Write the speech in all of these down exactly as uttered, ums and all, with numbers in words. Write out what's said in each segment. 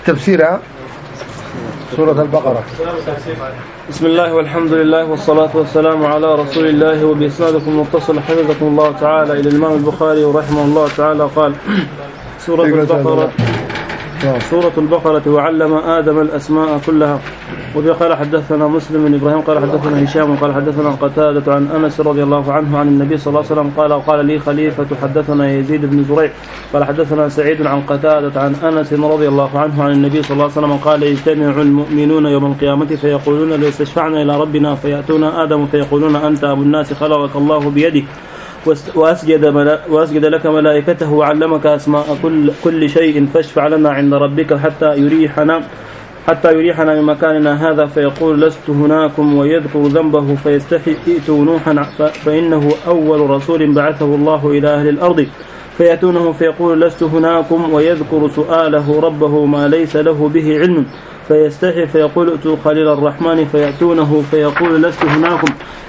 تفسيرها سورة البقرة. بسم الله والحمد لله والصلاة والسلام على رسول الله وبإسنادكم متصل حفظكم الله تعالى إلى الإمام البخاري رحمه الله تعالى قال سورة البقرة سورة البقرة وعلم آدم الأسماء كلها. وقال حدثنا مسلم بن إبراهيم قال حدثنا هشام قال حدثنا قتادة عن أنس رضي الله عنه عن النبي صلى الله عليه وسلم قال قال لي خليفة حدثنا يزيد بن زريع قال حدثنا سعيد عن قتادة عن أنس رضي الله عنه عن النبي صلى الله عليه وسلم قال يجتمع المؤمنون يوم القيامة فيقولون ليستشفعنا إلى ربنا فيأتون آدم فيقولون أنت أبو الناس خلقك الله بيدك وأسجد, وأسجد لك ملائكته وعلمك أسماء كل, كل شيء فاشفع لنا عند ربك حتى يريحنا حتى يريحنا من مكاننا هذا فيقول لست هناكم ويذكر ذنبه فيستحي ائتوا نوحا فإنه أول رسول بعثه الله إلى أهل الأرض فيأتونه فيقول لست هناكم ويذكر سؤاله ربه ما ليس له به علم فيستحي فيقول ائتوا خليل الرحمن فيأتونه فيقول لست هناكم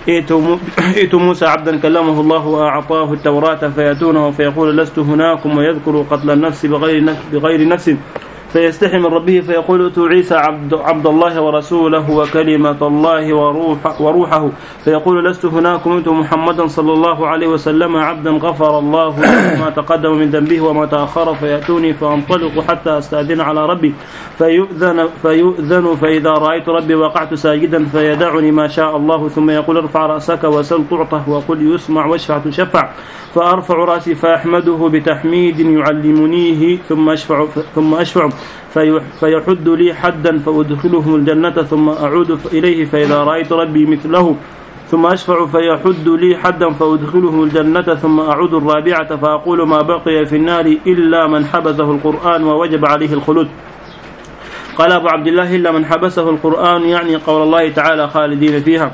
ائتوا موسى عبدا كلمه الله وأعطاه التوراة فيأتونه فيقول لست هناكم ويذكر قتل النفس بغير بغير نفس فيستحي من ربه فيقول ائتوا عيسى عبد, عبد الله ورسوله وكلمة الله وروح وروحه فيقول لست هناكم ائتوا محمدا صلى الله عليه وسلم عبدا غفر الله ما تقدم من ذنبه وما تأخر فيأتوني فأنطلق حتى أستأذن على ربي فيؤذن, فيؤذن فإذا رأيت ربي وقعت ساجدا فيدعني ما شاء الله ثم يقول ارفع رأسك وسل تعطه وقل يسمع واشفع تشفع فأرفع رأسي فأحمده بتحميد يعلمنيه ثم أشفع, ثم أشفع فيحد لي حدا فأدخلهم الجنة ثم أعود إليه فإذا رأيت ربي مثله ثم أشفع فيحد لي حدا فأدخلهم الجنة ثم أعود الرابعة فأقول ما بقي في النار إلا من حبسه القرآن ووجب عليه الخلود. قال أبو عبد الله إلا من حبسه القرآن يعني قول الله تعالى خالدين فيها.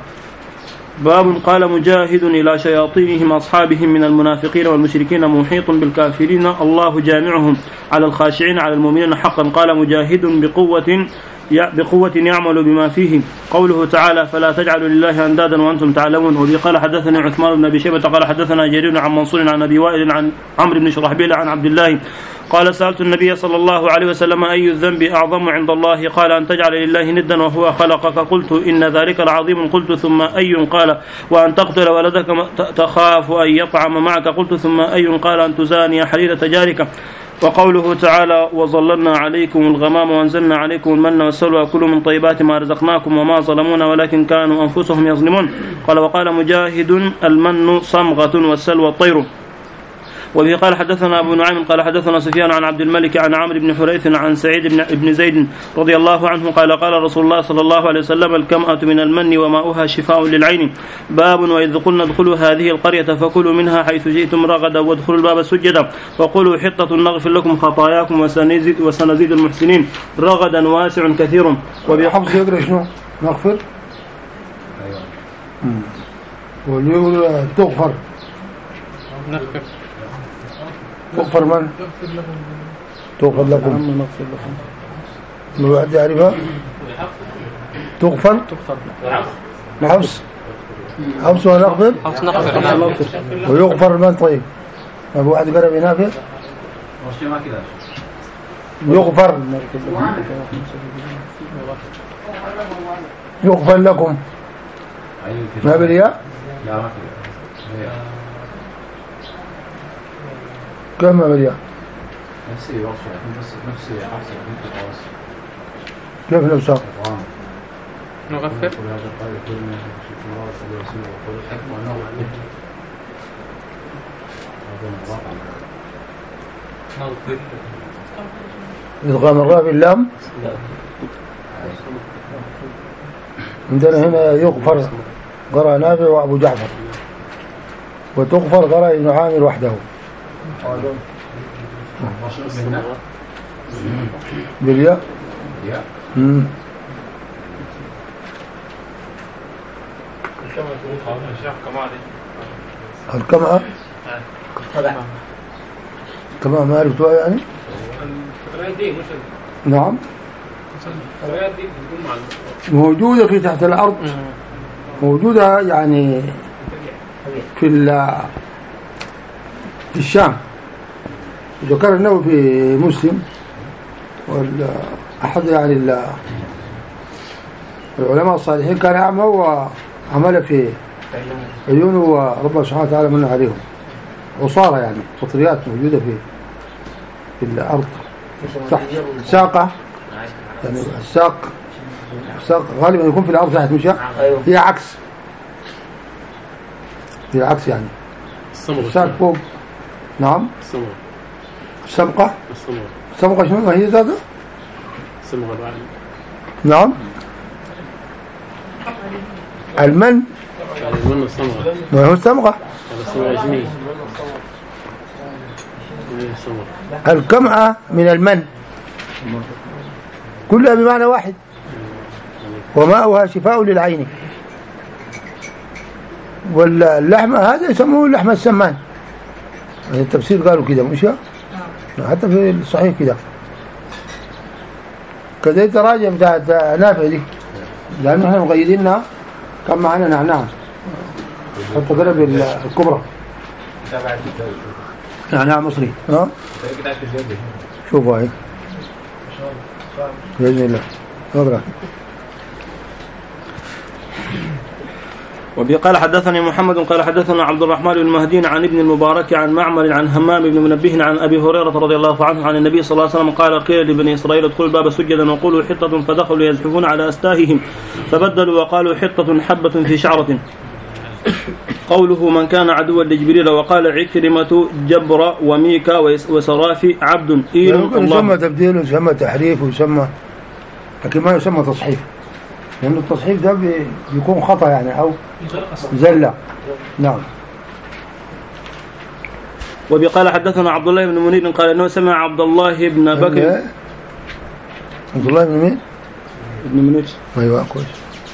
باب قال مجاهد إلى شياطينهم أصحابهم من المنافقين والمشركين محيط بالكافرين الله جامعهم على الخاشعين على المؤمنين حقا. قال مجاهد بقوة بقوة يعمل بما فيه قوله تعالى فلا تجعلوا لله أندادا وأنتم تعلمون. وبه قال حدثنا عثمان بن أبي شيبة قال حدثنا جرير عن منصور عن أبي وائل عن عمرو بن شرحبيل عن عبد الله قال سألت النبي صلى الله عليه وسلم أي الذنب أعظم عند الله قال أن تجعل لله ندا وهو خلقك قلت إن ذلك العظيم قلت ثم أي قال وأن تقتل ولدك تخاف أن يطعم معك قلت ثم أي قال أن تزاني حليلة جارك. وقوله تعالى وظللنا عليكم الغمام وأنزلنا عليكم المن والسلوى كلوا من طيبات ما رزقناكم وما ظلمونا ولكن كانوا أنفسهم يظلمون. قال وقال مجاهد المن صمغة والسلوى الطير. وبه قال حدثنا أبو نعيم قال حدثنا سفيان عن عبد الملك عن عمرو بن حريث عن سعيد بن زيد رضي الله عنه قال قال رسول الله صلى الله عليه وسلم الكمأة من المن وماؤها شفاء للعين. باب وإذ قلنا ادخلوا هذه القرية فكلوا منها حيث جئتم رغدا وادخلوا الباب سجدا وقولوا حطة نغفر لكم خطاياكم وسنزيد, وسنزيد المحسنين. رغدا واسع كثير. وبحفظ يقرأ شنو نغفر واليقول تغفر نغفر تغفر من تغفر لكم من واحد يعرفها تغفر حفص حفص ونغفر ويغفر من طيب ما واحد يقرأ بنافع يغفر يغفر لكم ما بالياء كم ما بالياء نفسي نفسي كيف نفسه نغفر إدغام الراء باللام عندنا هنا يغفر قرأ نافع وأبو جعفر وتغفر قرأ ابن عامر وحده بالياء امم الكمأة كمأة ما عرفتوها يعني نعم موجودة في تحت الأرض موجودة يعني في في الشام ذكر النووي في مسلم أحد يعني العلماء الصالحين كان أعمى وعمل في عيونه وربنا سبحانه وتعالى من عليهم، عصارة يعني فطريات موجودة في في الأرض تحت ساقة، يعني الساق الساق غالبا يكون في الأرض تحت مشى، هي عكس هي عكس يعني الساق فوق. نعم السمغة السمقة السمغة السمقة شنو هي ذاتها؟ السمغة العالي. نعم المن المن السمغة ما هو السمقة السمغة جميل. الكمعة من المن كلها بمعنى واحد، وماؤها شفاء للعين. واللحمة هذا يسموه اللحمة السمان، التفسير قالوا كده مش حتى في الصحيح كده كذا تراجع بتاعت نافع دي، لأنه احنا مقيدينها كان معنا نعناع حتى قرب الكبرى نعناع مصري. ها شوفوا هاي بإذن الله اقرأ. وبي قال حدثني محمد قال حدثنا عبد الرحمن بن مهدي عن ابن المبارك عن معمر عن همام بن منبه عن أبي هريرة رضي الله عنه عن النبي صلى الله عليه وسلم قال قيل لبني إسرائيل ادخلوا الباب سجدا وقولوا حطة، فدخلوا يزحفون على أستاههم فبدلوا وقالوا حطة حبة في شعرة. قوله من كان عدوا لجبريل. وقال عكرمة جبر وميكا وسرافي عبد إيل الله. يسمى تبديل ويسمى تحريف ويسمى، لكن ما يسمى تصحيف، لأن يعني التصحيف ده بيكون خطأ يعني أو زلة. نعم. وبقال حدثنا عبد الله بن منير قال إنه سمع عبد الله بن بكر. عبد الله بن مين؟ ابن منير. أيوة كويس،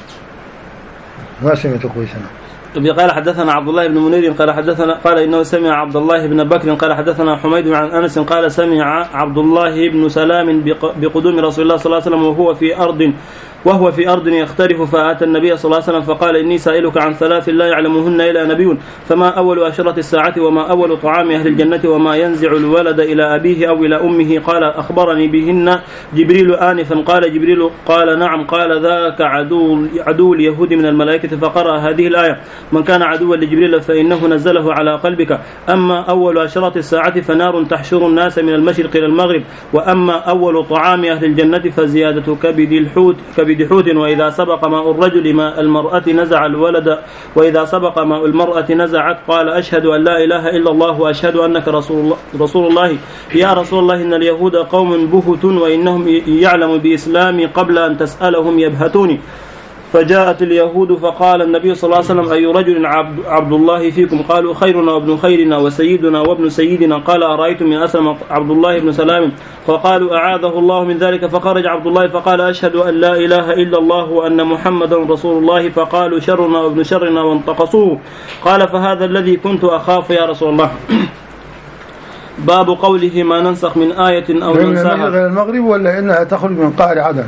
ما سمعته كويس أنا. قال حدثنا عبد الله بن منير قال حدثنا قال إنه سمع عبد الله بن بكر قال حدثنا حميد عن أنس قال سمع عبد الله بن سلام بقدوم رسول الله صلى الله عليه وسلم وهو في أرض وهو في أرض يختلف، فأتى النبي صلى الله عليه وسلم فقال إني سائلك عن ثلاث لا يعلمهن إلا نبي، فما أول أشرة الساعة وما أول طعام أهل الجنة وما ينزع الولد إلى أبيه أو إلى أمه؟ قال أخبرني بهن جبريل آنفا. قال جبريل قال نعم. قال ذاك عدو, عدو اليهود من الملائكة، فقرأ هذه الآية من كان عدوا لجبريل فإنه نزله على قلبك. أما أول أشرة الساعة فنار تحشر الناس من المشرق إلى المغرب، وأما أول طعام أهل الجنة فزيادة كبد الحوت كبد حوت، وإذا سبق ماء الرجل ماء المرأة نزع الولد، وإذا سبق ماء المرأة نزعت. قال أشهد أن لا إله إلا الله وأشهد أنك رسول الله, رسول الله. يا رسول الله إن اليهود قوم بهت وإنهم يعلم بإسلامي قبل أن تسألهم يبهتوني. فجاءت اليهود فقال النبي صلى الله عليه وسلم أي رجل عبد, عبد الله فيكم؟ قالوا خيرنا وابن خيرنا وسيدنا وابن سيدنا. قال أرأيتم من أسلم عبد الله بن سلام؟ فقالوا أعاذه الله من ذلك. فخرج عبد الله فقال أشهد أن لا إله إلا الله وأن محمدا رسول الله. فقالوا شرنا وابن شرنا وانتقصوه. قال فهذا الذي كنت أخاف يا رسول الله. باب قوله ما ننسخ من آية أو ننساها. غير المغرب ولا إنها تخرج من قعر عدن؟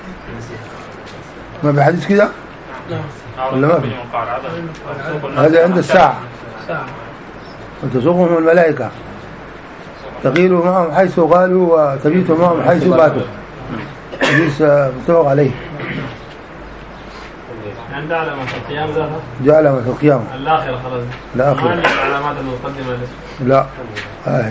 ما بحديث كده؟ ولا ما في؟ هذا عند الساعة وتسوقهم الملائكة تغيل معهم حيث قالوا وتبيت معهم حيث باتوا. حديث متفق عليه. عند علامة القيام ذاتها؟ جاء علامة القيام الآخرة خلاص. الآخرة. ما عندك علامات المقدمة لسه؟ لا آه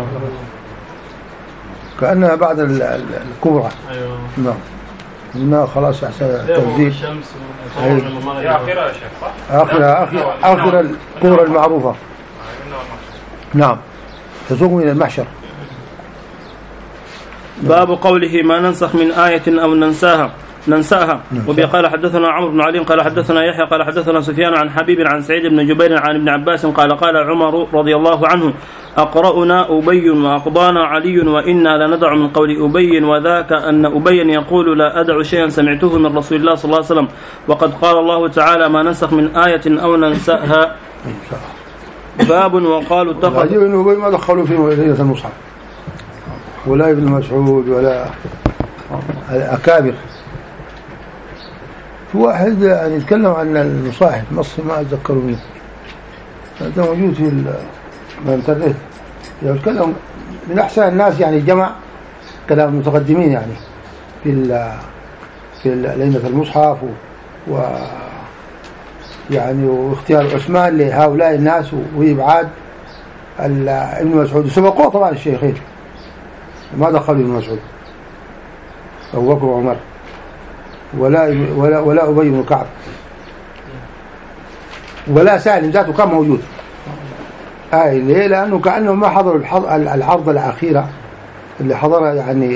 كأنها بعد الكبرى. أيوة. نعم. إنها خلاص أحسن تنزيل. هي آخرة يا شيخ صح؟ آخر آخر آخر الكبرى المعروفة. نعم. تسوق من المحشر. باب قوله ما ننسخ من آية أو ننساها ننساها. وبي قال حدثنا عمرو بن علي قال حدثنا يحيى قال حدثنا سفيان عن حبيب عن سعيد بن جبير عن ابن عباس قال قال عمر رضي الله عنه أقرأنا أبي وأقضانا علي وإنا لندع من قول أبي وذاك أن أبي يقول لا أدع شيئا سمعته من رسول الله صلى الله عليه وسلم. وقد قال الله تعالى ما ننسخ من آية أو ننساها. باب وقالوا اتخذ. عجيب أن أبي ما دخلوا فيه ليلة المصحف ولا ابن مسعود ولا الأكابر. في واحد يعني يتكلم عن المصاحف مصري ما أتذكر منه، هذا موجود في الانترنت، يتكلم من أحسن الناس يعني جمع كلام المتقدمين يعني في ال في ليلة المصحف و يعني واختيار عثمان لهؤلاء الناس وإبعاد ابن مسعود. سبقوه طبعا الشيخين، ما دخلوا ابن مسعود أبو بكر وعمر ولا ولا ولا أبي بن كعب ولا سالم ذاته كان موجود. هاي ليه؟ لأنه كأنه ما حضروا العرض الأخيرة اللي حضرها يعني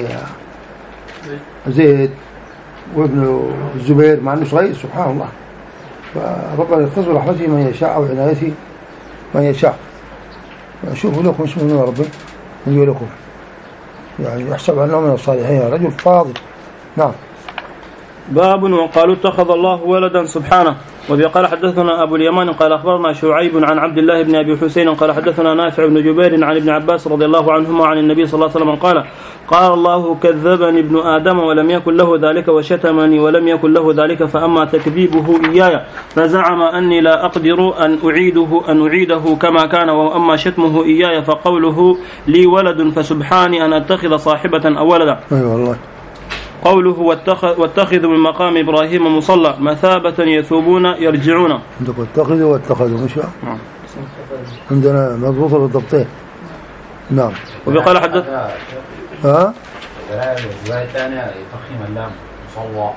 زيد وابن الزبير مع أنه صغير سبحان الله. فربنا يختص برحمته من يشاء أو عنايته من يشاء. شوفوا لكم اسمه يا ربي يجي لكم يعني يحسب أنه من الصالحين رجل فاضل. نعم. باب وقالوا اتخذ الله ولدا سبحانه. وبي قال حدثنا أبو اليمان قال أخبرنا شعيب عن عبد الله بن أبي حسين قال حدثنا نافع بن جبير عن ابن عباس رضي الله عنهما عن النبي صلى الله عليه وسلم قال قال الله كذبني ابن آدم ولم يكن له ذلك وشتمني ولم يكن له ذلك فأما تكذيبه إياي فزعم أني لا أقدر أن أعيده أن أعيده كما كان وأما شتمه إياي فقوله لي ولد فسبحاني أن أتخذ صاحبة أو ولدا. أي والله. قوله واتخذوا من مقام إبراهيم مصلى مثابة يثوبون يرجعون. عندك واتخذوا واتخذوا مش عندنا مضبوطة بالضبطين. نعم. وبقال حدث ها الرواية الثانية تفخيم اللام مصلى.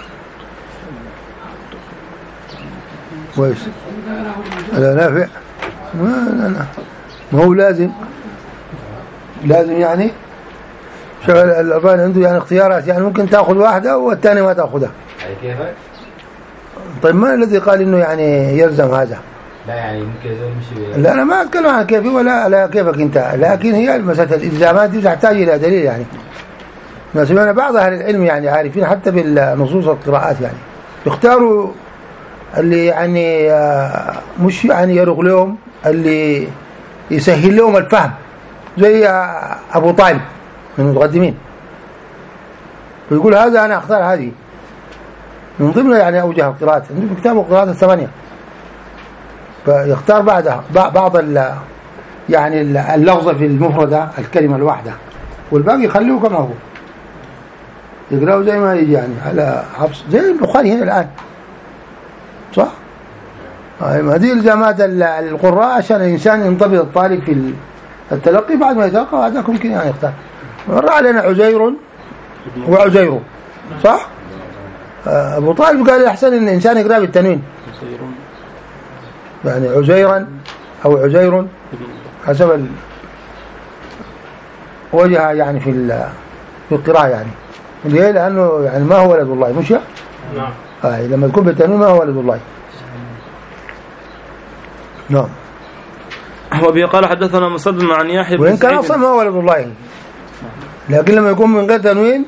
كويس. لا نافع ما لا ما هو لازم لازم يعني شغل الألباني عنده يعني اختيارات يعني ممكن تأخذ واحدة والثانية ما تأخذها. كيفك؟ طيب ما الذي قال إنه يعني يلزم هذا؟ لا يعني ممكن يمشي. لا أنا ما أتكلم عن كيفي ولا على كيفك أنت، لكن هي مسألة الإلزامات دي تحتاج إلى دليل يعني. نسمعنا بعض أهل العلم يعني عارفين حتى بالنصوص القراءات يعني يختاروا اللي يعني مش يعني يرغ لهم اللي يسهل لهم الفهم زي أبو طالب من المتقدمين ويقول هذا أنا أختار هذه من ضمن يعني أوجه القراءات عنده كتاب القراءات الثمانية فيختار بعدها بعض يعني اللفظة في المفردة الكلمة الواحدة والباقي يخليه كما هو يقرأه زي ما يجي يعني على حفص زي البخاري هنا الآن صح؟ هذه الزامات القراء عشان الإنسان ينضبط الطالب في التلقي بعد ما يتلقى هذا ممكن يعني يختار. مر علينا عزير وعزير صح؟ أبو طالب قال الأحسن إن الإنسان يقرأ بالتنوين يعني عزيرا أو عزير حسب ال... وجهها يعني في في القراءة يعني ليه؟ لأنه يعني ما هو ولد الله مش نعم آه لما تكون بالتنوين ما هو ولد الله. نعم. وبه قال حدثنا مسدد عن يحيى وإن كان أصلا ما هو ولد الله لكن لما يكون من غير تنوين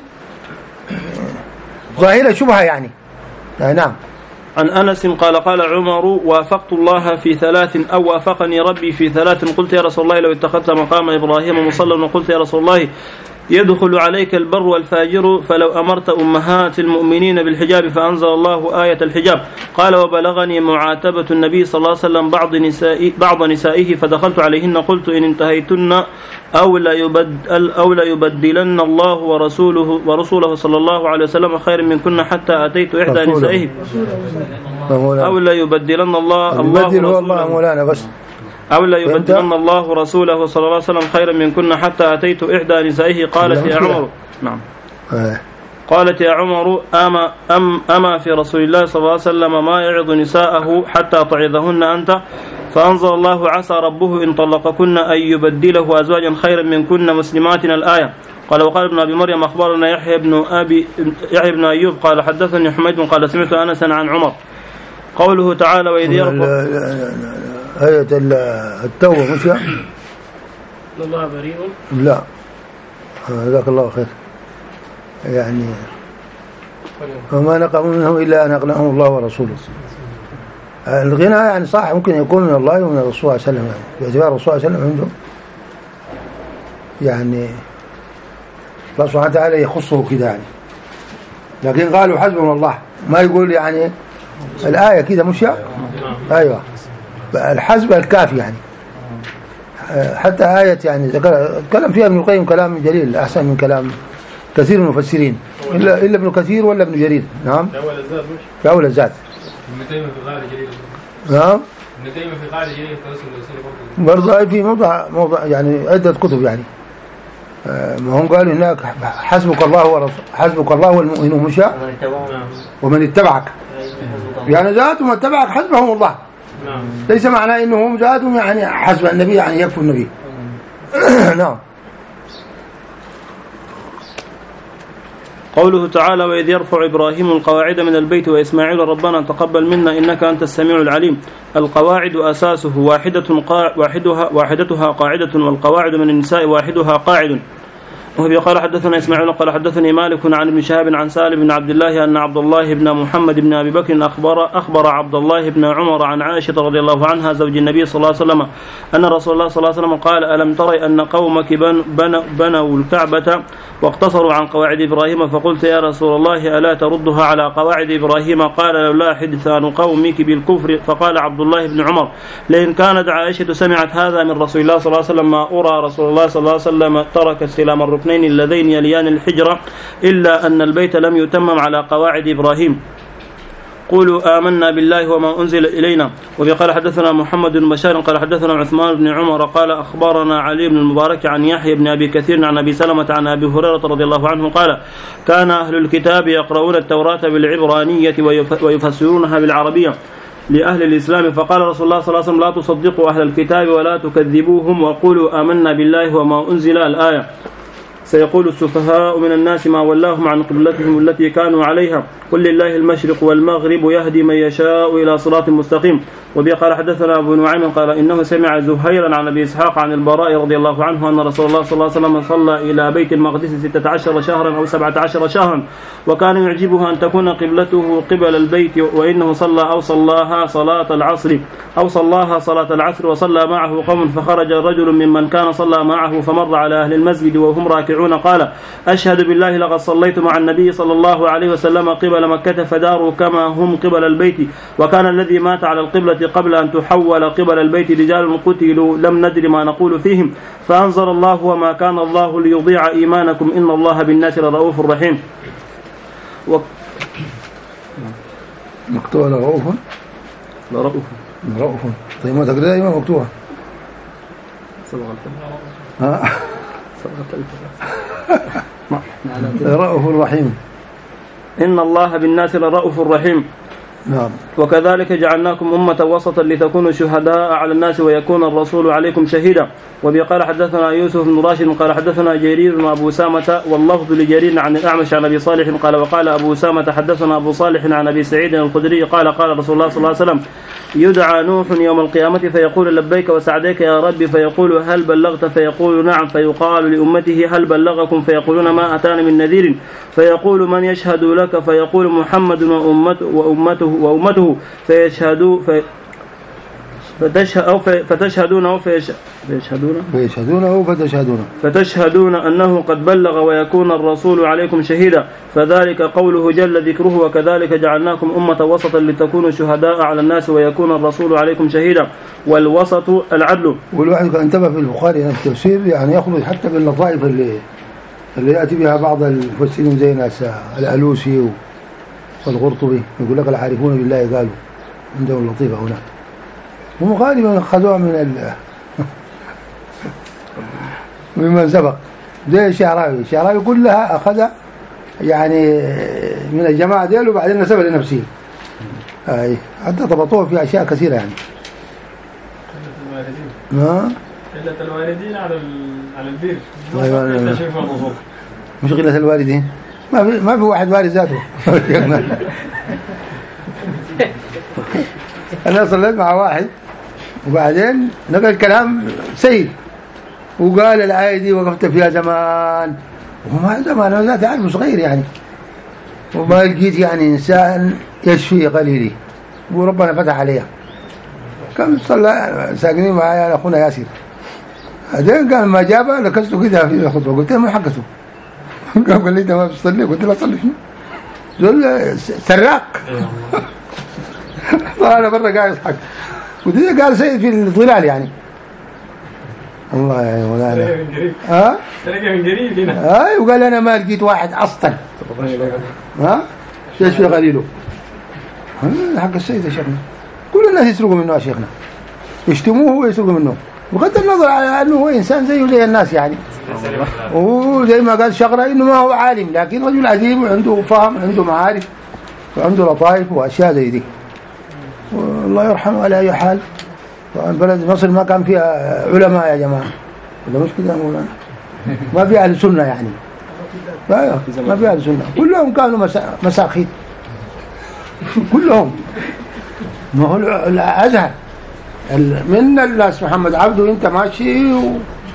ظاهرة شبهة يعني. آه نعم. عن أنس قال قال عمر وافقت الله في ثلاث أو وافقني ربي في ثلاث قلت يا رسول الله لو اتخذت مقام إبراهيم مصلى وقلت يا رسول الله يدخل عليك البر والفاجر فلو أمرت أمهات المؤمنين بالحجاب فأنزل الله آية الحجاب. قال وبلغني معاتبة النبي صلى الله عليه وسلم بعض نسائه, بعض نسائه فدخلت عليهن قلت إن انتهيتن أو لا يبدل أو لا يبدلن الله ورسوله ورسوله صلى الله عليه وسلم خير منكن حتى أتيت إحدى نسائه أو لا يبدلن الله الله الله مولانا بس أو لا يبدلن الله رسوله صلى الله عليه وسلم خيرا منكن حتى أتيت إحدى نسائه. قالت يا عمر نعم قالت يا عمر أما, أم أما في رسول الله صلى الله عليه وسلم ما يعظ نساءه حتى تعظهن أنت فأنزل الله عسى ربه إن طلقكن أن يبدله أزواجا خيرا منكن مسلماتنا الآية. قال وقال ابن أبي مريم أخبرنا يحيى بن أبي يحيى بن أيوب قال حدثني حميد قال سمعت أنسا عن عمر. قوله تعالى وإذ يرفع آية التوبة مش الله بريء لا جزاك الله خير يعني وما نقموا منهم إلا أن أغناهم الله ورسوله. الغنى يعني صح ممكن يكون من الله ومن الرسول صلى الله عليه وسلم يعني باعتبار الرسول صلى الله عليه وسلم عنده يعني الله سبحانه وتعالى يخصه كده يعني لكن قالوا حسبنا الله ما يقول يعني الآية كده مش أيوة الحسب الكافي يعني حتى آية يعني كلام فيها ابن القيم كلام جليل أحسن من كلام كثير من المفسرين إلا إلا ابن كثير ولا ابن جرير. نعم في أول الزاد مش في أول الزاد. ابن تيمية في غاية جرير. نعم ابن تيمية في غاية جرير توسل الوسيلة برضه. برضه في موضع موضع يعني عدة كتب يعني ما هم قالوا هناك حسبك الله ورسوله حسبك الله والمؤمنون مش ومن اتبعك يعني ذاتهم اتبعك حسبهم الله. نعم. ليس معناه انهم ذاتهم يعني حسب النبي يعني يكفوا النبي. نعم. قوله تعالى وإذ يرفع إبراهيم القواعد من البيت وإسماعيل ربنا تقبل منا إنك أنت السميع العليم. القواعد أساسه واحدة قا... واحدها واحدتها قاعدة والقواعد من النساء واحدها قاعد. وهو قال حدثنا إسماعيل قال حدثني مالك عن ابن شهاب عن سالم بن عبد الله أن عبد الله بن محمد بن أبي بكر أخبر أخبر عبد الله بن عمر عن عائشة رضي الله عنها زوج النبي صلى الله عليه وسلم أن رسول الله صلى الله عليه وسلم قال ألم تري أن قومك بن بن بنوا الكعبة واقتصروا عن قواعد إبراهيم فقلت يا رسول الله ألا تردها على قواعد إبراهيم قال لولا حدثان قومك بالكفر فقال عبد الله بن عمر لئن كانت عائشة سمعت هذا من رسول الله صلى الله عليه وسلم ما أرى رسول الله صلى الله عليه وسلم ترك استلام الركن اللذين يليان الحجرة إلا أن البيت لم يتمم على قواعد إبراهيم. قولوا آمنا بالله وما أنزل إلينا. وقال حدثنا محمد بن بشار قال حدثنا عثمان بن عمر قال أخبرنا علي بن المبارك عن يحيى بن أبي كثير عن أبي سلمة عن أبي هريرة رضي الله عنه قال كان أهل الكتاب يقرؤون التوراة بالعبرانية ويفسرونها بالعربية لأهل الإسلام فقال رسول الله صلى الله عليه وسلم لا تصدقوا أهل الكتاب ولا تكذبوهم وقولوا آمنا بالله وما أنزل الآية. سيقول السفهاء من الناس ما ولاهم عن قبلتهم التي كانوا عليها قل لله المشرق والمغرب يهدي من يشاء إلى صراط مستقيم. وبه قال حدثنا أبو نعيم قال إنه سمع زهيرا عن أبي إسحاق عن البراء رضي الله عنه أن رسول الله صلى الله عليه وسلم صلى إلى بيت المقدس ستة عشر شهرا أو سبعة عشر شهرا وكان يعجبه أن تكون قبلته قبل البيت وإنه صلى أو صلاها صلاة العصر أو صلاها صلاة العصر وصلى معه قوم فخرج رجل ممن كان صلى معه فمر على أهل المسجد وهم راكعون قال أشهد بالله لقد صليت مع النبي صلى الله عليه وسلم قبل مكة فداروا كما هم قبل البيت وكان الذي مات على القبلة قبل أن تحول قبل البيت رجال قتلوا لم ندر ما نقول فيهم فأنزل الله وما كان الله ليضيع إيمانكم إن الله بالناس لرؤوف رحيم. و... مكتوبة لرؤوف لرؤوف لرؤوف طيب ما تقرأ دائما مكتوبة ها رؤوف رحيم إن الله بالناس لرؤوف رحيم. نعم. وكذلك جعلناكم أمة وسطا لتكونوا شهداء على الناس ويكون الرسول عليكم شهيدا. وبه قال حدثنا يوسف بن راشد قال حدثنا جرير وأبو سامة واللفظ لجرير عن الأعمش عن أبي صالح قال وقال أبو سامة حدثنا أبو صالح عن أبي سعيد الخدري قال قال رسول الله صلى الله عليه وسلم يدعى نوح يوم القيامة فيقول لبيك وسعديك يا ربي فيقول هل بلغت فيقول نعم فيقال لأمته هل بلغكم فيقولون ما أتانا من نذير فيقول من يشهد لك فيقول محمد وأمته وأمته, وأمته فيشهدوا في فتشهدون أو فيشهدون فيشهدونه فتشهدون فتشهدون أنه قد بلغ ويكون الرسول عليكم شهيدا فذلك قوله جل ذكره وكذلك جعلناكم أمة وسطا لتكونوا شهداء على الناس ويكون الرسول عليكم شهيدا. والوسط العدل. والواحد كان انتبه في البخاري أن التفسير يعني يخرج حتى باللطائف اللي اللي يأتي بها بعض المفسرين زي ناس الألوسي والقرطبي يقول لك العارفون بالله قالوا عندهم اللطيفة هنا هم غالبا أخذوها من ال ممن سبق زي الشعراوي الشعراوي كلها أخذ يعني من الجماعة ديل وبعدين نسبها لنفسه أي حتى ضبطوها في أشياء كثيرة يعني قلة الوالدين قلة الوالدين على على البير مش قلة الوالدين ما في ما في واحد والد ذاته أنا صليت مع واحد وبعدين نقل كلام سيد وقال الآية دي وقفت فيها زمان وما زمان أنا لا تعرف صغير يعني وما لقيت يعني إنسان يشفي قليلي وربنا فتح عليها كم صلى ساقنين معايا أخونا ياسر بعدين قال ما جابه لكسته كده في الخطبة قلت له ما حقته قال لي أنت ما بتصلي قلت له صلي شنو زول سراق فأنا برا قاعد يضحك وده قال سيد في الظلال يعني الله يا مولانا. سرقة من قريب. ها؟ سرقة من قريب هنا. اي وقال انا ما لقيت واحد اصلا. ها؟ ايش في غليله؟ حق السيد يا شيخنا. كل الناس يسرقوا منه يا شيخنا. يشتموه ويسرقوا منه. بغض النظر على انه هو انسان زيه زي الناس يعني. وزي ما قال شغله انه ما هو عالم لكن رجل عجيب وعنده فهم عنده معارف وعنده لطائف واشياء زي دي. والله يرحمه على اي حال. بلد مصر ما كان فيها علماء يا جماعه. ولا مش كده يا مولانا؟ ما في اهل سنه يعني. ما في اهل سنه كلهم كانوا مساخين. كلهم. ما هو الازهر من الناس محمد عبده انت ماشي و...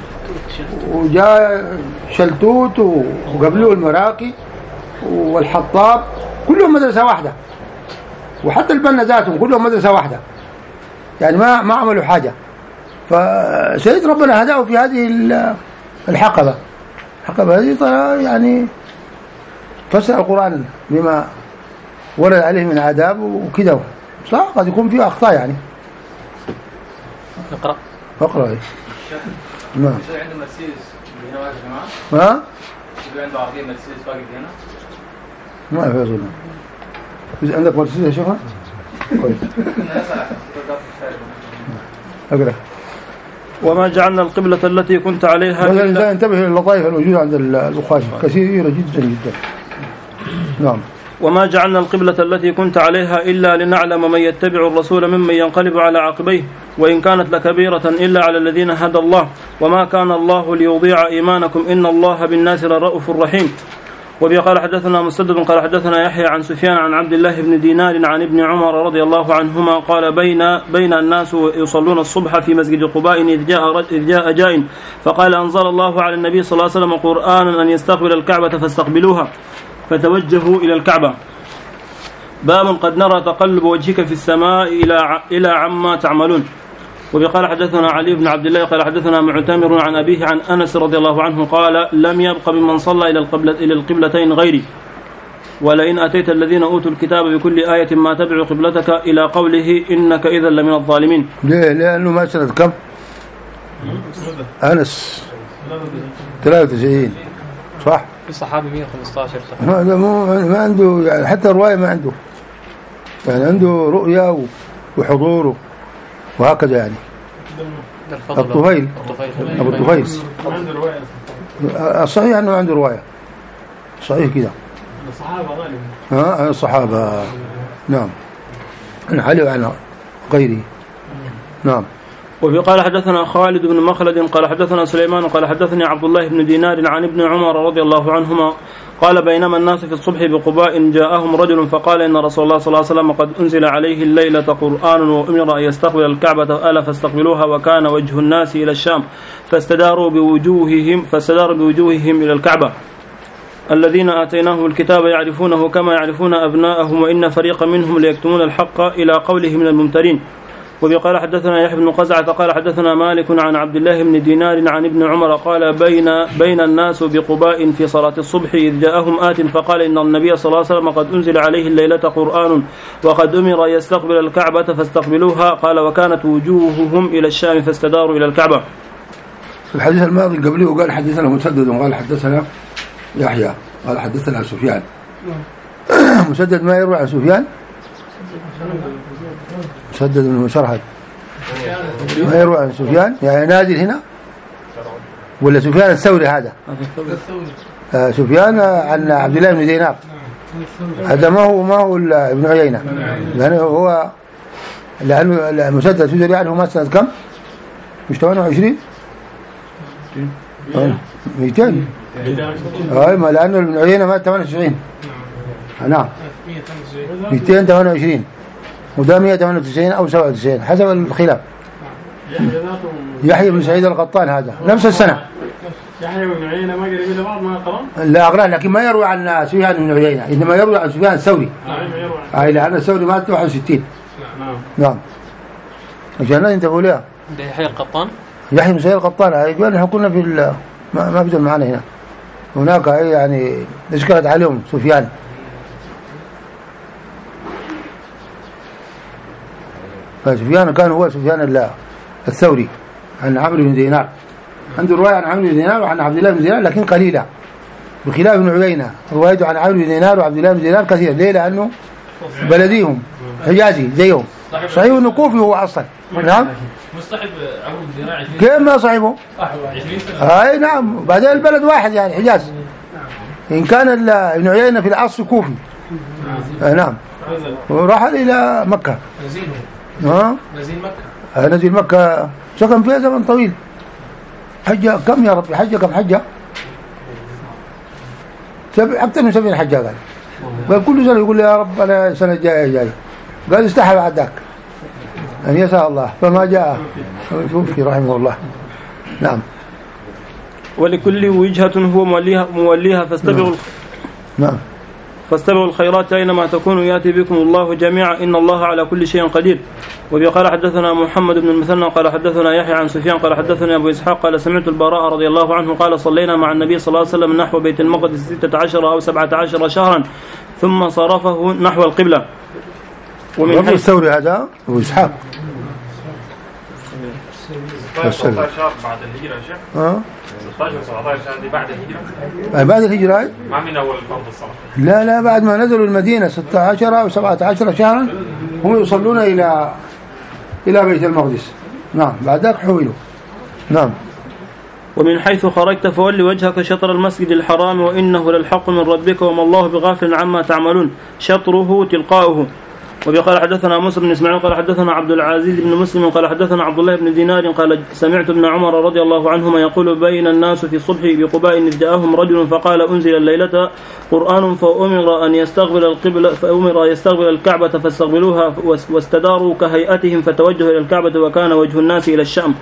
وجاء شلتوت وقبله المراقي والحطاب كلهم مدرسة واحدة وحتى البنا ذاتهم كلهم مدرسة واحدة يعني ما ما عملوا حاجة. فسيد ربنا هداه في هذه الحقبة. الحقبة هذه يعني فسر القرآن بما ورد عليه من آداب وكذا صح قد يكون فيه أخطاء يعني. نقرأ اقرأ ايه نعم. عنده مرسيدس هنا واقف يا جماعه؟ ها؟ عنده عربيه مرسيدس واقف هنا؟ ما في اظن. اذا عندك مرسيدس يا شيخ؟ كويس. اقرأ. وما جعلنا القبلة التي كنت عليها إلا الإنسان انتبه للطائف الموجودة عند البخاري كثيرة جدا جدا. نعم. وما جعلنا القبلة التي كنت عليها إلا لنعلم من يتبع الرسول ممن ينقلب على عقبيه وإن كانت لكبيرة إلا على الذين هدى الله وما كان الله ليضيع إيمانكم إن الله بالناس لرؤوف رحيم. وبه قال حدثنا مسدد قال حدثنا يحيى عن سفيان عن عبد الله بن دينار عن ابن عمر رضي الله عنهما قال بين بين الناس يصلون الصبح في مسجد قباء إذ جاء إذ جاء جاء فقال أنزل الله على النبي صلى الله عليه وسلم قرآنا أن يستقبل الكعبة فاستقبلوها فتوجهوا إلى الكعبة. باب قد نرى تقلب وجهك في السماء إلى إلى عما تعملون. وبقال حدثنا علي بن عبد الله قال حدثنا معتمر عن أبيه عن أنس رضي الله عنه قال لم يبق ممن صلى إلى القبلة إلى القبلتين غيري ولئن أتيت الذين أوتوا الكتاب بكل آية ما تبع قبلتك إلى قوله إنك إذا لمن الظالمين. ليه؟ لأنه ما سنة كم؟ أنس ثلاثة وتسعين صح؟ في صحابي مئة وخمسة عشر صح؟ هذا مو ما عنده يعني حتى الرواية ما عنده يعني عنده رؤية وحضور وهكذا يعني. الطفيل أبو الطفيل الصحيح أنه عنده رواية صحيح كده. الصحابة غالبا. ها الصحابة نعم عن علي وعن غيره نعم. وفي قال حدثنا خالد بن مخلد قال حدثنا سليمان قال حدثني عبد الله بن دينار عن ابن عمر رضي الله عنهما قال بينما الناس في الصبح بقباء جاءهم رجل فقال إن رسول الله صلى الله عليه وسلم قد أنزل عليه الليلة قرآن وأمر أن يستقبل الكعبة ألا فاستقبلوها وكان وجه الناس إلى الشام فاستداروا بوجوههم فاستداروا بوجوههم إلى الكعبة الذين آتيناهم الكتاب يعرفونه كما يعرفون أبناءهم وإن فريقا منهم ليكتمون الحق إلى قوله من الممترين. وقال حدثنا يحيى بن قزعة قال حدثنا مالك عن عبد الله بن دينار عن ابن عمر قال بين بين الناس بقباء في صلاة الصبح إذ جاءهم آت فقال إن النبي صلى الله عليه وسلم قد أنزل عليه الليلة قرآن وقد أمر يستقبل الكعبة فاستقبلوها قال وكانت وجوههم إلى الشام فاستداروا إلى الكعبة. في الحديث الماضي قبله قال حدثنا مسدد قال حدثنا يحيى قال حدثنا سفيان. مسدد ما يروي عن سفيان مسدد بن مسرهد ما يروي عن سفيان يعني نازل هنا ولا سفيان الثوري هذا آه سفيان عن عبد الله بن دينار هذا ما هو ما هو ابن عيينة لأنه هو لأنه المسدد تجري عنه ما سنة كم مش ثمانية وعشرين مئتين أي ما لأنه ابن عيينة مات ثمانية وتسعين نعم مئتين ثمانية وعشرين وده مئة وثمانية وتسعين أو سبعة وتسعين حسب الخلاف. يحيى بن سعيد القطان هذا نفس السنة. يحيى بن عيينة ما قريبين لبعض ما قرأ؟ لا أقرأ لكن ما يروي عن سفيان بن عيينة إنما يروي عن سفيان الثوري. أي لأن الثوري مات واحد وستين. نعم. نعم. عشان لا ينتبهوا لها. يحيى القطان. يحيى بن سعيد القطان يقول نحن كنا في ما ما بدل معنا هنا. هناك يعني اشكلت عليهم سفيان. فسفيان كان هو سفيان الثوري عن عمرو بن دينار عنده رواية عن عمرو بن دينار وعن عبد الله بن دينار لكن قليلة، بخلاف ابن عيينة روايته عن عمرو بن دينار وعبد الله بن دينار كثير. ليه؟ لأنه بلديهم حجازي زيهم. صحيح انه كوفي هو اصلا. نعم مصطحب عمرو بن دينار عشرين كيف ما صاحبه؟ عشرين سنة. اي نعم، بعدين البلد واحد يعني حجاز. ان كان ابن عيينة في الاصل كوفي. آه نعم. ورحل الى مكة. نزيل ها؟ نزيل مكة. آه نزل مكة، سكن فيها زمن طويل. حجة كم يا رب؟ حجة كم حجة؟ سبع أكثر من سبعين حجة قال. قال كل سنة يقول لي يا رب أنا السنة الجاية جاي. قال استحى بعد ذاك أن يسأل الله فما جاء توفي رحمه الله. نعم. ولكل وجهة هو موليها موليها فاستبقوا نعم فاستبقوا الخيرات أينما تكونوا يأتي بكم الله جميعا إن الله على كل شيء قدير. وقال حدثنا محمد بن المثنى قال حدثنا يحيى عن سفيان قال حدثنا أبو إسحاق قال سمعت البراء رضي الله عنه قال صلينا مع النبي صلى الله عليه وسلم نحو بيت المقدس ستة عشر أو سبعة عشر شهرا ثم صرفه نحو القبلة. ومن حيث الثوري هذا أبو إسحاق ستة عشر بعد الهجرة شيخ. ها ستة عشر سبعة عشر دي بعد الهجرة. بعد الهجرة ما من أول فرض الصلاة. لا لا بعد ما نزلوا المدينة ستة عشر أو سبعة عشر شهرا هم يصلون إلى إلى بيت المقدس. نعم بعد ذلك حولوا. نعم. ومن حيث خرجت فول وجهك شطر المسجد الحرام وإنه للحق من ربك وما الله بغافل عما تعملون شطره تلقاؤه. وقال حدثنا موسى بن إسماعيل قال حدثنا عبد العزيز بن مسلم قال حدثنا عبد الله بن دينار قال سمعت ابن عمر رضي الله عنهما يقول بين الناس في الصبح بقباء إذ جاءهم رجل فقال أنزل الليلة قرآن فأمر أن يستقبل القبلة فأمر يستقبل الكعبة فاستقبلوها واستداروا كهيئتهم فتوجهوا إلى الكعبة وكان وجه الناس إلى الشام.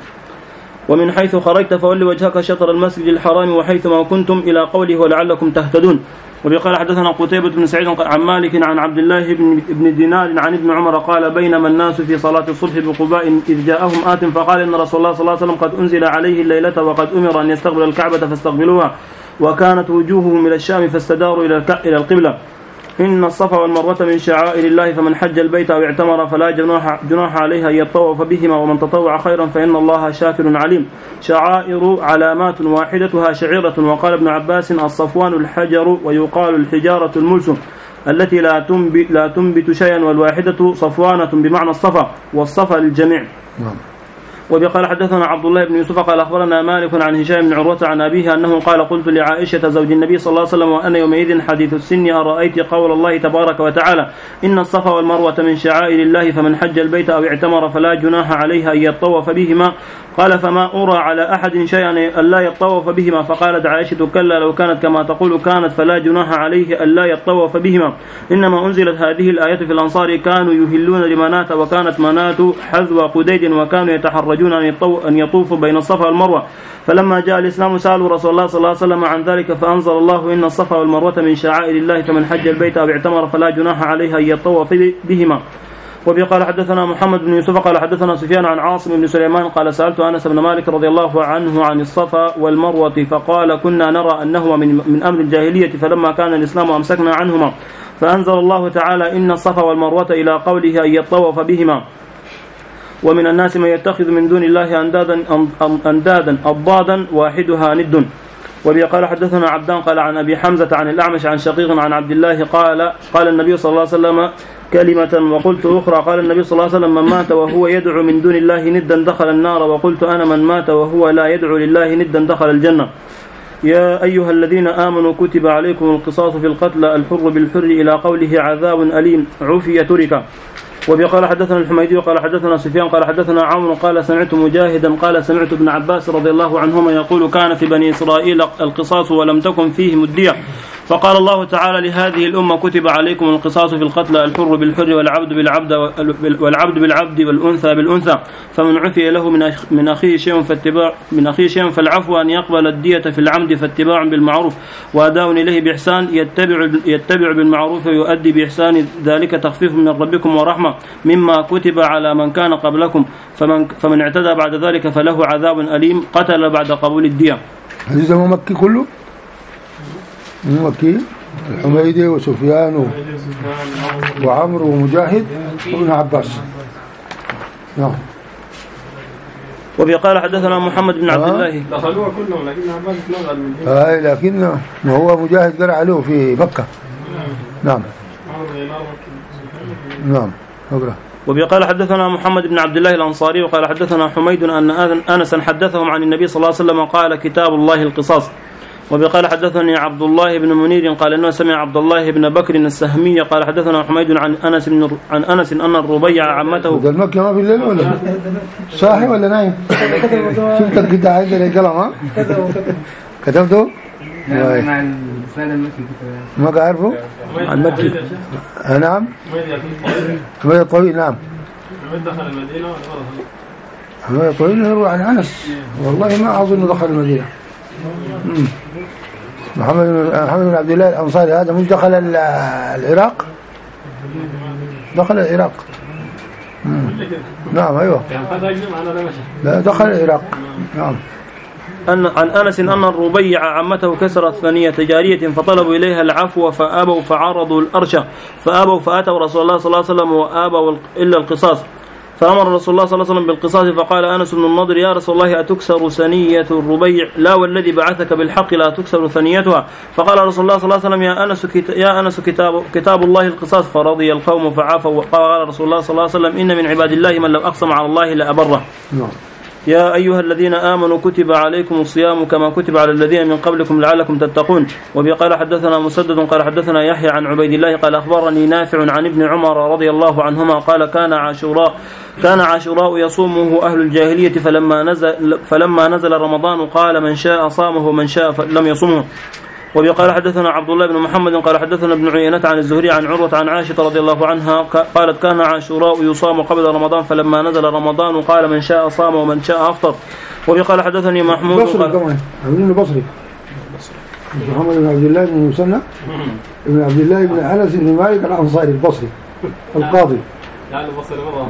ومن حيث خرجت فول وجهك شطر المسجد الحرام وحيث ما كنتم إلى قوله ولعلكم تهتدون. وقال حدثنا قتيبة بن سعيد عن مالك عن عبد الله بن دينار عن ابن عمر قال بينما الناس في صلاة الصبح بقباء إذ جاءهم آت فقال إن رسول الله صلى الله عليه وسلم قد أنزل عليه الليلة وقد أمر أن يستقبل الكعبة فاستقبلوها وكانت وجوههم إلى الشام فاستداروا إلى القبلة. إن الصفا والمروة من شعائر الله فمن حج البيت أو اعتمر فلا جناح, جناح عليها أن يطوف بهما ومن تطوع خيرا فإن الله شاكر عليم. شعائر علامات واحدتها شعيرة. وقال ابن عباس الصفوان الحجر ويقال الحجارة الملس التي لا تنبت, لا تنبت شيئا والواحدة صفوانة بمعنى الصفا والصفا للجميع. نعم. وقال حدثنا عبد الله بن يوسف قال أخبرنا مالك عن هشام بن عروة عن أبيه أنه قال قلت لعائشة زوج النبي صلى الله عليه وسلم وأنا يومئذ حديث السن أرأيت قول الله تبارك وتعالى إن الصفا والمروة من شعائر الله فمن حج البيت أو اعتمر فلا جناح عليها أن يطوف بهما. قال فما أرى على أحد شيئا ألا يطوف بهما. فقالت عائشة كلا لو كانت كما تقول كانت فلا جناح عليه ألا يطوف بهما. إنما أنزلت هذه الآية في الأنصار كانوا يهلون لمنات وكانت منات حذو قديد وكانوا يتحرجون أن يطوفوا بين الصفا والمروة. فلما جاء الإسلام سألوا رسول الله صلى الله عليه وسلم عن ذلك فأنزل الله إن الصفا والمروة من شعائر الله فمن حج البيت أو اعتمر فلا جناح عليها أن يطوف بهما. وقال حدثنا محمد بن يوسف قال حدثنا سفيان عن عاصم بن سليمان قال سألت أنس بن مالك رضي الله عنه عن الصفا والمروة فقال كنا نرى أنهما من, من أمر الجاهلية فلما كان الإسلام أمسكنا عنهما فأنزل الله تعالى إن الصفا والمروة إلى قوله أن يطوف بهما. ومن الناس من يتخذ من دون الله أندادا أندادا أضدادا واحدها ند. وقال حدثنا عبدان قال عن أبي حمزة عن الأعمش عن شقيق عن عبد الله قال قال النبي صلى الله عليه وسلم كلمة وقلت أخرى قال النبي صلى الله عليه وسلم من مات وهو يدعو من دون الله ندا دخل النار وقلت أنا من مات وهو لا يدعو لله ندا دخل الجنة. يا أيها الذين آمنوا كتب عليكم القصاص في القتلى الحر بالحر إلى قوله عذاب أليم عفي ترك. وقال حدثنا الحميدي وقال حدثنا سفيان قال حدثنا عمرو قال سمعت مجاهدا قال سمعت ابن عباس رضي الله عنهما يقول كان في بني إسرائيل القصاص ولم تكن فيه مدية فقال الله تعالى لهذه الأمة كتب عليكم القصاص في القتلى الحر بالحر والعبد بالعبد والعبد بالعبد والأنثى بالأنثى فمن عفي له من أخيه شيء فاتباع من أخيه شيء فالعفو أن يقبل الدية في العمد فاتباع بالمعروف وأداء إليه بإحسان يتبع يتبع بالمعروف ويؤدي بإحسان ذلك تخفيف من ربكم ورحمة مما كتب على من كان قبلكم فمن فمن اعتدى بعد ذلك فله عذاب أليم قتل بعد قبول الدية. هذا مكي كله مكي الحميدي وسفيان وعمرو ومجاهد وابن عباس. نعم. وبه قال حدثنا محمد بن عبد الله. دخلوها كلهم لكن عباس نقل من اي لكن ما هو مجاهد قرأ عليه في مكة. نعم نعم اقرأ. وبه قال حدثنا محمد بن عبد الله الأنصاري وقال حدثنا حميد أن أنسا حدثهم عن النبي صلى الله عليه وسلم قال كتاب الله القصاص. وبه قال حدثني عبد الله بن منير قال انه سمع عبد الله بن بكر السهمي قال حدثنا حميد عن انس بن عن انس ان الربيع عمته. ده المكة ما في الليل ولا صاحي ولا نايم؟ شفتك كده عايز القلم ها؟ كتبته؟ مع الإسناد المكي ما عارفه؟ عن مكي. نعم. حميد الطويل. نعم. حميد دخل المدينة ولا حميد الطويل يروي عن انس والله ما اظن دخل المدينة. محمد محمد بن عبد الله الأنصاري هذا مش دخل العراق؟ دخل العراق. نعم أيوه. لا دخل العراق. نعم. أن عن أنس أن الربيع عمته كسرت ثنية جارية فطلبوا إليها العفو فأبوا فعرضوا الأرشة فأبوا فأتوا رسول الله صلى الله عليه وسلم وأبوا إلا القصاص فأمر رسول الله صلى الله عليه وسلم بالقصاص فقال أنس بن النضر يا رسول الله أتكسر ثنية الربيع لا والذي بعثك بالحق لا تكسر ثنيتها فقال رسول الله صلى الله عليه وسلم يا أنس يا أنس كتاب كتاب الله القصاص فرضي القوم فعافوا وقال رسول الله صلى الله عليه وسلم إن من عباد الله من لو أقسم على الله لأبره. يا أيها الذين آمنوا كتب عليكم الصيام كما كتب على الذين من قبلكم لعلكم تتقون. وبه قال حدثنا مسدد قال حدثنا يحيى عن عبيد الله قال أخبرني نافع عن ابن عمر رضي الله عنهما قال كان عاشوراء كان عاشوراء يصومه أهل الجاهلية فلما نزل فلما نزل رمضان قال من شاء صامه ومن شاء لم يصومه. وبه قال حدثنا عبد الله بن محمد قال حدثنا ابن عيينة عن الزهري عن عروة عن عائشة رضي الله عنها قالت كان عاشوراء يصام قبل رمضان فلما نزل رمضان قال من شاء صام ومن شاء أفطر. وبه قال حدثني محمود بصري كمان عاملين بصري محمد بن عبد الله بن مسنى ابن عبد الله بن أنس بن مالك الأنصاري البصري القاضي يعني البصري مرة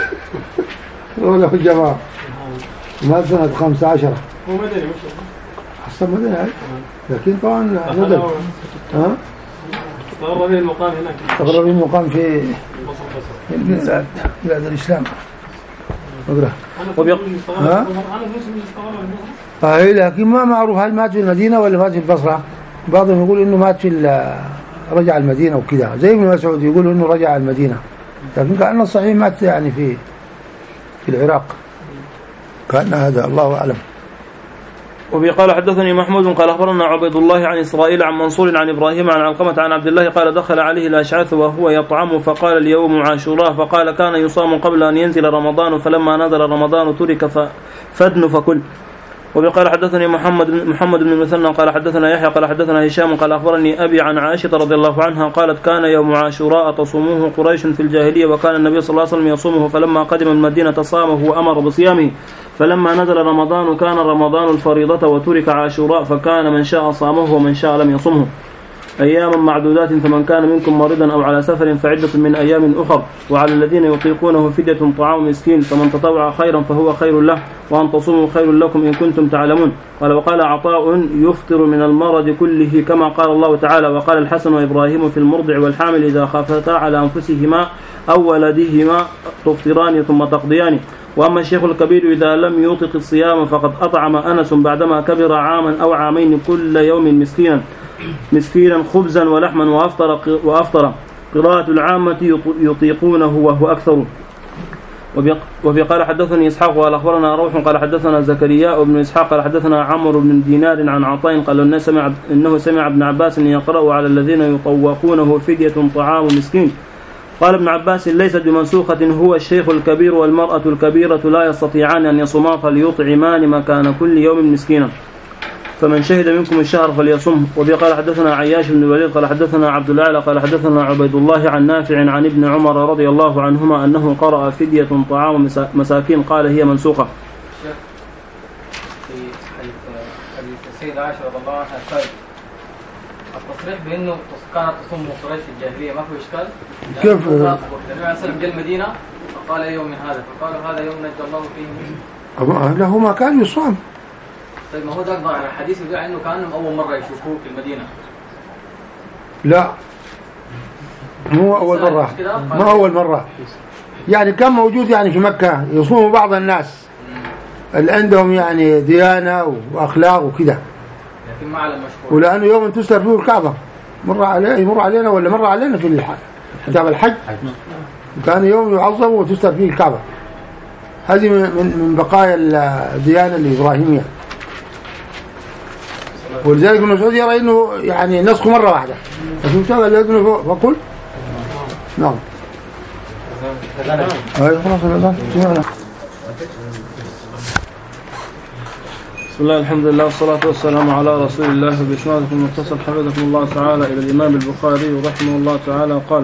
ولا في الجماعة ما سنة خمسة عشر هو مدني مش حسب مدني لكن طبعا ندل ها استغرب به المقام هناك استغرب به المقام في بلاد بلاد الإسلام. اقرأ. ها اه لكن ما معروف هل مات في المدينة ولا مات في البصرة. بعضهم يقول انه مات في رجع المدينة وكذا زي ابن مسعود يقول انه رجع المدينة لكن كأن الصحيح مات يعني في في العراق كأن هذا الله أعلم. وبه قال حدثني محمود قال أخبرنا عبيد الله عن إسرائيل عن منصور عن إبراهيم عن علقمة عن عبد الله قال دخل عليه الأشعث وهو يطعم فقال اليوم عاشوراء فقال كان يصام قبل أن ينزل رمضان فلما نزل رمضان ترك فدن فكل. وبه قال حدثني محمد محمد بن المثنى قال حدثنا يحيى قال حدثنا هشام قال أخبرني أبي عن عائشة رضي الله عنها قالت كان يوم عاشوراء تصوموه قريش في الجاهلية وكان النبي صلى الله عليه وسلم يصومه فلما قدم المدينة صامه وأمر بصيامه فلما نزل رمضان كان رمضان الفريضة وترك عاشوراء فكان من شاء صامه ومن شاء لم يصمه أياما معدودات فمن كان منكم مريضا أو على سفر فعدة من أيام أخر وعلى الذين يطيقونه فدية طعام مسكين فمن تطوع خيرا فهو خير له وأن تصوموا خير لكم إن كنتم تعلمون. قال وقال عطاء يفطر من المرض كله كما قال الله تعالى وقال الحسن وإبراهيم في المرضع والحامل إذا خافتا على أنفسهما أو ولدهما تفطران ثم تقضيان. وأما الشيخ الكبير إذا لم يطق الصيام فقد أطعم أنس بعدما كبر عاما أو عامين كل يوم مسكينا مسكينا خبزا ولحما وأفطر, وأفطر قراءة العامة يطيقونه وهو أكثر. وفي قال حدثني إسحاق قال أخبرنا روح قال حدثنا زكريا بن إسحاق قال حدثنا عمرو بن دينار عن عطاء قال إنه سمع, إنه سمع ابن عباس يقرأ على الذين يطوقونه فدية طعام مسكين. قال ابن عباس ليست بمنسوخة هو الشيخ الكبير والمرأة الكبيرة لا يستطيعان أن يصوما فليطعمان مكان كل يوم مسكينا فمن شهد منكم الشهر فليصمه. وبه قال حدثنا عياش بن الوليد قال حدثنا عبد الأعلى قال حدثنا عبيد الله عن نافع عن ابن عمر رضي الله عنهما أنه قرأ فدية طعام مساكين قال هي منسوخة. في حديث السيدة عائشة رضي الله عنها الثالث التصريح بأنه كانت تصوم قريش في الجاهلية ما في إشكال. كيف؟ النبي عليه الصلاة والسلام جاء المدينة فقال يوم من هذا فقالوا هذا يوم نجى الله فيه. له ما كان يصوم. طيب ما هو ده ظاهر الحديث يقول انه كانهم اول مره يشوفوه في المدينه. لا مو اول مره ما اول مره يعني كان موجود يعني في مكه يصوم بعض الناس اللي عندهم يعني ديانة وأخلاق وكده. لكن ما على مشهور. ولأنه يوم تسر فيه الكعبة مر عليه يمر علينا ولا مر علينا في كتاب الحج، وكان يوم يعظم وتسر فيه الكعبة. هذه من من بقايا الديانة الإبراهيمية. ولذلك ابن مسعود يرى إنه يعني نسخ مرة واحدة. لكن تابع الأذن فقل نعم. أيوة خلاص الأذان سمعنا. بسم الله الحمد لله والصلاة والسلام على رسول الله وبإسنادكم المتصل حفظكم الله تعالى إلى الإمام البخاري رحمه الله تعالى قال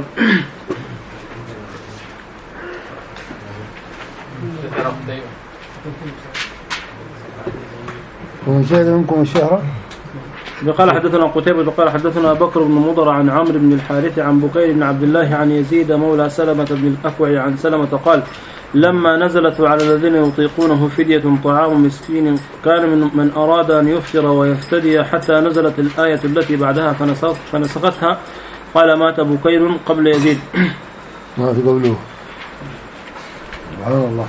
ومن شهد منكم الشهر قال حدثنا قتيبة قال حدثنا بكر بن مضر عن عمرو بن الحارث عن بكير بن عبد الله عن يزيد مولى سلمة بن الأكوع عن سلمة قال لما نزلت على الذين يطيقونه فدية طعام مسكين كان من, من أراد أن يفطر ويفتدي حتى نزلت الآية التي بعدها فنسختها قال مات بكير قبل يزيد. ما في قوله سبحان الله.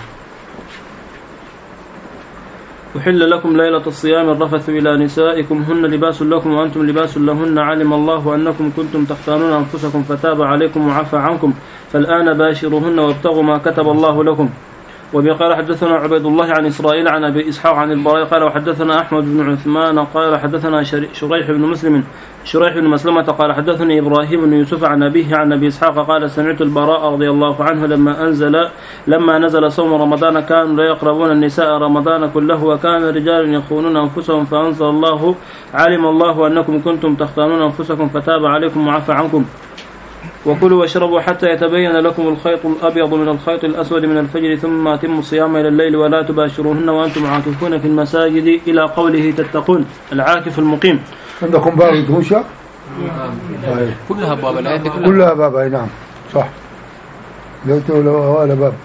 أحل لكم ليلة الصيام الرفث إلى نسائكم هن لباس لكم وأنتم لباس لهن علم الله أنكم كنتم تختانون أنفسكم فتاب عليكم وعفى عنكم فالآن باشروهن وابتغوا ما كتب الله لكم. وبقال حدثنا عبيد الله عن إسرائيل عن أبي إسحاق عن البراء قال وحدثنا أحمد بن عثمان قال حدثنا شريح بن مسلم شريح بن مسلمة قال حدثني إبراهيم بن يوسف عن أبيه عن أبي إسحاق قال سمعت البراء رضي الله عنه لما أنزل لما نزل صوم رمضان كانوا لا يقربون النساء رمضان كله وكان رجال يخونون أنفسهم فأنزل الله علم الله أنكم كنتم تختانون أنفسكم فتاب عليكم وعفى عنكم وكلوا واشربوا حتى يتبين لكم الخيط الأبيض من الخيط الأسود من الفجر ثم أتموا الصيام إلى الليل ولا تباشروهن وأنتم عاكفون في المساجد إلى قوله تتقون العاكف المقيم. عندكم باب الدوشة كلها باب الآية كلها, كلها باب أي نعم صح. ليت ولو هذا باب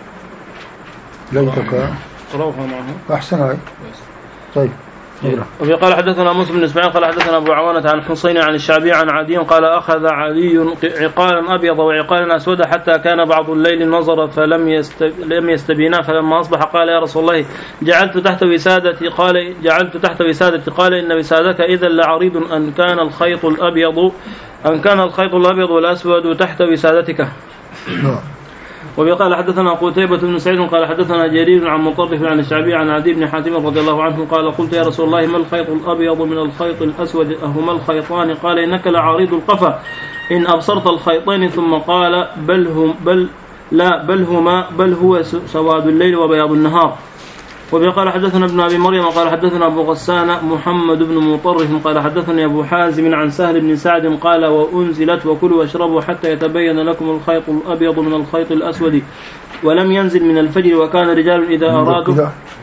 ليتك روحوا معه أحسن هاي. طيب وفي قال حدثنا موسى بن اسماعيل قال حدثنا ابو عوانة عن حسين عن الشعبي عن عدي قال اخذ علي عقالا ابيض وعقالا اسود حتى كان بعض الليل نظر فلم يست... لم يستبينا فلما اصبح قال يا رسول الله جعلت تحت وسادتي قال جعلت تحت وسادتي قال ان وسادك اذا لعريض ان كان الخيط الابيض ان كان الخيط الابيض والاسود تحت وسادتك. وقال حدثنا قتيبة بن سعيد قال حدثنا جرير عن مطرف عن الشعبي عن عدي بن حاتم رضي الله عنه قال قلت يا رسول الله ما الخيط الأبيض من الخيط الأسود أهما الخيطان قال إنك لعريض القفا إن أبصرت الخيطين ثم قال بل هم بل لا بل هما بل هو سواد الليل وبياض النهار. وقال حدثنا ابن أبي مريم قال حدثنا أبو غسان محمد بن مطرف قال حدثني أبو حازم عن سهل بن سعد قال وأنزلت وكلوا واشربوا حتى يتبين لكم الخيط الأبيض من الخيط الأسود ولم ينزل من الفجر وكان رجال إذا أرادوا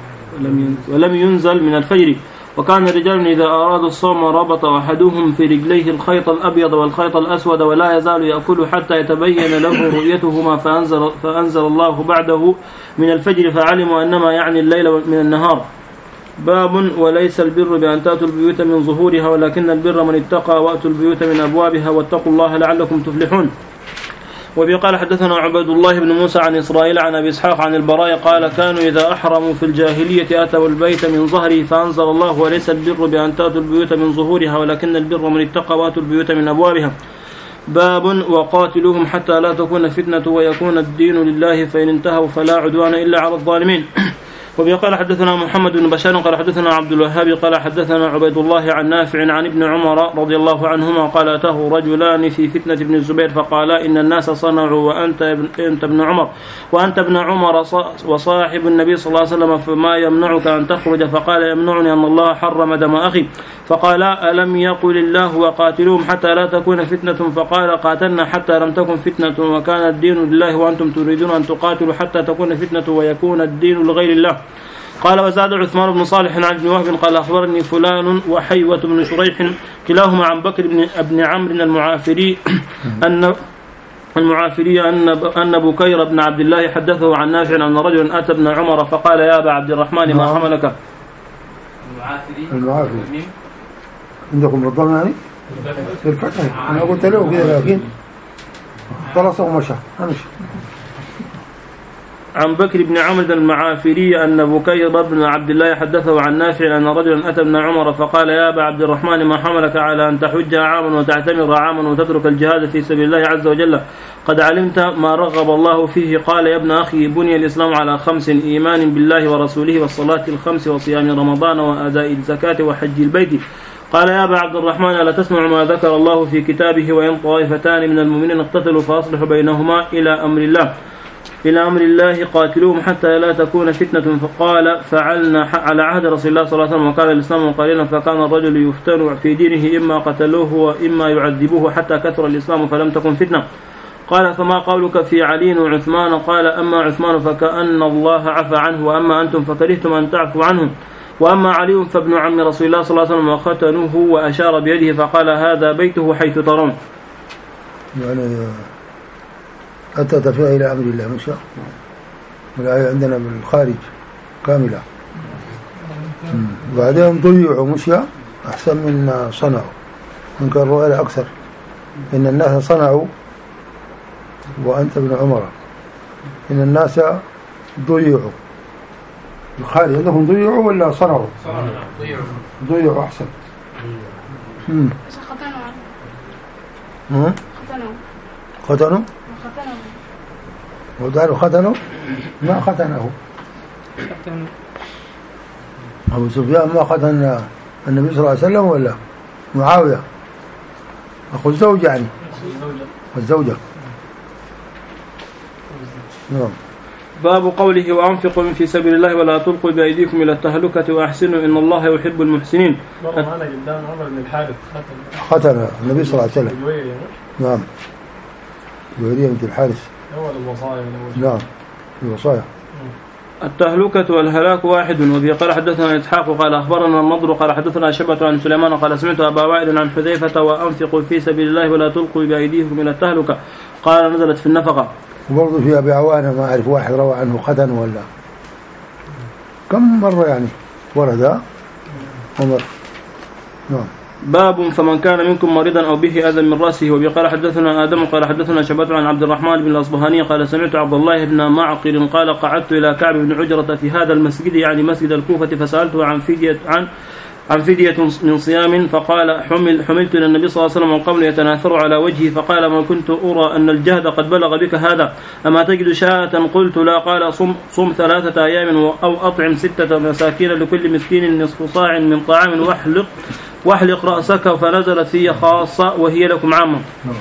ولم ينزل من الفجر وكان رجال إذا أرادوا الصوم ربط أحدهم في رجليه الخيط الأبيض والخيط الأسود ولا يزال يأكل حتى يتبين له رؤيتهما فأنزل, فأنزل الله بعده من الفجر فعلموا أنما يعني الليل من النهار. باب وليس البر بأن تأتوا البيوت من ظهورها ولكن البر من اتقى وأتوا البيوت من أبوابها واتقوا الله لعلكم تفلحون. وقال حدثنا عبيد الله بن موسى عن إسرائيل عن أبي إسحاق عن البراء قال كانوا إذا أحرموا في الجاهلية أتوا البيت من ظهره فأنزل الله وليس البر بأن تأتوا البيوت من ظهورها ولكن البر من اتقى وأتوا البيوت من أبوابها. باب وقاتلوهم حتى لا تكون فتنة ويكون الدين لله فإن انتهوا فلا عدوان إلا على الظالمين. وقال حدثنا محمد بن بشار قال حدثنا عبد الوهاب قال حدثنا عبيد الله عن نافع عن ابن عمر رضي الله عنهما قال أتاه رجلان في فتنة ابن الزبير فقالا إن الناس صنعوا وأنت أنت ابن عمر وأنت ابن عمر وصاحب النبي صلى الله عليه وسلم فما يمنعك أن تخرج فقال يمنعني أن الله حرم دم أخي فقال ألم يقل الله وقاتلوهم حتى لا تكون فتنة فقال قاتلنا حتى لم تكن فتنة وكان الدين لله وأنتم تريدون أن تقاتلوا حتى تكون فتنة ويكون الدين لغير الله. قال وزاد عثمان بن صالح عن ابن وهب قال أخبرني فلان وحيوة بن شريح كلاهما عن بكر بن ابن عمرو المعافري أن المعافري أن أن بكير بن عبد الله حدثه عن نافع أن رجلا أتى ابن عمر فقال يا أبا عبد الرحمن ما حملك. المعافري المعافري عندكم بالضم يعني الفتح أنا قلت له كذا لكن خلاص ومشى مشى عن بكر بن عمرو المعافري أن بكير بن عبد الله حدثه عن نافع أن رجلا أتى ابن عمر فقال يا أبا عبد الرحمن ما حملك على أن تحج عاما وتعتمر عاما وتترك الجهاد في سبيل الله عز وجل قد علمت ما رغب الله فيه. قال يا ابن أخي بني الإسلام على خمس: إيمان بالله ورسوله والصلاة الخمس وصيام رمضان وأداء الزكاة وحج البيت. قال يا أبا عبد الرحمن ألا تسمع ما ذكر الله في كتابه وإن طائفتان من المؤمنين اقتتلوا فأصلحوا بينهما إلى أمر الله إلى أمر الله قاتلوهم حتى لا تكون فتنة. فقال فعلنا على عهد رسول الله صلى الله عليه وسلم وقال الإسلام قليلا فكان الرجل يفتن في دينه إما قتلوه وإما يعذبوه حتى كثر الإسلام فلم تكن فتنة. قال فما قولك في علي وعثمان؟ قال أما عثمان فكأن الله عفى عنه وأما أنتم فكرهتم أن تعفوا عنهم وأما علي فابن عم رسول الله صلى الله عليه وسلم وختنوه وأشار بيده فقال هذا بيته حيث ترون. يعني حتى تفيء إلى أمر الله مشاء. والآية عندنا بالخارج كاملة. وبعدين ضيعوا مشاء أحسن من صنعوا. من كان رؤية أكثر إن الناس صنعوا وأنت ابن عمر إن الناس ضيعوا. الخارج عندهم ضيعوا ولا صنعوا؟ ضيعوا ضيعوا أحسن. ختنوا ختنوا ختنوا وداروا ختنوا ما ختنه أبو سفيان ما ختن النبي صلى الله عليه وسلم ولا معاوية أخو الزوجة يعني الزوجة. نعم. باب قوله وأنفقوا في سبيل الله ولا تلقوا بأيديكم إلى التهلكة وأحسنوا إن الله يحب المحسنين. مرة معنا قدام عمر بن الحارث ختن النبي صلى الله عليه وسلم. نعم جويرية بنت الحارث أول الوصايا. نعم الوصايا. التهلكة والهلاك واحد. وبه قال حدثنا إسحاق قال أخبرنا النضر قال حدثنا شعبة عن سليمان قال سمعت أبا وائل عن حذيفة وأنفقوا في سبيل الله ولا تلقوا بأيديكم إلى التهلكة قال نزلت في النفقة. وبرضه في أبي عوانة ما أعرف واحد روى عنه ختن ولا كم مرة يعني ورد عمر. نعم. باب فمن كان منكم مريضا أو به أذى من رأسه. وبه قال حدثنا آدم قال حدثنا شعبة عن عبد الرحمن بن الأصبهاني قال سمعت عبد الله بن معقل قال قعدت إلى كعب بن عجرة في هذا المسجد يعني مسجد الكوفة فسألته عن فدية عن عن فدية من صيام فقال حمل حملت إلى النبي صلى الله عليه وسلم وقبل يتناثر على وجهه فقال ما كنت أرى أن الجهد قد بلغ بك هذا أما تجد شاة؟ قلت لا. قال صم, صم ثلاثة أيام أو أطعم ستة مساكين لكل مسكين نصف صاع من طعام واحلق واحلق رأسك فنزلت فيه خاصة وهي لكم عامة.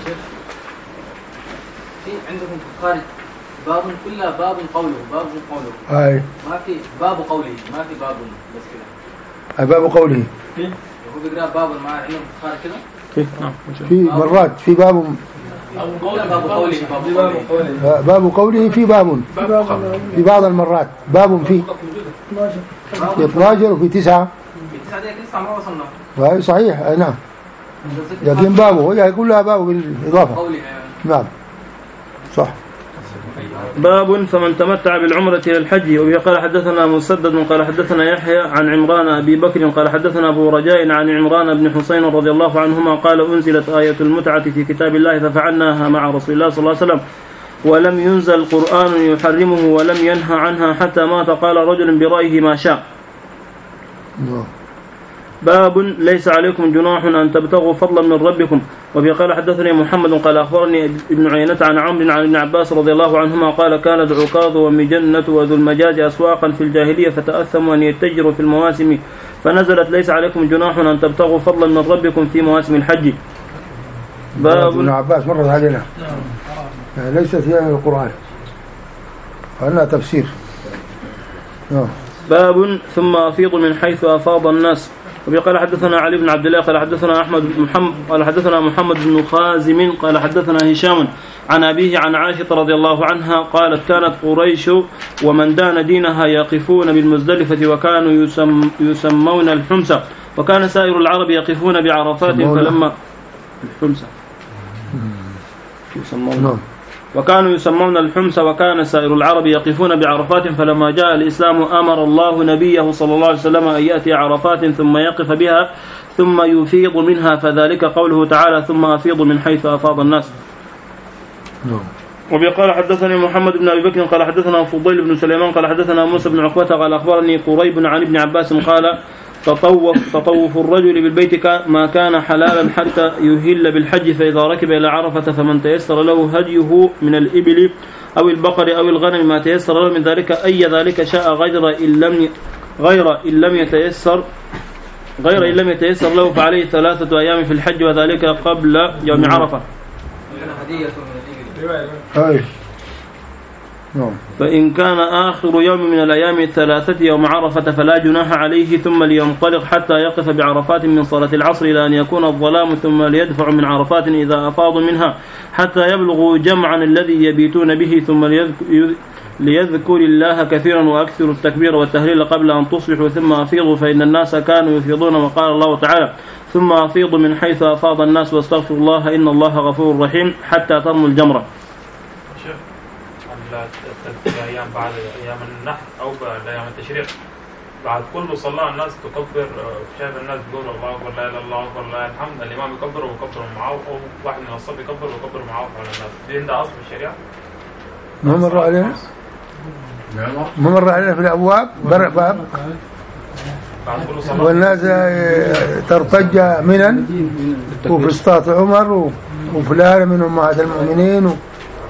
في عندكم في الخارج باب كلها باب قوله باب قوله هاي ما في باب قوله ما في باب بس كده باب قوله هو بيقرأ باب ما عندهم في الخارج كده في مرات في باب باب قوله باب قوله باب قوله في باب في بعض المرات باب في في اثناشر وفي تسعة في تسعة دقائق لسه ما وصلنا. وهي صحيح أي نعم لكن بابه هي كلها باب بالإضافة. قوله نعم صح. باب فمن تمتع بالعمرة إلى الحج. وبه قال حدثنا مسدد قال حدثنا يحيى عن عمران أبي بكر قال حدثنا أبو رجاء عن عمران بن حسين رضي الله عنهما قال أنزلت آية المتعة في كتاب الله ففعلناها مع رسول الله صلى الله عليه وسلم ولم ينزل قرآن يحرمه ولم ينهى عنها حتى مات. قال رجل برأيه ما شاء. باب ليس عليكم جناح أن تبتغوا فضلا من ربكم. وبه قال حدثني محمد قال أخبرني ابن عيينة عن عمرو عن ابن عباس رضي الله عنهما قال كانت عكاظ ومجنة وذو المجاز أسواقا في الجاهلية فتأثموا أن يتجروا في المواسم فنزلت ليس عليكم جناح أن تبتغوا فضلا من ربكم في مواسم الحج. باب ابن عباس مرت علينا يعني ليست هي من القرآن وأنها تفسير. باب ثم أفيض من حيث أفاض الناس. وقال حدثنا علي بن عبد الله قال حدثنا أحمد بن محمد قال حدثنا محمد بن خازم قال حدثنا هشام عن أبيه عن عائشة رضي الله عنها قالت كانت قريش ومن دان دينها يقفون بالمزدلفة وكانوا يسم يسمون الحمصة وكان سائر العرب يقفون بعرفات فلما الحمصة يسمون وكانوا يسمون الحمص وكان سائر العرب يقفون بعرفات فلما جاء الإسلام أمر الله نبيه صلى الله عليه وسلم أن يأتي عرفات ثم يقف بها ثم يفيض منها فذلك قوله تعالى ثم أفيض من حيث أفاض الناس. وبي قال حدثني محمد بن أبي بكر قال حدثنا فضيل بن سليمان قال حدثنا موسى بن عقبة قال أخبرني قريب عن ابن عباس قال تطوف, تطوف الرجل بالبيت ما كان حلالا حتى يهل بالحج، فإذا ركب إلى عرفة فمن تيسر له هديه من الإبل أو البقر أو الغنم ما تيسر له من ذلك أي ذلك شاء غير إن لم غير إن لم يتيسر غير إن لم يتيسر له فعليه ثلاثة أيام في الحج وذلك قبل يوم عرفة. فإن كان آخر يوم من الأيام الثلاثة يوم عرفة فلا جناح عليه ثم لينطلق حتى يقف بعرفات من صلاة العصر إلى أن يكون الظلام ثم ليدفع من عرفات إذا أفاضوا منها حتى يبلغوا جمعا الذي يبيتون به ثم ليذكر الله كثيرا وأكثر التكبير والتهليل قبل أن تصبحوا ثم أفيضوا فإن الناس كانوا يفيضون وقال الله تعالى ثم أفيضوا من حيث أفاض الناس واستغفروا الله إن الله غفور رحيم حتى ترموا الجمرة. أيام بعد أيام النحر أو بعد أيام التشريق بعد كل صلاة الناس تكبر، شايف الناس تقول الله أكبر لا إله إلا الله أكبر لا الحمد، الإمام يكبر ويكبر معه أو واحد من الصف يكبر ويكبر معه على الناس. دي عندها أصل في الشريعة؟ ما مر علينا؟ ما مر علينا في الأبواب برق باب والناس ترتج منا وفي اسطاط عمر وفلان من أمهات المؤمنين و...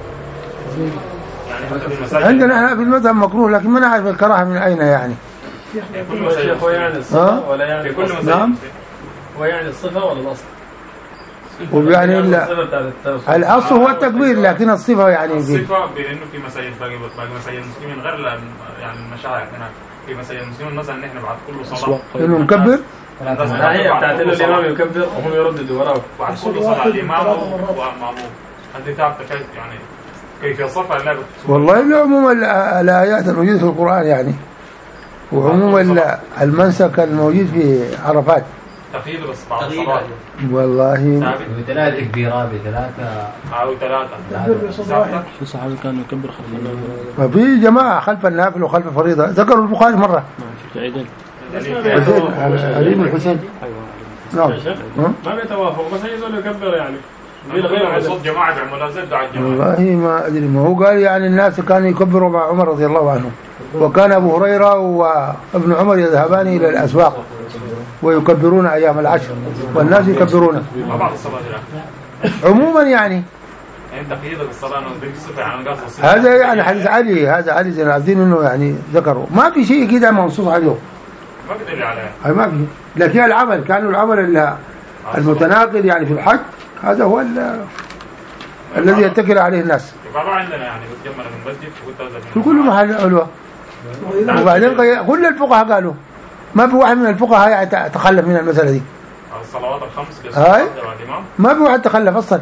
عندنا احنا في المذهب مكروه لكن ما نعرف الكراهه من اين يعني. كل مسجد هو يعني الصفه ولا يعني كل مسجد؟ نعم هو يعني الصفه ولا الاصل؟ ويعني لا الاصل هو التكبير لكن الصفه يعني الصفه بانه في مساجد باقي باقي مساجد المسلمين غير يعني المشاعر هنا في مساجد المسلمين مثلا ان احنا بعد كل صلاه انه مكبر لا هي بتاعت انه الامام يكبر وهم يرددوا وراه بعد كل صلاه الامام وماموم انت تعرف كيف يعني كيف يصفها اللعبة؟ والله العموم الآيات الموجودة في القرآن يعني وعموم المنسك الموجود في عرفات تقييد بس بعض الصلاة والله بثلاثة كبيرة بثلاثة أو ثلاثة في صحابي كانوا يكبر خلف النافلة وفي جماعة خلف النافل وخلف الفريضة ذكروا البخاري مرة في العيدين علي بن الحسين نعم ما بيتوافق بس يزول يكبر يعني صوت جماعة بعملها زي دعاء الجماعة والله ما أدري ما هو قال يعني الناس كانوا يكبروا مع عمر رضي الله عنه وكان أبو هريرة وابن عمر يذهبان إلى الأسواق ويكبرون أيام العشر والناس يكبرون ما بعض الصلاة عموما يعني انت في ايدك الصلاة هذا يعني حديث علي هذا علي زين العابدين انه يعني ذكروا ما في شيء كده منصوص عليه ما بيدل عليه ما في لكن العمل كانوا العمل المتناقض يعني في الحج هذا هو الذي يتكل عليه الناس يبقى عندنا يعني بتجمع من المسجد في كل محل علوه وبعدين كل الفقهاء قالوا ما في واحد من الفقهاء يتخلف من المسألة دي الصلوات الخمس هاي ما في واحد تخلف أصلا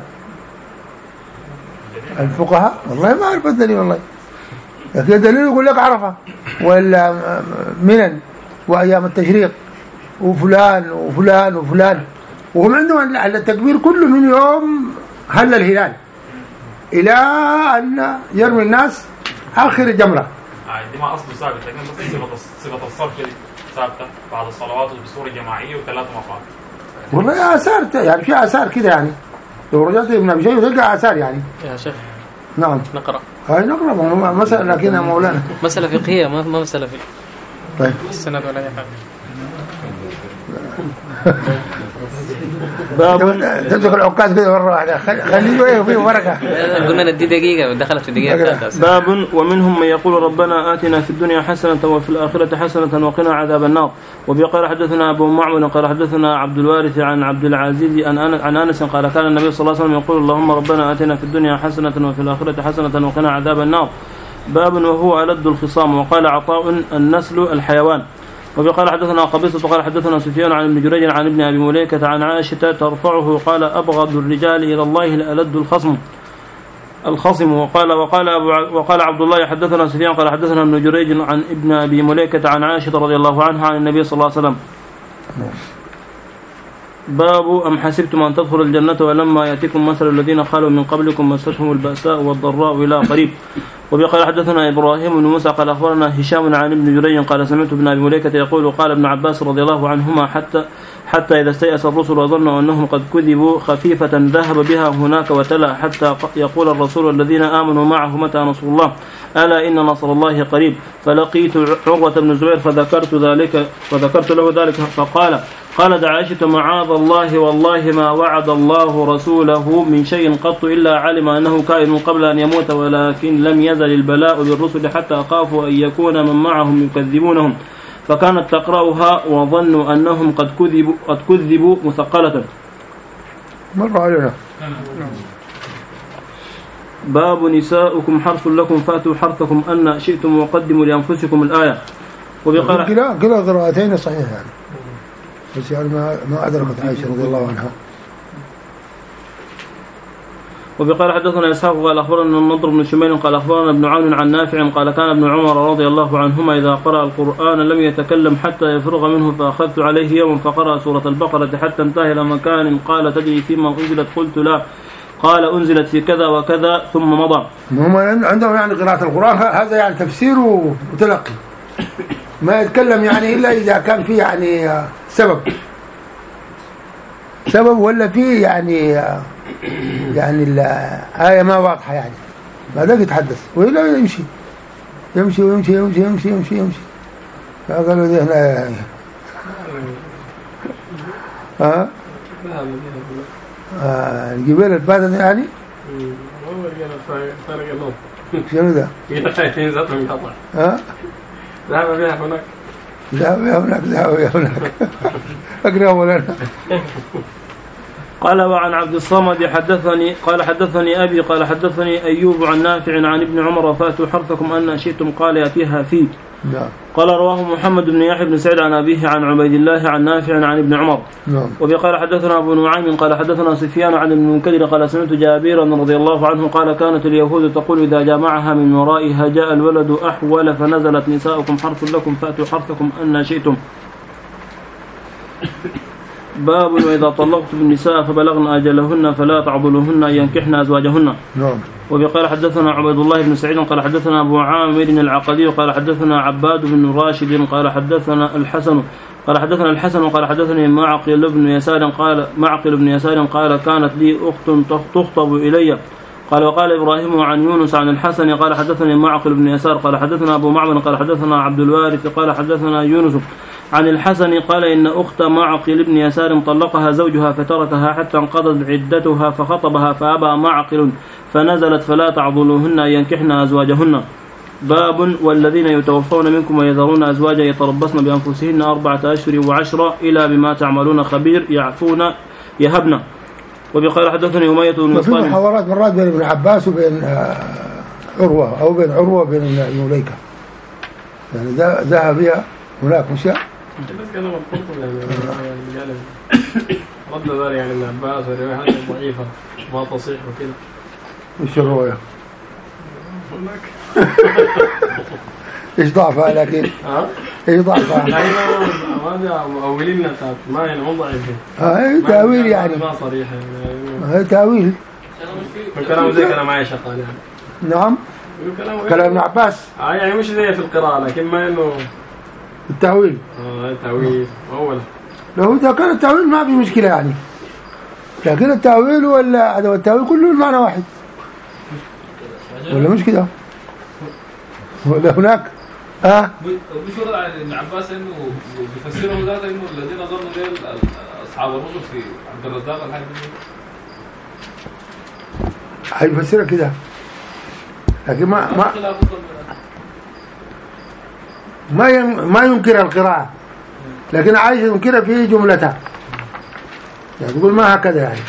الفقهاء والله ما أعرف الدليل والله لكن الدليل يقول لك عرفة ولا منن وأيام التشريق وفلان وفلان وفلان وهم عندهم التكبير كله من يوم هل الهلال إلى أن يرمي الناس آخر الجمرة. آه دي ما أصله ثابت لكن بس صفة صفة الصرف دي ثابتة بعد الصلوات بصورة جماعية وثلاث مرات. والله آثار يعني في آثار كده يعني لو رجعت ابن أبي شيبة تلقى آثار يعني. يا شيخ. نعم. نقرأ. هاي نقرأ مسألة لكنها مولانا. مسألة فقهية ما ما مسألة فقهية. طيب. السند ولا أي حاجة. باب تمسك العكاز كده مرة واحدة خليه ويه وفيه بركة. قلنا ندي دقيقة ودخلت في دقيقة. باب ومنهم من يقول ربنا آتنا في الدنيا حسنة وفي الآخرة حسنة وقنا عذاب النار. وبقال حدثنا أبو معمر قال حدثنا عبد الوارث عن عبد العزيز عن أنس قال كان النبي صلى الله عليه وسلم يقول اللهم ربنا آتنا في الدنيا حسنة وفي الآخرة حسنة وقنا عذاب النار. باب وهو ألد الخصام. وقال عطاء النسل الحيوان. وقال حدثنا قبيصة قال حدثنا سفيان عن ابن جريج عن ابن أبي مليكة عن عائشة ترفعه قال أبغض الرجال إلى الله الألد الخصم الخصم. وقال وقال وقال عبد الله حدثنا سفيان قال حدثنا ابن جريج عن ابن أبي مليكة عن عائشة رضي الله عنها عن النبي صلى الله عليه وسلم. باب أم حسبتم أن تدخلوا الجنة ولما يأتكم مثل الذين خالوا من قبلكم مستهم البأساء والضراء إلى قريب. وبقال حدثنا إبراهيم بن موسى قال أخبرنا هشام عن ابن جريج قال سمعت ابن أبي مليكة يقول قال ابن عباس رضي الله عنهما حتى حتى إذا استيأس الرسل وظنوا أنهم قد كذبوا خفيفة ذهب بها هناك وتلا حتى يقول الرسول الذين آمنوا معه متى نصر الله ألا إن نصر الله قريب فلقيت عروة بن الزبير فذكرت ذلك فذكرت له ذلك فقال قالت عائشة معاذ الله والله ما وعد الله رسوله من شيء قط إلا علم أنه كائن قبل أن يموت ولكن لم يزل البلاء بالرسل حتى خافوا أن يكون من معهم يكذبونهم فكانت تقرأها وظنوا أنهم قد كذبوا قد كذبوا مثقلة. مر علينا. باب نساؤكم حرث لكم فأتوا حرثكم أن شئتم وقدموا لأنفسكم الآية. وبقال كلا كلا قراءتين صحيح يعني بس يعني ما ما أدركت عائشة رضي الله عنها. وبقال حدثنا إسحاق قال أخبرنا النضر بن شميل قال أخبرنا ابن عون عن نافع قال كان ابن عمر رضي الله عنهما إذا قرأ القرآن لم يتكلم حتى يفرغ منه فأخذت عليه يوم فقرأ سورة البقرة حتى انتهى إلى مكان قال تدري فيما أنزلت قلت لا قال أنزلت في كذا وكذا ثم مضى. هم عندهم يعني قراءة القرآن هذا يعني تفسير وتلقي ما يتكلم يعني إلا إذا كان فيه يعني سبب سبب ولا فيه يعني يعني الآية ما واضحة يعني بعدك يتحدث وإلا يمشي يمشي ويمشي يمشي يمشي يمشي يمشي فقالوا ذي هنا يعني ها آه الجبال الفاتت يعني شنو ذا؟ ها؟ ذهب بها هناك ذهب بها هناك ذهب بها هناك أقرأ ولا قال وعن عبد الصمد حدثني قال حدثني أبي قال حدثني أيوب عن نافع عن ابن عمر فاتوا حرثكم أن شئتم قال يأتيها فيه. نعم. قال رواه محمد بن يحيى بن سعيد عن أبيه عن عبيد الله عن نافع عن ابن عمر. نعم. وبقال حدثنا أبو نعيم قال حدثنا سفيان عن ابن المنكدر قال سمعت جابرا رضي الله عنه قال كانت اليهود تقول إذا جامعها من ورائها جاء الولد أحول فنزلت نساؤكم حرث لكم فأتوا حرثكم أن شئتم. باب وإذا طلقتم النساء فبلغن أجلهن فلا تعضلوهن أن ينكحن أزواجهن. نعم. وبقال حدثنا عبيد الله بن سعيد قال حدثنا أبو عامر العقدي قال حدثنا عباد بن راشد قال حدثنا الحسن قال حدثنا الحسن قال حدثني معقل بن يسار قال معقل بن يسار قال كانت لي أخت تخطب إلي قال وقال إبراهيم عن يونس عن الحسن قال حدثني معقل بن يسار قال حدثنا أبو معمر قال حدثنا عبد الوارث قال حدثنا يونس عن الحسن قال إن أخت معقل بن يسار طلقها زوجها فتركها حتى انقضت عدتها فخطبها فأبى معقل فنزلت فلا تعضلوهن أن ينكحن أزواجهن. باب والذين يتوفون منكم ويذرون أزواجا يتربصن بأنفسهن أربعة أشهر وعشرة إلى بما تعملون خبير يعفون يهبن. وبقال حدثني أمية بن مصطفى في محاورات مرات بين ابن عباس وبين عروة أو بين عروة وبين المليكة يعني ذهب بها هناك مشى بس كلام القرطبي يعني رد ذلك يعني ابن عباس ورواية ضعيفة ما تصيح وكذا. وش الرواية؟ ايش ضعفها لكن؟ ها؟ ايش ضعفها؟ لا هنا مؤولين ما يعني مو ضعيفين. اه اي تأويل يعني. ما صريح يعني. هاي تأويل. الكلام زي كلام عائشة قال يعني. نعم. كلام ابن عباس. اه يعني مش زي في القراءة لكن ما انه التأويل. اه التأويل أول. لو إذا كان التأويل ما في مشكلة يعني. لكن التأويل ولا عدم التأويل كله المعنى واحد. ولا مش كده؟ ولا هناك؟ اه. بيشور عن ابن عباس انه بيفسروا ذات انه الذين ظنوا ديل اصحاب الرسل في عبد الرزاق الحاج هيفسرها كده. لكن ما ما ما ين ما ينكر القراءة لكن عايز ينكرها في جملتها يعني تقول ما هكذا يعني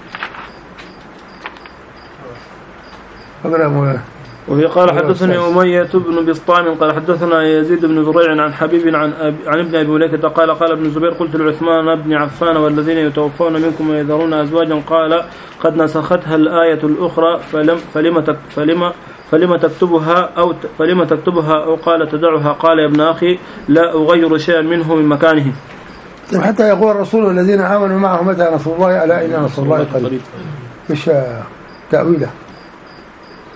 أقرأ. وفي قال حدثني أمية بن بسطام قال حدثنا يزيد بن زريع عن حبيب عن أبي عن ابن أبي مليكة قال قال ابن الزبير قلت لعثمان بن عفان والذين يتوفون منكم ويذرون أزواجا قال قد نسختها الآية الأخرى فلم فلم فلم فلم تكتبها أو فلم تكتبها أو قال تدعها قال يا ابن أخي لا أغير شيئا منه من مكانه. حتى يقول الرسول الذين آمنوا معه متى نصر الله ألا إن نصر الله قريب. إيش تأويله؟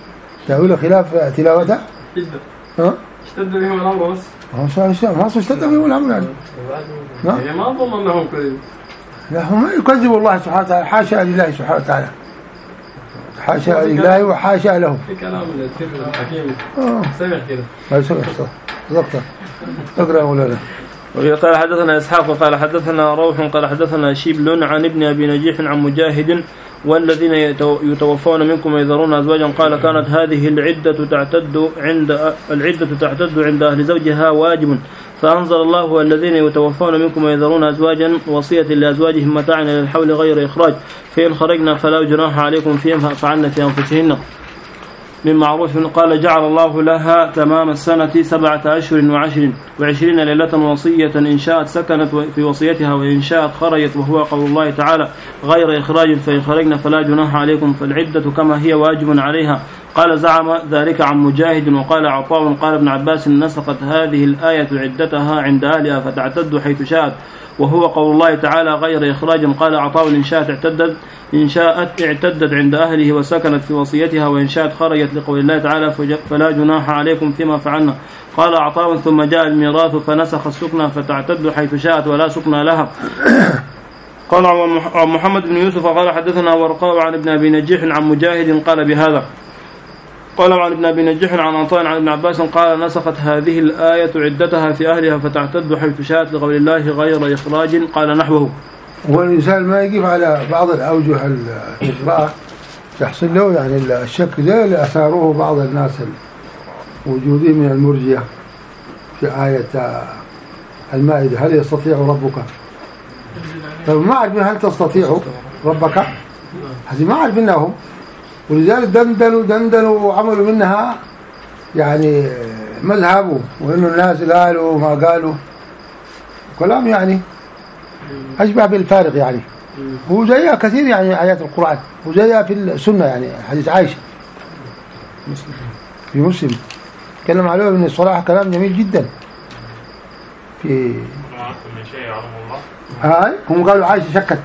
تأويل خلاف تلاوته جدا ها اشتد بهم الأمر بس ما صار ما صار اشتد بهم الأمر يعني يعني ما أظن أنهم كذب لا هم يكذبوا الله سبحانه وتعالى حاشا لله سبحانه وتعالى حاشا لله وحاشا له في كلام الترمذي الحكيم اه سمع كده ما سمع بالضبط اقرأ ولا لا قال حدثنا إسحاق قال حدثنا روح قال حدثنا شبل عن ابن أبي نجيح عن مجاهد والذين يتوفون منكم ويذرون أزواجا قال كانت هذه العدة تعتد عند العدة تعتد عند أهل زوجها واجب فأنزل الله الذين يتوفون منكم ويذرون أزواجا وصية لأزواجهم متاعا إلى الحول غير إخراج فإن خرجنا فلا جناح عليكم فيما فعلن في أنفسهن من معروف قال جعل الله لها تمام السنة سبعة أشهر وعشر وعشرين ليلة وصية إن شاءت سكنت في وصيتها وإن شاءت خرجت وهو قول الله تعالى غير إخراج فإن خرجنا فلا جناح عليكم فالعدة كما هي واجب عليها قال زعم ذلك عن مجاهد وقال عطاء قال ابن عباس نسقت هذه الآية عدتها عند أهلها فتعتد حيث شاءت وهو قول الله تعالى غير إخراج قال عطاء إن شاءت اعتدت إن شاءت اعتدت عند أهله وسكنت في وصيتها وإن شاءت خرجت لقول الله تعالى فلا جناح عليكم فيما فعلنا قال عطاء ثم جاء الميراث فنسخ السكنى فتعتد حيث شاءت ولا سكنى لها قال عن محمد بن يوسف قال حدثنا ورقاء عن ابن أبي نجيح عن مجاهد قال بهذا قال عن ابن أبي نجيح عن عطاء عن ابن عباس قال نسخت هذه الآية عدتها في أهلها فتعتد حيث شاءت لقول الله غير إخراج قال نحوه. والإنسان ما يقف على بعض الأوجه الإقراء يحصل له يعني الشك زي اللي أثاروه بعض الناس الوجودين من المرجية في آية المائدة هل يستطيع ربك طيب ما عارفين هل تستطيع ربك هذه ما عارفينهم ولذلك دندنوا دندنوا وعملوا منها يعني مذهبوا وإنه الناس قالوا ما قالوا كلام يعني أشبه بالفارق يعني هو زيها كثير يعني آيات القرآن وزيها في السنة يعني حديث عائشة في مسلم تكلم عليه من الصراحة كلام جميل جدا في من شيء يعلم الله هاي هم قالوا عائشة شكت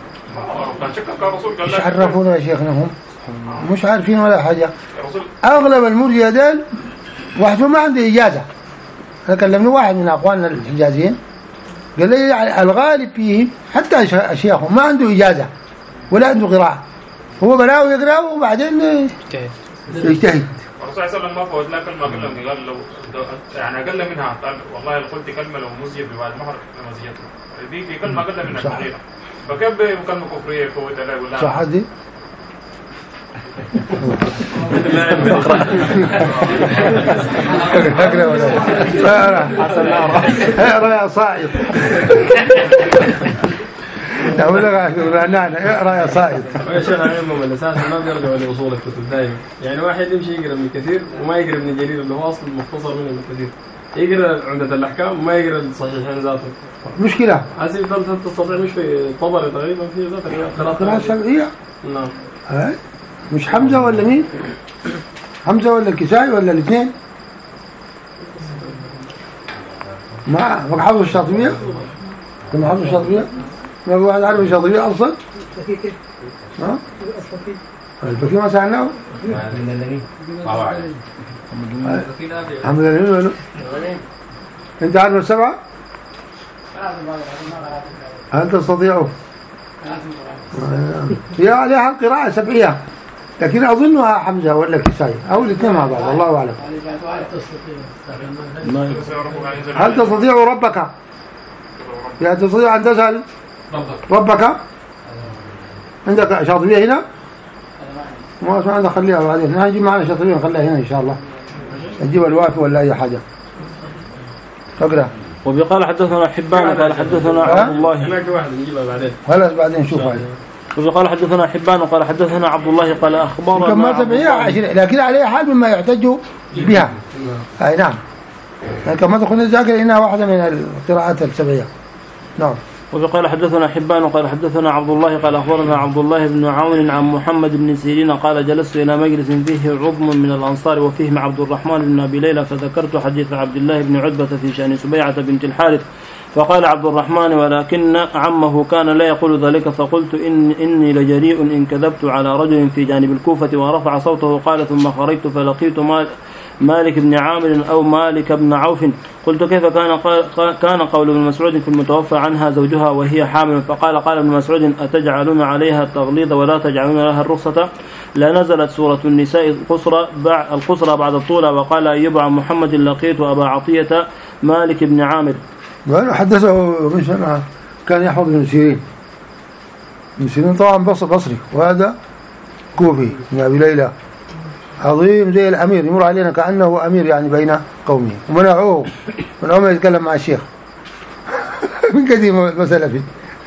مش عرفونا يا شيخنا هم مش عارفين ولا حاجة أغلب المرجئة ديل واحد ما عنده إجازة أنا كلمني واحد من أخواننا الحجازيين قال لي الغالب فيهم حتى أشياخهم ما عنده إجازة ولا عنده قراءة هو براو يقرأ وبعدين يجتهد الرسول صلى الله عليه وسلم ما فوت لا كلمة قال لهم قال لو يعني أقل منها قال والله لو قلت كلمة لو مزيد بعد مهر لمزيتها دي في كلمة أقل منها صغيرة فكيف بكلمة كفرية فوت لا ولا صح دي اقرا ولا اقرا يا صائد اقول لك اقرا يا صائد يا شيخ علمهم الاساس ما بيرجعوا لاصول الكتب دائما يعني واحد يمشي يقرا ابن كثير وما يقرا ابن جرير اللي هو اصل مختصر من ابن كثير يقرا عمدة الاحكام وما يقرا الصحيحين ذاته مشكله حسيت ضل تستطيع مش في طبري تقريبا في ذاك قراءة سبعية نعم هاي مش حمزة ولا مين حمزة ولا الكسائي ولا الاثنين ما ما حافظ الشاطبية ما حافظ الشاطبية ما هو واحد عارف الشاطبية أصلا ها البكي ما سألناه حمد الأمين ولا أنت عارف السبعة هل تستطيعه هي عليها القراءة سبعية لكن أظنها حمزة ولا كسائي أو الاثنين مع بعض الله أعلم هل تستطيع ربك يعني تستطيع أن تسأل ربك عندك شاطبية هنا ما أسمع عندك خليها بعدين نجي معنا شاطبية نخليها هنا إن شاء الله نجيب الوافي ولا أي حاجة اقرأ وبقال حدثنا حبان قال حدثنا عبد الله هناك واحد نجيبها بعدين خلاص بعدين نشوفها وقال حدثنا حبان وقال حدثنا عبد الله قال أخبرنا كما سبعية عشرين لكن عليها حال مما يحتج بها أي نعم كما تقول الذاكرة إنها واحدة من القراءات السبعية نعم وقال حدثنا حبان وقال حدثنا عبد الله قال أخبرنا عبد الله بن عون عن محمد بن سيرين قال جلست إلى مجلس فيه عظم من الأنصار وفيهم عبد الرحمن بن أبي ليلى فذكرت حديث عبد الله بن عتبة في شأن سبيعة بنت الحارث فقال عبد الرحمن ولكن عمه كان لا يقول ذلك فقلت إن إني لجريء إن كذبت على رجل في جانب الكوفة ورفع صوته قال ثم خرجت فلقيت مالك بن عامر أو مالك بن عوف قلت كيف كان كان قول ابن مسعود في المتوفى عنها زوجها وهي حامل فقال قال ابن مسعود أتجعلون عليها التغليظ ولا تجعلون لها الرخصة لا نزلت سورة النساء القصرى القصرى بعد الطولى وقال أيوب عن محمد لقيت أبا عطية مالك بن عامر وأنا حدثه مش كان يحفظ ابن سيرين ابن سيرين طبعا بصري وهذا كوفي من أبي ليلى عظيم زي الأمير يمر علينا كأنه أمير يعني بين قومه ومنعوه من أول ما يتكلم مع الشيخ من قديم المسألة فيه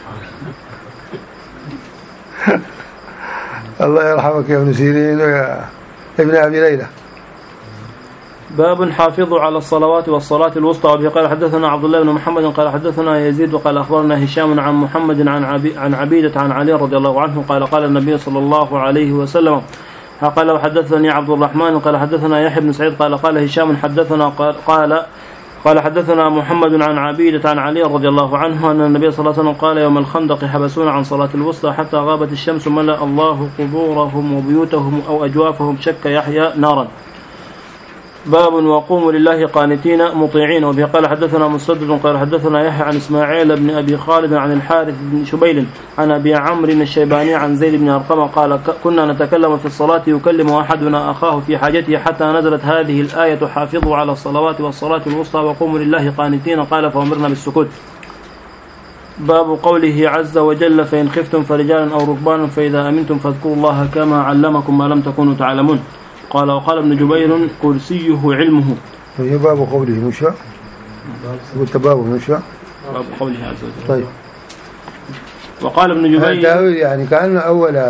الله يرحمك يا ابن سيرين ويا ابن أبي ليلى. باب حافظوا على الصلوات والصلاة الوسطى. وبه قال حدثنا عبد الله بن محمد قال حدثنا يزيد وقال أخبرنا هشام عن محمد عن عبي عن عبيدة عن علي رضي الله عنه قال قال النبي صلى الله عليه وسلم قال وحدثني عبد الرحمن قال حدثنا يحيى بن سعيد قال قال هشام حدثنا قال قال حدثنا محمد عن عبيدة عن علي رضي الله عنه أن النبي صلى الله عليه وسلم قال يوم الخندق حبسونا عن صلاة الوسطى حتى غابت الشمس ملأ الله قبورهم وبيوتهم أو أجوافهم شك يحيى نارا. باب وقوموا لله قانتين مطيعين. وبه قال حدثنا مسدد قال حدثنا يحيى عن إسماعيل بن أبي خالد عن الحارث بن شبيل عن أبي عمرو الشيباني عن زيد بن أرقم قال كنا نتكلم في الصلاة يكلم أحدنا أخاه في حاجته حتى نزلت هذه الآية حافظوا على الصلوات والصلاة الوسطى وقوموا لله قانتين قال فأمرنا بالسكوت. باب قوله عز وجل فإن خفتم فرجالا أو ركبانا فإذا أمنتم فاذكروا الله كما علمكم ما لم تكونوا تعلمون. قال وقال ابن جبير كرسيه علمه. هي باب قوله مشى قلت باب مشى باب قوله عز وجل. طيب وقال ابن جبير تأويل يعني كأنه أول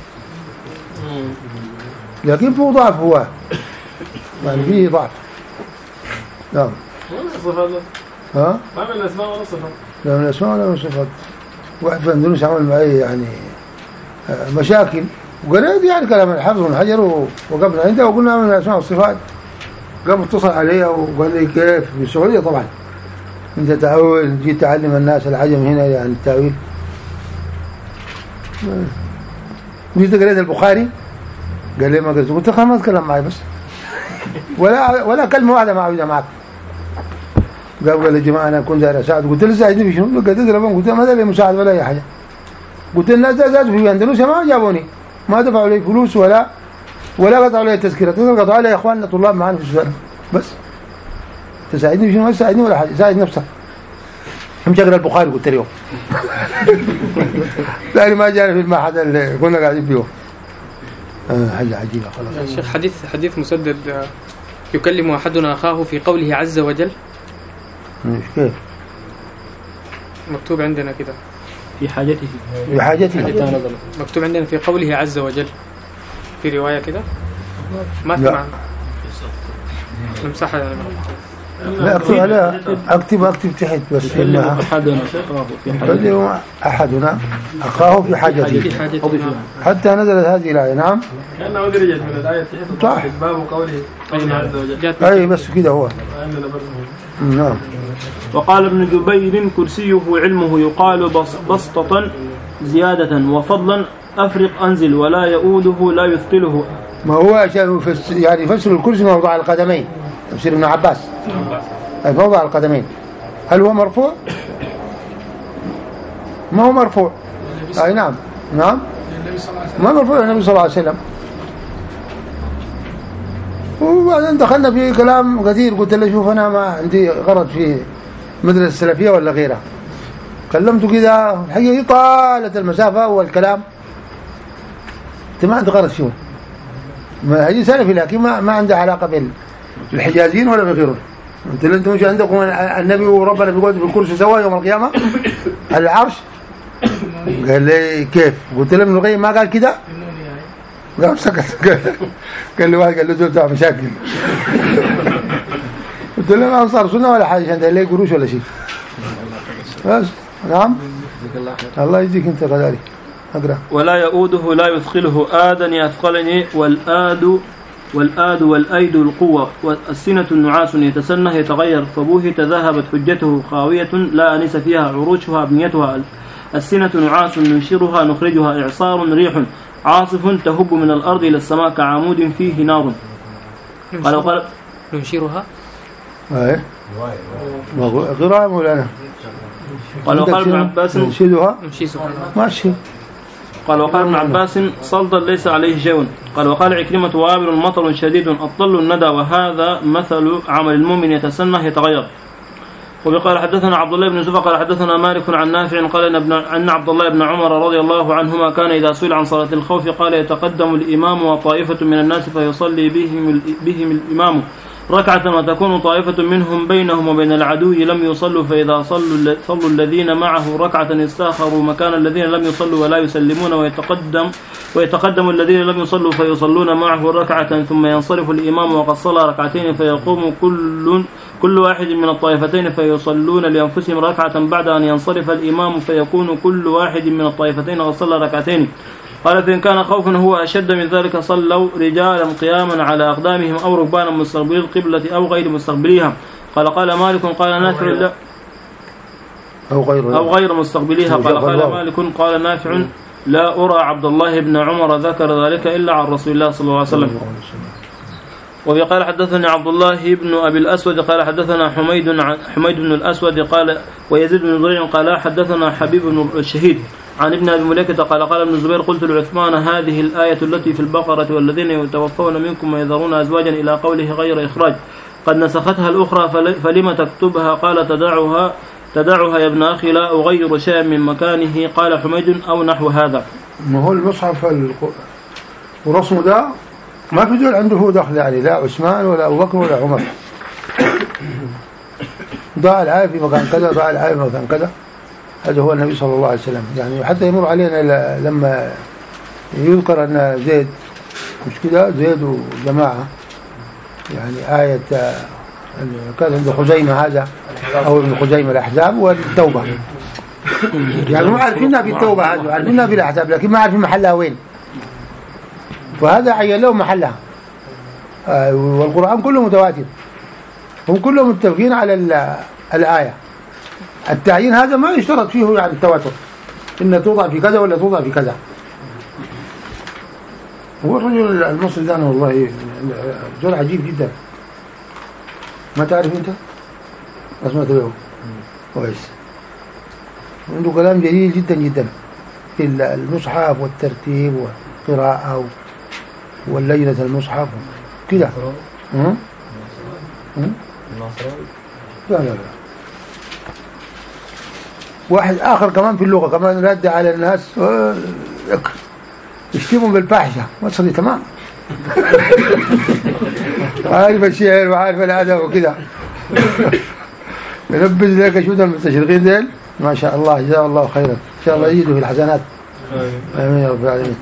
لكن فيه ضعف هو يعني فيه ضعف. نعم ها ما من الأسماء ولا الصفات لا من الأسماء ولا من الصفات. واحد في أندونيس عمل معي يعني مشاكل وقريت يعني كلام الحافظ بن حجر وقبل عنده وقلنا من الأسماء والصفات قام اتصل عليها وقال لي كيف بالسعودية طبعا انت تأول جيت تعلم الناس العجم هنا يعني التأويل. جيت قريت البخاري قال لي ما قلت قلت خلاص ما اتكلم معي بس ولا ولا كلمة واحدة ما عاوزها معك. قال قال يا جماعة أنا كنت داير أساعد قلت له ساعدني بشنو؟ قلت له قلت له ما داري مساعد ولا أي حاجة. قلت الناس زادوا في أندونيسيا ما جابوني ما دفعوا لي فلوس ولا ولا قطعوا لي تذكرة قطعوا لي يا إخواننا طلاب معانا في السودان بس تساعدني بشنو؟ ما تساعدني ولا حاجة ساعد نفسك. مش أقرأ البخاري قلت اليوم ثاني ما جاني في المعهد اللي كنا قاعدين فيه آه حاجة عجيبة خلاص. الشيخ حديث حديث مسدد يكلم أحدنا أخاه في قوله عز وجل كيف مكتوب عندنا كده في حاجته في حاجته مكتوب عندنا في قوله عز وجل في رواية كده ما في معنى نمسحها يعني لا اكتب عليها اكتب اكتب تحت بس أحدنا يكلم أحدنا أخاه في حاجته حتى نزلت هذه الآية. نعم كأنه درجت من الآية تحت باب قوله عز وجل أي بس كده هو. نعم. وقال ابن جبير كرسيه علمه يقال بسطة زيادة وفضلا أفرق أنزل ولا يؤوده لا يثقله. ما هو عشان يعني يفسر الكرسي موضع القدمين تفسير ابن عباس موضع القدمين. هل هو مرفوع؟ ما هو مرفوع. أي نعم نعم ما مرفوع النبي صلى الله عليه وسلم. وبعدين دخلنا في كلام كثير قلت له شوف أنا ما عندي غرض في مدرسة السلفية ولا غيرها كلمته كده الحقيقة طالت المسافة والكلام أنت ما عندي غرض فيه ما هي سلفي لكن ما ما عنده علاقة بالحجازيين ولا بغيرهم. أنت أنتم مش عندكم النبي وربنا بيقعد في الكرسي سوا يوم القيامة على العرش. قال لي كيف؟ قلت له ابن القيم ما قال كده؟ قال سكت قال لي واحد قال له زول بتاع مشاكل قلت له ما صار سنة ولا حاجة عشان ليه قروش ولا شيء بس. نعم الله يجزيك أنت كذلك. أقرأ. ولا يؤوده لا يثقله آدا يثقلني والآد والآد والأيد القوة والسنة النعاس يتسنه يتغير فبوهت ذهبت حجته خاوية لا أنس فيها عروشها بنيتها السنة نعاس ننشرها نخرجها إعصار ريح عاصف تهب من الأرض إلى السماء كعمود فيه نار. قال وقال ننشرها أيه قراءة مولانا. قال وقال ابن عباس ننشدها ننشزها ماشي. قال وقال ابن عباس صلدا ليس عليه شيء. قال وقال عكرمة وابل مطر شديد أطل الندى وهذا مثل عمل المؤمن يتسنه يتغير. وقال حدثنا عبد الله بن زبير قال حدثنا مالك عن نافع قال أن عبد الله بن عمر رضي الله عنهما كان إذا سئل عن صلاة الخوف قال يتقدم الإمام وطائفة من الناس فيصلي بهم بهم الإمام ركعة وتكون طائفة منهم بينهم وبين العدو لم يصلوا فإذا صلوا صلوا الذين معه ركعة استاخروا مكان الذين لم يصلوا ولا يسلمون ويتقدم ويتقدم الذين لم يصلوا فيصلون معه ركعة ثم ينصرف الإمام وقد صلى ركعتين فيقوم كل كل واحد من الطائفتين فيصلون لأنفسهم ركعة بعد أن ينصرف الإمام فيكون كل واحد من الطائفتين قد صلى ركعتين. قال فإن كان خوفا هو أشد من ذلك صلوا رجالا قياما على أقدامهم أو ركبانا مستقبلي القبلة أو غير مستقبليها. قال قال مالك قال نافع لا أو غير أو غير مستقبليها. قال قال مالك قال نافع لا أرى عبد الله بن عمر ذكر ذلك إلا عن رسول الله صلى الله عليه وسلم. وقال حدثني عبد الله بن أبي الأسود قال حدثنا حميد عن حميد بن الأسود قال ويزيد بن زريع قال حدثنا حبيب بن الشهيد عن ابن أبي مليكة قال قال ابن الزبير قلت لعثمان هذه الآية التي في البقرة والذين يتوفون منكم ويذرون أزواجا إلى قوله غير إخراج قد نسختها الأخرى فلم تكتبها قال تدعها تدعها يا ابن أخي لا أغير شيئا من مكانه. قال حميد أو نحو هذا. ما هو المصحف ورسمه ده ما في دول عنده دخل يعني لا عثمان ولا أبو بكر ولا عمر. ضاع الآية في مكان كذا ضاع الآية في مكان كذا. هذا هو النبي صلى الله عليه وسلم. يعني حتى يمر علينا لما يذكر أن زيد مش كده زيد وجماعة يعني آية كان عند خزيمة هذا أو ابن خزيمة الأحزاب والتوبة يعني ما عارفينها في التوبة هذا عارفينها في الأحزاب لكن ما عارفين محلها وين وهذا عين له محلها. والقرآن كله متواتر هم كلهم متفقين على الآية. التعيين هذا ما يشترط فيه يعني التواتر إن توضع في كذا ولا توضع في كذا. هو الرجل المصري ده والله رجل عجيب جدا ما تعرف انت اسمه تبعه كويس عنده كلام جميل جدا جدا في المصحف والترتيب والقراءة واللجنة المصحف كده. لا لا لا واحد آخر كمان في اللغة كمان رد على الناس يشتموا بالفاحشة مصري تمام عارف الشعر وعارف الأدب وكده ينبذ ذلك شو ده المستشرقين ذيل ما شاء الله جزاه الله خيرا إن شاء الله يجدوا في الحسنات آمين يا رب العالمين.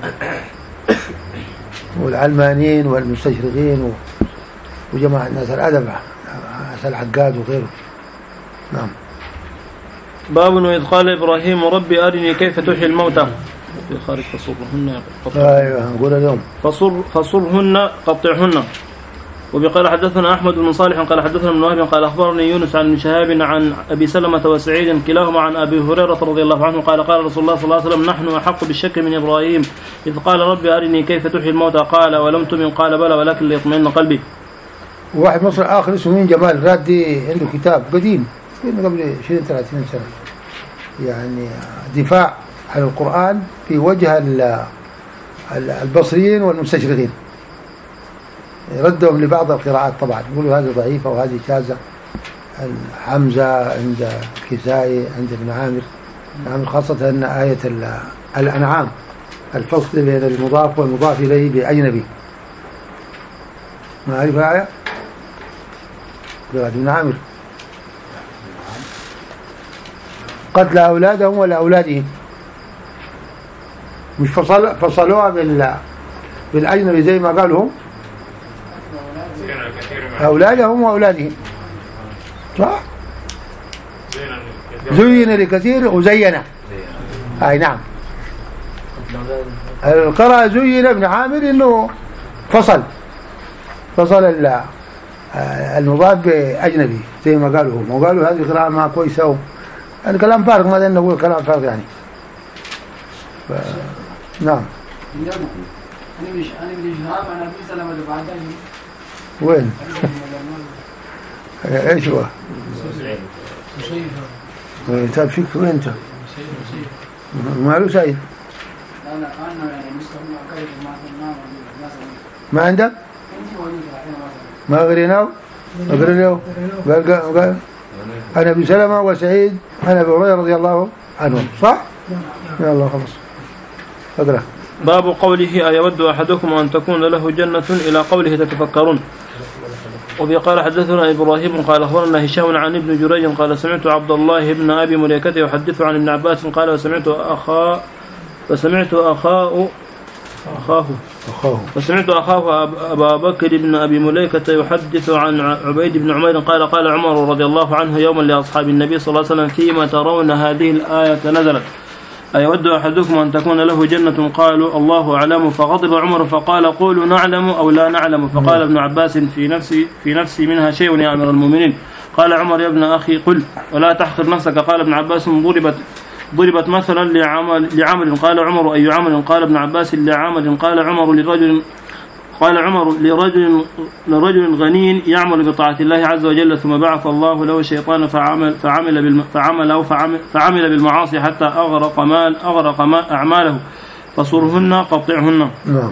والعلمانيين والمستشرقين وجماعة الناس الأدب ناس الحقاد وغيره. نعم. باب وإذ قال إبراهيم ربي أرني كيف تحيي الموتى في خارج فصرهن ايوه نقول اليوم فصر فصرهن قطعهن. وبقال حدثنا أحمد بن صالح قال حدثنا ابن وهب قال أخبرني يونس عن شهاب عن أبي سلمة وسعيد كلاهما عن أبي هريرة رضي الله عنه قال قال رسول الله صلى الله عليه وسلم نحن أحق بالشك من إبراهيم إذ قال ربي أرني كيف تحيي الموتى قال ولم تؤمن قال بلى ولكن ليطمئن قلبي. واحد مصري آخر اسمه مين جمال رادي عنده كتاب قديم قبل عشرين ثلاثين سنة يعني دفاع عن القرآن في وجه البصريين والمستشرقين ردهم لبعض القراءات طبعا يقولوا هذه ضعيفة وهذه شاذة. حمزة عند كسائي عند ابن عامر عامر خاصة أن آية الأنعام الفصل بين المضاف والمضاف إليه بأجنبي ما أعرف آية قراءة ابن عامر قتل أولادهم ولا أولادهم مش فصل فصلوها بال بالأجنبي زي ما قالوا هم أولادهم وأولادهم صح زين لكثير وزينة أي نعم. القراءة زين ابن عامر إنه فصل فصل المضاف بأجنبي زي ما قالوا هم وقالوا هذه قراءة ما كويسة يعني كلام فارغ ما لأنه نقول كلام فارغ يعني ف... نعم. أنا مش أنا مش نعم أنا بيسأل لما بعدين وين؟ إيش هو؟ أنت فيك وين أنت؟ ما له شيء. أنا أنا يعني مستمع كيف ما ما عندك؟ ما قريناه؟ ما قريناه؟ قال قال أنا أبي سلمة وسعيد أنا أبي هريرة رضي الله عنهم صح؟ يا الله خلاص اقرأ. باب قوله أيود أحدكم أن تكون له جنة إلى قوله تتفكرون. وفي قال حدثنا إبراهيم قال أخبرنا هشام عن ابن جريج قال سمعت عبد الله بن أبي مليكة يحدث عن ابن عباس قال وسمعت أخا وسمعت أخاه أخاه أخاه وسمعت أخاه أبا بكر بن أبي مليكة يحدث عن عبيد بن عمير قال قال عمر رضي الله عنه يوما لأصحاب النبي صلى الله عليه وسلم فيما ترون هذه الآية نزلت أيود أحدكم أن تكون له جنة قالوا الله أعلم فغضب عمر فقال قولوا نعلم أو لا نعلم فقال ابن عباس في نفسي في نفسي منها شيء يا أمير المؤمنين قال عمر يا ابن أخي قل ولا تحقر نفسك قال ابن عباس ضربت ضربت مثلا لعمل لعمل قال عمر أي عمل قال ابن عباس لعمل قال عمر لرجل قال عمر لرجل لرجل غني يعمل بطاعة الله عز وجل ثم بعث الله له شيطانا فعمل فعمل بالم فعمل أو فعمل, فعمل بالمعاصي حتى أغرق مال أغرق مال أعماله فصرهن قطعهن.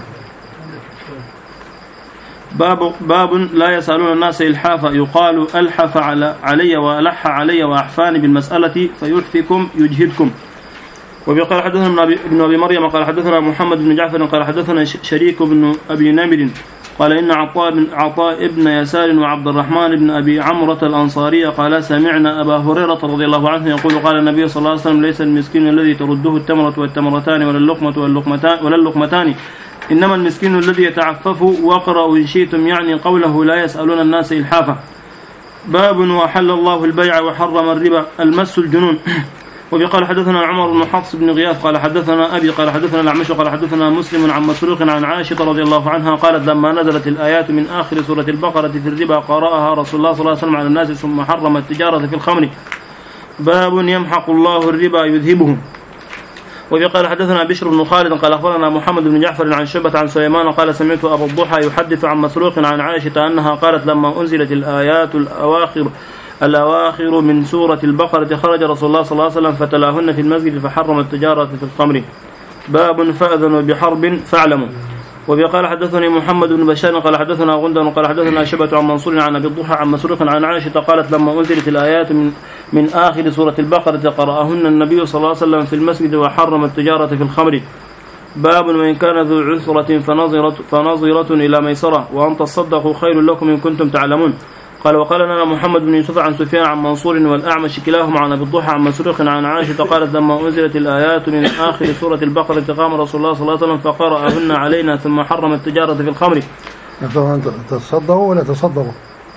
باب باب لا يسألون الناس إلحافا يقال ألحف على علي وألح علي وأحفاني بالمسألة فيلحفكم يجهدكم. وقال حدثنا ابن أبي مريم قال حدثنا محمد بن جعفر قال حدثنا شريك بن أبي نمر قال إن عطاء بن عطاء ابن يسار وعبد الرحمن بن أبي عمرة الأنصارية قال سمعنا أبا هريرة رضي الله عنه يقول قال النبي صلى الله عليه وسلم ليس المسكين الذي ترده التمرة والتمرتان ولا اللقمة واللقمتان ولا اللقمتان إنما المسكين الذي يتعفف واقرأوا إن شئتم يعني قوله لا يسألون الناس إلحافا. باب وحل الله البيع وحرم الربا المس الجنون. وقال حدثنا عمر بن حفص بن غياث قال حدثنا أبي قال حدثنا الأعمش قال حدثنا مسلم عن مسروق عن عائشة رضي الله عنها قالت لما نزلت الآيات من آخر سورة البقرة في الربا قرأها رسول الله صلى الله عليه وسلم على الناس ثم حرم التجارة في الخمر. باب يمحق الله الربا يذهبه. وقال حدثنا بشر بن خالد قال أخبرنا محمد بن جعفر عن شعبة عن سليمان قال سمعت أبو الضحى يحدث عن مسروق عن عائشة أنها قالت لما أنزلت الآيات الأواخر الأواخر من سورة البقرة خرج رسول الله صلى الله عليه وسلم فتلاهن في المسجد فحرم التجارة في الخمر. باب فأذنوا بحرب فاعلموا. وقال حدثني محمد بن بشار قال حدثنا غندر قال حدثنا شعبة عن منصور عن أبي الضحى عن مسروق عن عائشة قالت لما أنزلت الآيات من من آخر سورة البقرة قرأهن النبي صلى الله عليه وسلم في المسجد وحرم التجارة في الخمر. باب وإن كان ذو عسرة فنظرة, فنظرة إلى ميسرة وأن تصدقوا خير لكم إن كنتم تعلمون. قال وقال لنا محمد بن يوسف عن سفيان عن منصور والأعمش كلاهما عن أبي الضحى عن مسروق عن عائشة قالت لما أنزلت الآيات من آخر سورة البقرة قام رسول الله صلى الله عليه وسلم فقرأهن علينا ثم حرم التجارة في الخمر. تصدقوا ولا تصدقوا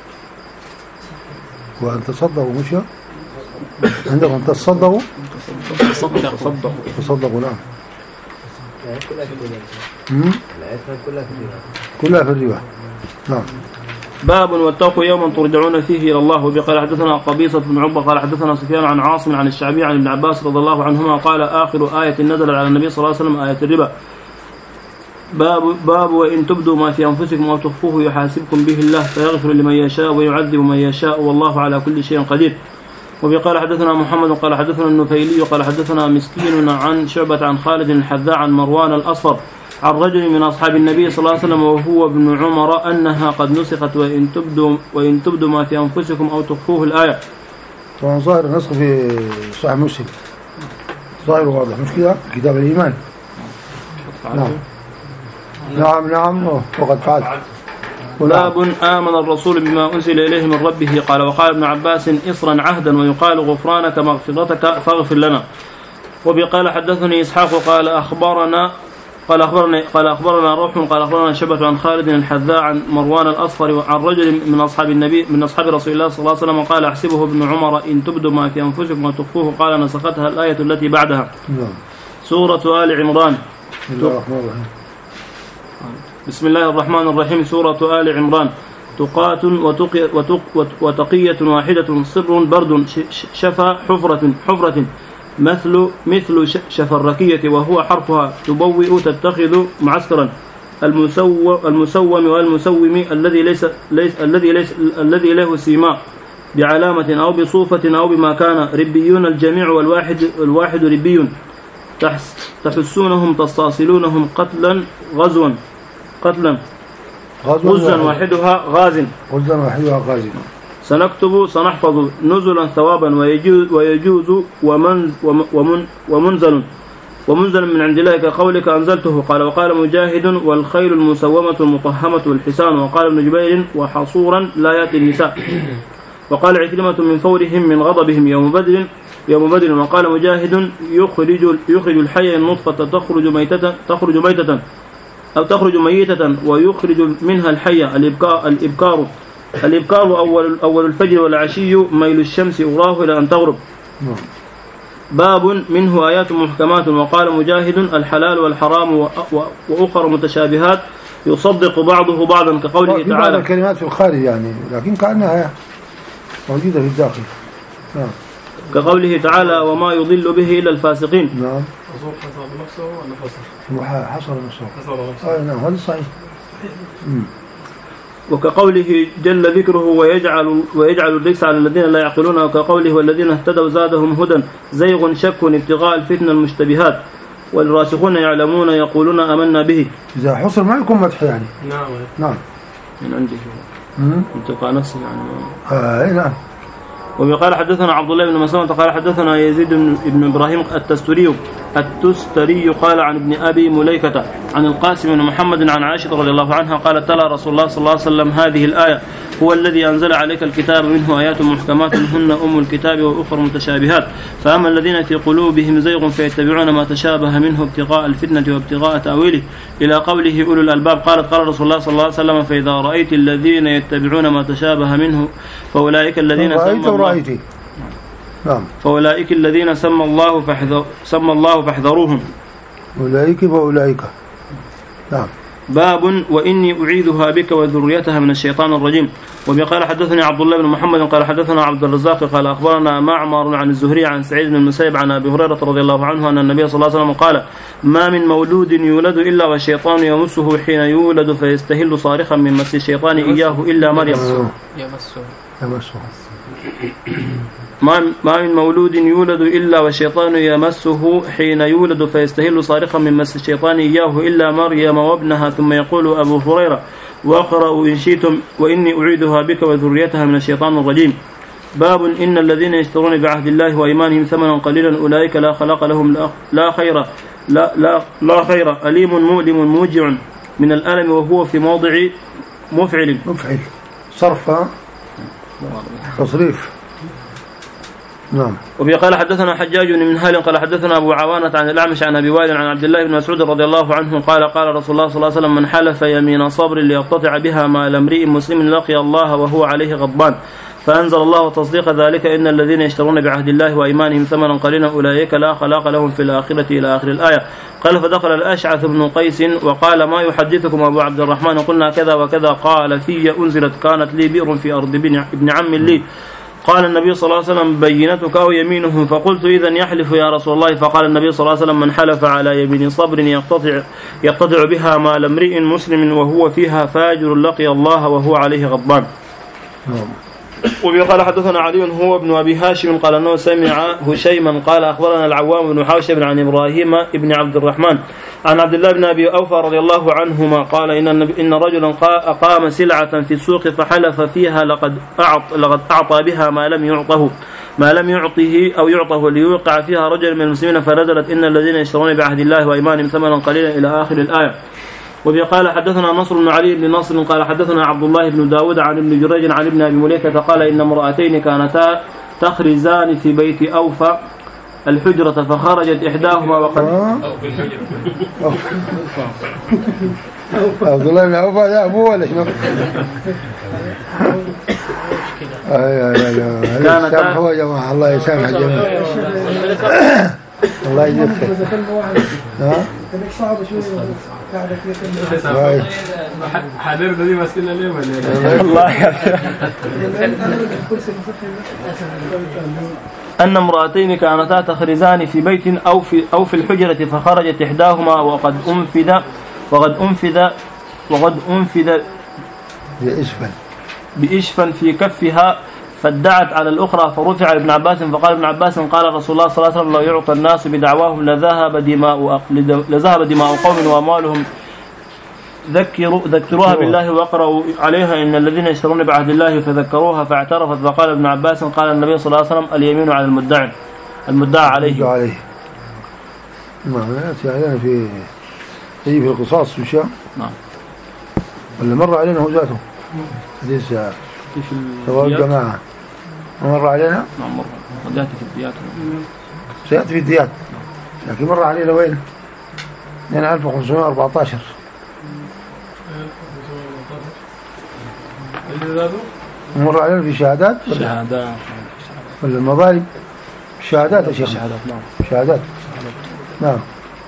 وأن تصدقوا مش عندكم تصدقوا تصدقوا تصدقوا لا كلها في الربا. نعم. باب واتقوا يوما ترجعون فيه إلى الله. وقال حدثنا قبيصة بن عقبة قال حدثنا سفيان عن عاصم عن الشعبي عن ابن عباس رضي الله عنهما قال آخر آية نزل على النبي صلى الله عليه وسلم آية الربا. باب باب وإن تبدوا ما في أنفسكم أو تخفوه يحاسبكم به الله فيغفر لمن يشاء ويعذب من يشاء والله على كل شيء قدير. وقال حدثنا محمد قال حدثنا النفيلي قال حدثنا مسكين عن شعبة عن خالد الحذاء عن مروان الأصفر عن رجل من أصحاب النبي صلى الله عليه وسلم وهو ابن عمر أنها قد نسخت وإن تبدوا وإن تبدوا ما في أنفسكم أو تخفوه الآية. طبعا ظاهر النسخ في صحيح مسلم ظاهر واضح مش كده كتاب الإيمان. نعم نعم نعم وقد فعلت. باب آمن الرسول بما أنزل إليه من ربه قال وقال ابن عباس إصرا عهدا ويقال غفرانك مغفرتك فاغفر لنا. وبقال حدثني إسحاق قال أخبرنا قال أخبرنا قال أخبرنا روح قال أخبرنا شبة عن خالد الحذاء عن مروان الأصفر عن رجل من أصحاب النبي من أصحاب رسول الله صلى الله عليه وسلم قال أحسبه ابن عمر إن تبدوا ما في أنفسكم وتخفوه قال نسختها الآية التي بعدها. سورة آل عمران. بسم الله الرحمن الرحيم. بسم الله الرحمن الرحيم. سورة آل عمران. تقات وتقي وتق وتقية واحدة صبر برد شفا حفرة حفرة مثل مثل شفركية وهو حرفها تبوئ تتخذ معسكرا المسوم المسوم والمسوم الذي ليس ليس الذي ليس الذي له سيماء بعلامة أو بصوفة أو بما كان ربيون الجميع والواحد الواحد ربي تحسونهم تستصلونهم قتلا غزوا قتلا غزا واحدها غاز غزا واحدها غاز. سنكتب سنحفظ نزلا ثوابا ويجوز ويجوز ومن ومن ومنزل ومنزل من عند الله كقولك أنزلته. قال وقال مجاهد والخيل المسومة المطهمة والحسان. وقال ابن جبير وحصورا لا يأتي النساء. وقال عكرمة من فورهم من غضبهم يوم بدر يوم بدر. وقال مجاهد يخرج يخرج الحي النطفة تخرج ميتة تخرج ميتة أو تخرج ميتة ويخرج منها الحية. الإبكار الإبكار الإبكار أول أول الفجر والعشي ميل الشمس أراه إلى أن تغرب. باب منه آيات محكمات. وقال مجاهد الحلال والحرام وأخر متشابهات يصدق بعضه بعضا كقوله تعالى. بعض الكلمات في الخارج يعني لكن كأنها موجودة في الداخل. نعم. كقوله تعالى وما يضل به إلا الفاسقين. نعم. الرسول حصر نفسه ولا حصر؟ حصر نفسه. حصر نفسه. آه نعم هذا صحيح. وكقوله جل ذكره ويجعل ويجعل الرجس على الذين لا يعقلون. وكقوله والذين اهتدوا زادهم هدى زيغ شك ابتغاء الفتنة المشتبهات والراسخون يعلمون يقولون آمنا به. إذا حصر ما يكون مدح يعني. نعم نعم. من عندي انتقاء نفسه يعني. آه نعم. وقال حدثنا عبد الله بن مسلمة قال حدثنا يزيد بن إبراهيم التستري التستري قال عن ابن أبي مليكة عن القاسم بن محمد عن عائشة رضي الله عنها قالت تلا رسول الله صلى الله عليه وسلم هذه الآية هو الذي أنزل عليك الكتاب منه آيات محكمات هن أم الكتاب وأخر متشابهات فأما الذين في قلوبهم زيغ فيتبعون ما تشابه منه ابتغاء الفتنة وابتغاء تأويله إلى قوله أولو الألباب. قالت قال رسول الله صلى الله عليه وسلم فإذا رأيت الذين يتبعون ما تشابه منه فأولئك الذين سمى الله نعم فأولئك الذين سمى الله فاحذر سمى الله فاحذروهم. أولئك وأولئك. نعم. باب وإني أعيذها بك وذريتها من الشيطان الرجيم. وقال حدثني عبد الله بن محمد قال حدثنا عبد الرزاق قال أخبرنا معمر عن الزهري عن سعيد بن المسيب عن أبي هريرة رضي الله عنه أن النبي صلى الله عليه وسلم قال ما من مولود يولد إلا والشيطان يمسه حين يولد فيستهل صارخا من مس الشيطان إياه إلا مريم. يمسه يمسه ما ما من مولود يولد إلا والشيطان يمسه حين يولد فيستهل صارخا من مس الشيطان إياه إلا مريم وابنها. ثم يقول أبو هريرة واقرأوا إن شئتم وإني أعيذها بك وذريتها من الشيطان الرجيم. باب إن الذين يشترون بعهد الله وإيمانهم ثمنا قليلا أولئك لا خلاق لهم لا, لا خير لا لا لا خير أليم مؤلم موجع من الألم وهو في موضع مفعل مفعل صرف تصريف. نعم. وقال حدثنا حجاج بن منهال قال حدثنا أبو عوانة عن الأعمش عن أبي وائل عن عبد الله بن مسعود رضي الله عنه قال قال رسول الله صلى الله عليه وسلم من حلف يمين صبر ليقتطع بها مال امرئ مسلم لقي الله وهو عليه غضبان فأنزل الله تصديق ذلك إن الذين يشترون بعهد الله وإيمانهم ثمنا قليلا أولئك لا خلاق لهم في الآخرة إلى آخر الآية. قال فدخل الأشعث بن قيس وقال ما يحدثكم أبو عبد الرحمن قلنا كذا وكذا قال في أنزلت كانت لي بئر في أرض ابن عم لي قال النبي صلى الله عليه وسلم بينتك أو يمينه فقلت إذن يحلف يا رسول الله فقال النبي صلى الله عليه وسلم من حلف على يمين صبر يقتطع, يقتطع بها مال امرئ مسلم وهو فيها فاجر لقي الله وهو عليه غضبان. وقال حدثنا علي هو ابن أبي هاشم قال أنه سمع هشيما قال أخبرنا العوام بن حوشب عن إبراهيم ابن عبد الرحمن عن عبد الله بن أبي أوفى رضي الله عنهما قال إن إن رجلا أقام سلعة في السوق فحلف فيها لقد أعطى لقد أعطى بها ما لم يعطه ما لم يعطه أو يعطه ليوقع فيها رجل من المسلمين فنزلت إن الذين يشترون بعهد الله وإيمانهم ثمنا قليلا إلى آخر الآية. وقال حدثنا نصر بن علي بن نصر قال حدثنا عبد الله بن داود عن ابن جريج عن ابن أبي مليكة قال إن امرأتين كانتا تخرزان في بيت أوفى الحجرة فخرجت إحداهما وقد عبد الله بن أوفى يا أبو ولا شنو؟ كانتا يا جماعة الله يسامح الجميع. الله يجزيك خير. ها؟ كانت صعبة شوية قاعدة كده. حضرتك دي ماسكينها ليه ولا الله أن امرأتين كانتا تخرزان في بيت أو في أو في الحجرة فخرجت إحداهما وقد أنفذ وقد أنفذ وقد أنفذ بإشفن بإشفن في كفها فادعت على الأخرى فرفع ابن عباس فقال ابن عباس قال رسول الله صلى الله عليه وسلم لو يعطى الناس بدعواهم لذهب دماء لذهب دماء قوم وأموالهم ذكروا ذكروها بالله وقرأوا عليها إن الذين يشترون بعهد الله فذكروها فاعترفت فقال ابن عباس قال النبي صلى الله عليه وسلم اليمين على المدعي المدعى عليه عليه نعم يعني في في في القصاص وشاء نعم ولا مر علينا هو ذاته حديث في سواء الجماعة مر علينا نعم مر وجاءت في الديات سيأتي في الديات لكن مر علينا وين يعني ألف وخمسمائة وأربعة عشر مر علينا في شهادات شهادات ولا المظالم شهادات يا شيخ شهادات نعم شهادات نعم.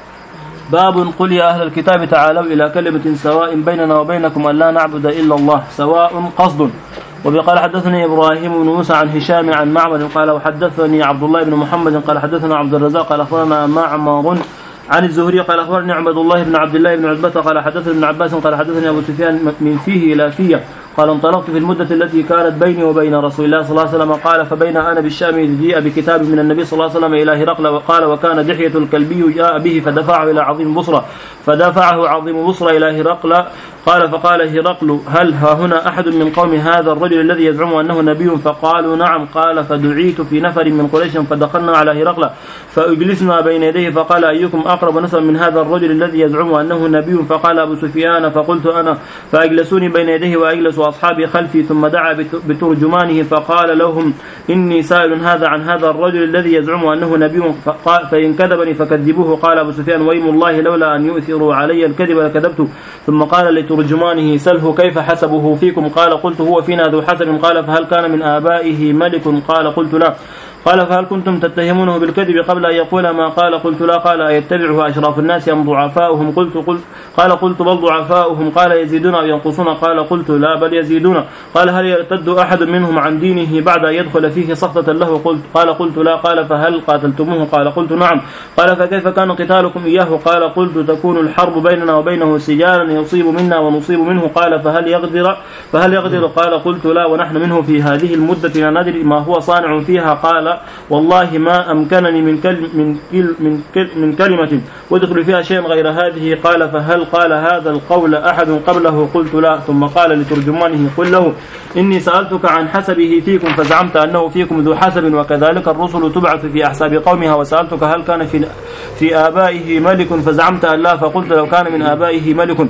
باب قل يا أهل الكتاب تعالوا إلى كلمة سواء بيننا وبينكم أن لا نعبد إلا الله سواء قصد. وبقال حدثني إبراهيم بن موسى عن هشام عن معمر قال وحدثني عبد الله بن محمد قال حدثنا عبد الرزاق قال أخبرنا معمر عن الزهري قال أخبرني عبد الله بن عبد الله بن عتبة قال حدثني ابن عباس قال حدثني أبو سفيان من فيه إلى فيه قال انطلقت في المدة التي كانت بيني وبين رسول الله صلى الله عليه وسلم قال فبين أنا بالشام إذ جيء بكتاب من النبي صلى الله عليه وسلم إلى هرقل وقال وكان دحية الكلبي جاء به فدفعه إلى عظيم بصرة فدفعه عظيم بصرة إلى هرقل قال فقال هرقل هل ها هنا أحد من قوم هذا الرجل الذي يزعم أنه نبي فقالوا نعم قال فدعيت في نفر من قريش فدخلنا على هرقل فأجلسنا بين يديه فقال أيكم أقرب نسبا من هذا الرجل الذي يزعم أنه نبي فقال أبو سفيان فقلت أنا فأجلسوني بين يديه وأجلس أصحابي خلفي ثم دعا بترجمانه فقال لهم إني سائل هذا عن هذا الرجل الذي يزعم أنه نبي فإن كذبني فكذبوه قال أبو سفيان ويم الله لولا أن يؤثروا علي الكذب لكذبت ثم قال لترجمانه سله كيف حسبه فيكم قال قلت هو فينا ذو حسب قال فهل كان من آبائه ملك قال قلت لا قال فهل كنتم تتهمونه بالكذب قبل أن يقول ما قال قلت لا قال أيتبعه أشراف الناس أم ضعفاؤهم قلت قلت قال قلت بل ضعفاؤهم قال يزيدون أو ينقصون قال قلت لا بل يزيدون قال هل يرتد أحد منهم عن دينه بعد أن يدخل فيه سخطة له قلت قال قلت لا قال فهل قاتلتموه قال قلت نعم قال فكيف كان قتالكم إياه قال قلت تكون الحرب بيننا وبينه سجالا يصيب منا ونصيب منه قال فهل يقدر فهل يقدر قال قلت لا ونحن منه في هذه المدة لا ندري ما هو صانع فيها قال والله ما أمكنني من كل من كل من كل من كلمة وادخل فيها شيء غير هذه قال فهل قال هذا القول أحد قبله قلت لا ثم قال لترجمانه قل له إني سألتك عن حسبه فيكم فزعمت أنه فيكم ذو حسب وكذلك الرسل تبعث في أحساب قومها وسألتك هل كان في في آبائه ملك فزعمت أن لا فقلت لو كان من آبائه ملك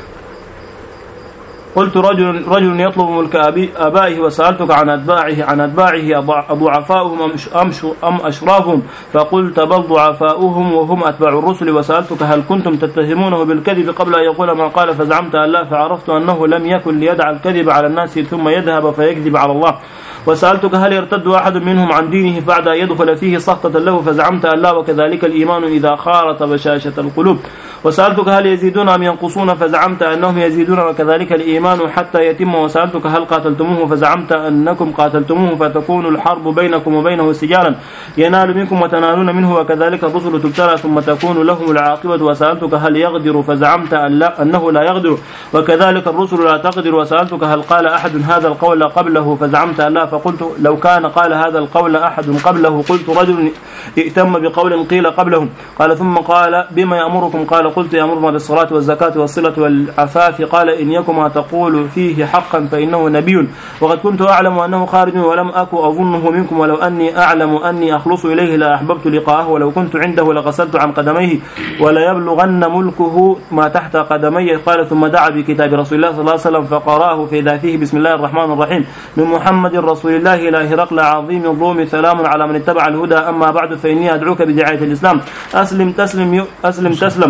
قلت رجل رجل يطلب ملك آبائه وسألتك عن أتباعه عن أتباعه أضعفاؤهم أم أم أشرافهم فقلت بل ضعفاؤهم وهم أتباع الرسل وسألتك هل كنتم تتهمونه بالكذب قبل أن يقول ما قال فزعمت أن لا فعرفت أنه لم يكن ليدع الكذب على الناس ثم يذهب فيكذب على الله وسألتك هل يرتد أحد منهم عن دينه بعد أن يدخل فيه سخطة له فزعمت أن لا وكذلك الإيمان إذا خالط بشاشة القلوب وسألتك هل يزيدون أم ينقصون فزعمت أنهم يزيدون وكذلك الإيمان حتى يتم وسألتك هل قاتلتموه فزعمت أنكم قاتلتموه فتكون الحرب بينكم وبينه سجالا ينال منكم وتنالون منه وكذلك الرسل تبتلى ثم تكون لهم العاقبة وسألتك هل يقدر فزعمت أن لا أنه لا يقدر وكذلك الرسل لا تقدر وسألتك هل قال أحد هذا القول قبله فزعمت أن لا فقلت لو كان قال هذا القول أحد قبله قلت رجل ائتم بقول قيل قبلهم قال ثم قال بما يأمركم قال قلت يأمرنا بالصلاة والزكاة والصلة والعفاف قال إن يكما تقول فيه حقا فإنه نبي وقد كنت أعلم أنه خارج ولم أكن أظنه منكم ولو أني أعلم أني أخلص إليه لأحببت لقاءه ولو كنت عنده لغسلت عن قدميه ولا يبلغن ملكه ما تحت قدميه قال ثم دعا بكتاب رسول الله صلى الله عليه وسلم فقرأه فإذا فيه بسم الله الرحمن الرحيم من محمد رسول الله إلى هرقل عظيم الروم سلام على من اتبع الهدى أما بعد فإني أدعوك بدعاية الإسلام أسلم تسلم أسلم تسلم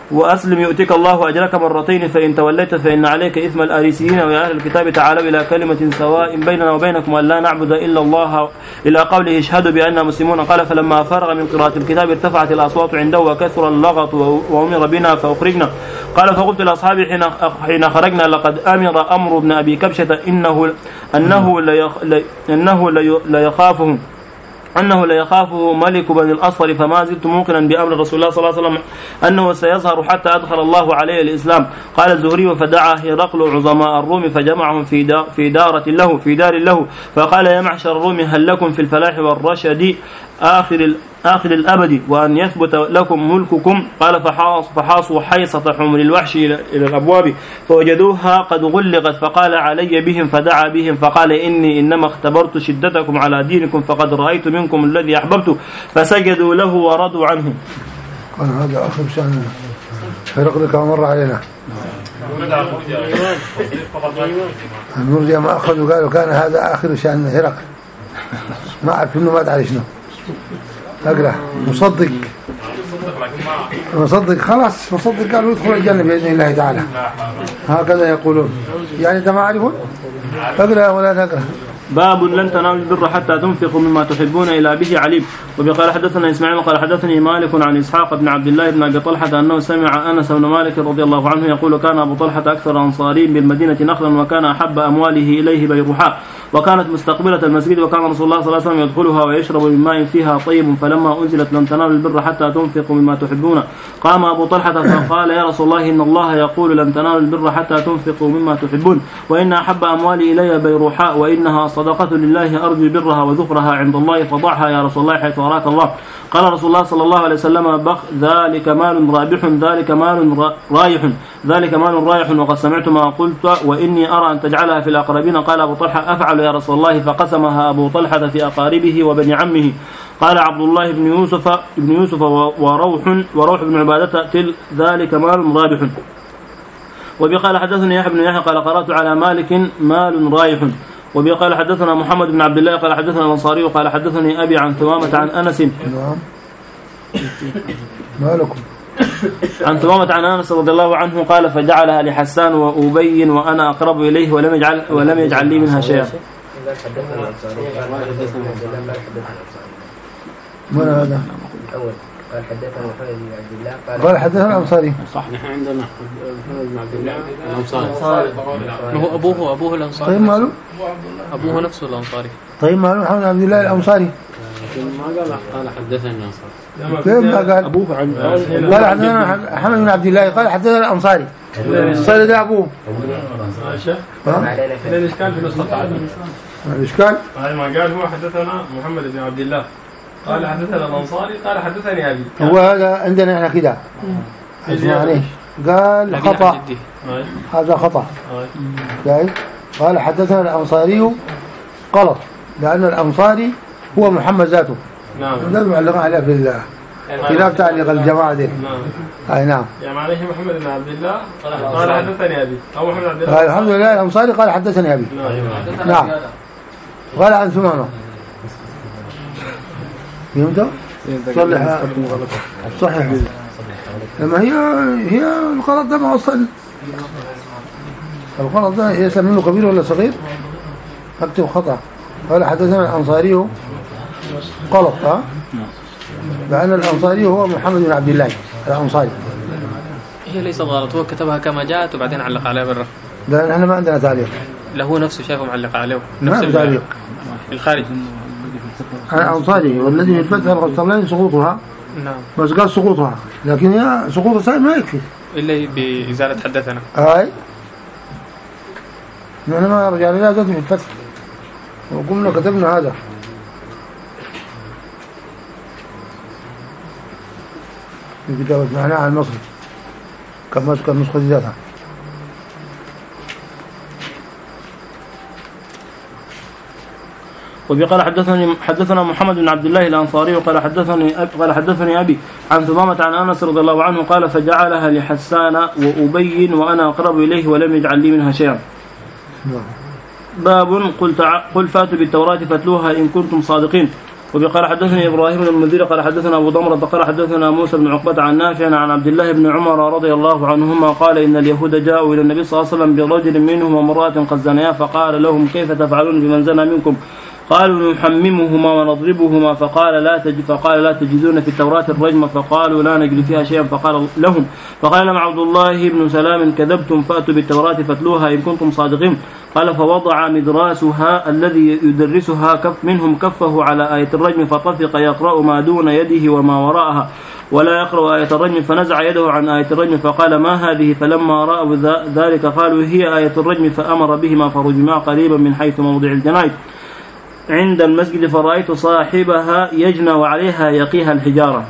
وأسلم يؤتك الله أجرك مرتين فإن توليت فإن عليك إثم الآريسيين ويا أهل الكتاب تعالوا إلى كلمة سواء بيننا وبينكم أن لا نعبد إلا الله إلى قوله اشهدوا بأننا مسلمون. قال فلما فرغ من قراءة الكتاب ارتفعت الأصوات عنده وكثر اللغط وأمر بنا فأخرجنا. قال فقلت لأصحابي حين حين خرجنا لقد أمر أمر بن أبي كبشة إنه أنه أنه ليخافهم أنه لا يخافه ملك بني الأصفر فما زلت موقنا بأمر رسول الله صلى الله عليه وسلم أنه سيظهر حتى أدخل الله عليه الإسلام. قال الزهري فدعا هرقل عظماء الروم فجمعهم في دار في دارة له في دار له فقال يا معشر الروم هل لكم في الفلاح والرشد آخر آخر الأبد وأن يثبت لكم ملككم؟ قال فحاص فحاصوا حيصة حمر الوحش إلى الأبواب فوجدوها قد غلقت فقال علي بهم فدعا بهم فقال إني إنما اختبرت شدتكم على دينكم فقد رأيت منكم الذي أحببت فسجدوا له ورضوا عنه. قال هذا آخر شأن هرقل كما مر علينا المرجع ما أخذوا قالوا كان هذا آخر شأن هرقل ما أعرف إنه ما أدري شنو أقرأ مصدق مصدق خلاص مصدق قالوا يدخل الجنة بإذن الله تعالى هكذا يقولون يعني أنت ما عارفون أقرأ ولا تقرأ. باب لن تنالوا البر حتى تنفقوا مما تحبون إلى به عليم. وبقال حدثنا إسماعيل قال حدثني مالك عن إسحاق بن عبد الله بن أبي طلحة أنه سمع أنس بن مالك رضي الله عنه يقول كان أبو طلحة أكثر أنصاري بالمدينة نخلا وكان أحب أمواله إليه بيرحاء وكانت مستقبلة المسجد وكان رسول الله صلى الله عليه وسلم يدخلها ويشرب من ماء فيها طيب فلما أنزلت لن تنالوا البر حتى تنفقوا مما تحبون قام أبو طلحة فقال يا رسول الله إن الله يقول لن تنالوا البر حتى تنفقوا مما تحبون وإن أحب أموالي إلي بيرحاء وإنها صدقة لله أرجو برها وذخرها عند الله فضعها يا رسول الله حيث أراك الله. قال رسول الله صلى الله عليه وسلم بخ ذلك مال رابح ذلك مال رايح ذلك مال رايح وقد سمعت ما قلت وإني أرى أن تجعلها في الأقربين. قال أبو طلحة أفعل يا رسول الله فقسمها أبو طلحة في أقاربه وبني عمه. قال عبد الله بن يوسف بن يوسف وروح وروح بن عبادة تل ذلك مال رابح. وبقال حدثني يحيى بن يحيى قال قرأت على مالك مال رايح. وبقال حدثنا محمد بن عبد الله قال حدثنا الأنصاري قال حدثني أبي عن ثمامة عن أنس مالكم عن ثمامة عن أنس رضي الله عنه قال فجعلها لحسان وأبي وأنا أقرب إليه ولم يجعل ولم يجعل لي منها شيئا. من هذا؟ الأول قال حدثنا محمد بن عبد الله قال حدثنا الأنصاري صح نحن عندنا محمد بن عبد الله الأنصاري هو أبوه أبوه الأنصاري. طيب ماله؟ أبوه نفسه الأنصاري. طيب ماله محمد بن عبد الله الأنصاري؟ ما قال قال حدثنا الأنصاري. كيف ما قال؟ أبوه قال حدثنا محمد بن عبد الله قال حدثنا الأنصاري. الأنصاري ده أبوه. الإشكال في نسخة التعدد. الإشكال؟ ما قال هو حدثنا محمد بن عبد الله قال حدثنا الأنصاري قال حدثني أبي. هو هذا عندنا احنا كده اسمعني قال خطأ هذا خطأ جاي قال حدثنا الأنصاري غلط لأن الأنصاري هو محمد ذاته. نعم لازم يعلقها عليه في خلاف تعليق الجماعة دي. نعم أي نعم يعني عليه محمد بن عبد الله قال حدثني أبي أو محمد عبد الله الحمد لله الأنصاري قال حدثني أبي. نعم قال عن ثمانه فهمتوا؟ صلح صحيح لما هي هي الغلط ده ما وصل الغلط ده يسلم منه كبير ولا صغير اكتب خطأ. قال حدثنا الأنصاري غلط ها لأن الأنصاري هو محمد بن عبد الله الأنصاري. هي ليست غلط هو كتبها كما جاءت وبعدين علق عليها بالرفع. لأن احنا ما عندنا تعليق. لا هو نفسه شايفه معلق عليه نفس التعليق الخارج. الأنصاري والذي في الفتح الغسطلاني سقوطها. نعم بس قال سقوطها لكن هي سقوطها ما يكفي إلا بإزالة حدثنا. أي نحن ما رجعنا لها ذات في الفتح وقمنا كتبنا هذا في كتابة معناها على المصري كما كان نسخة ذاتها. وبقال حدثني حدثنا محمد بن عبد الله الأنصاري وقال حدثني قال حدثني أبي عن ثمامة عن أنس رضي الله عنه قال فجعلها لحسان وأبي وأنا أقرب إليه ولم يجعل لي منها شيئا. باب قل, قل فاتوا بالتوراة فاتلوها إن كنتم صادقين. وقال حدثني إبراهيم بن المنذر قال حدثنا أبو ضمرة قال حدثنا موسى بن عقبة عن نافع عن عبد الله بن عمر رضي الله عنهما قال إن اليهود جاءوا إلى النبي صلى الله عليه وسلم برجل منهم وامرأة قد زنيا فقال لهم كيف تفعلون بمن زنى منكم؟ قالوا نحممهما ونضربهما فقال لا تجد فقال لا تجدون في التوراة الرجم فقالوا لا نجد فيها شيئا فقال لهم فقال لهم عبد الله بن سلام كذبتم فأتوا بالتوراة فاتلوها إن كنتم صادقين. قال فوضع مدراسها الذي يدرسها كف منهم كفه على آية الرجم فطفق يقرأ ما دون يده وما وراءها ولا يقرأ آية الرجم فنزع يده عن آية الرجم فقال ما هذه؟ فلما رأوا ذلك قالوا هي آية الرجم فأمر بهما فرجما قريبا من حيث موضع الجنائز عند المسجد فرأيت صاحبها يجنى وعليها يقيها الحجارة.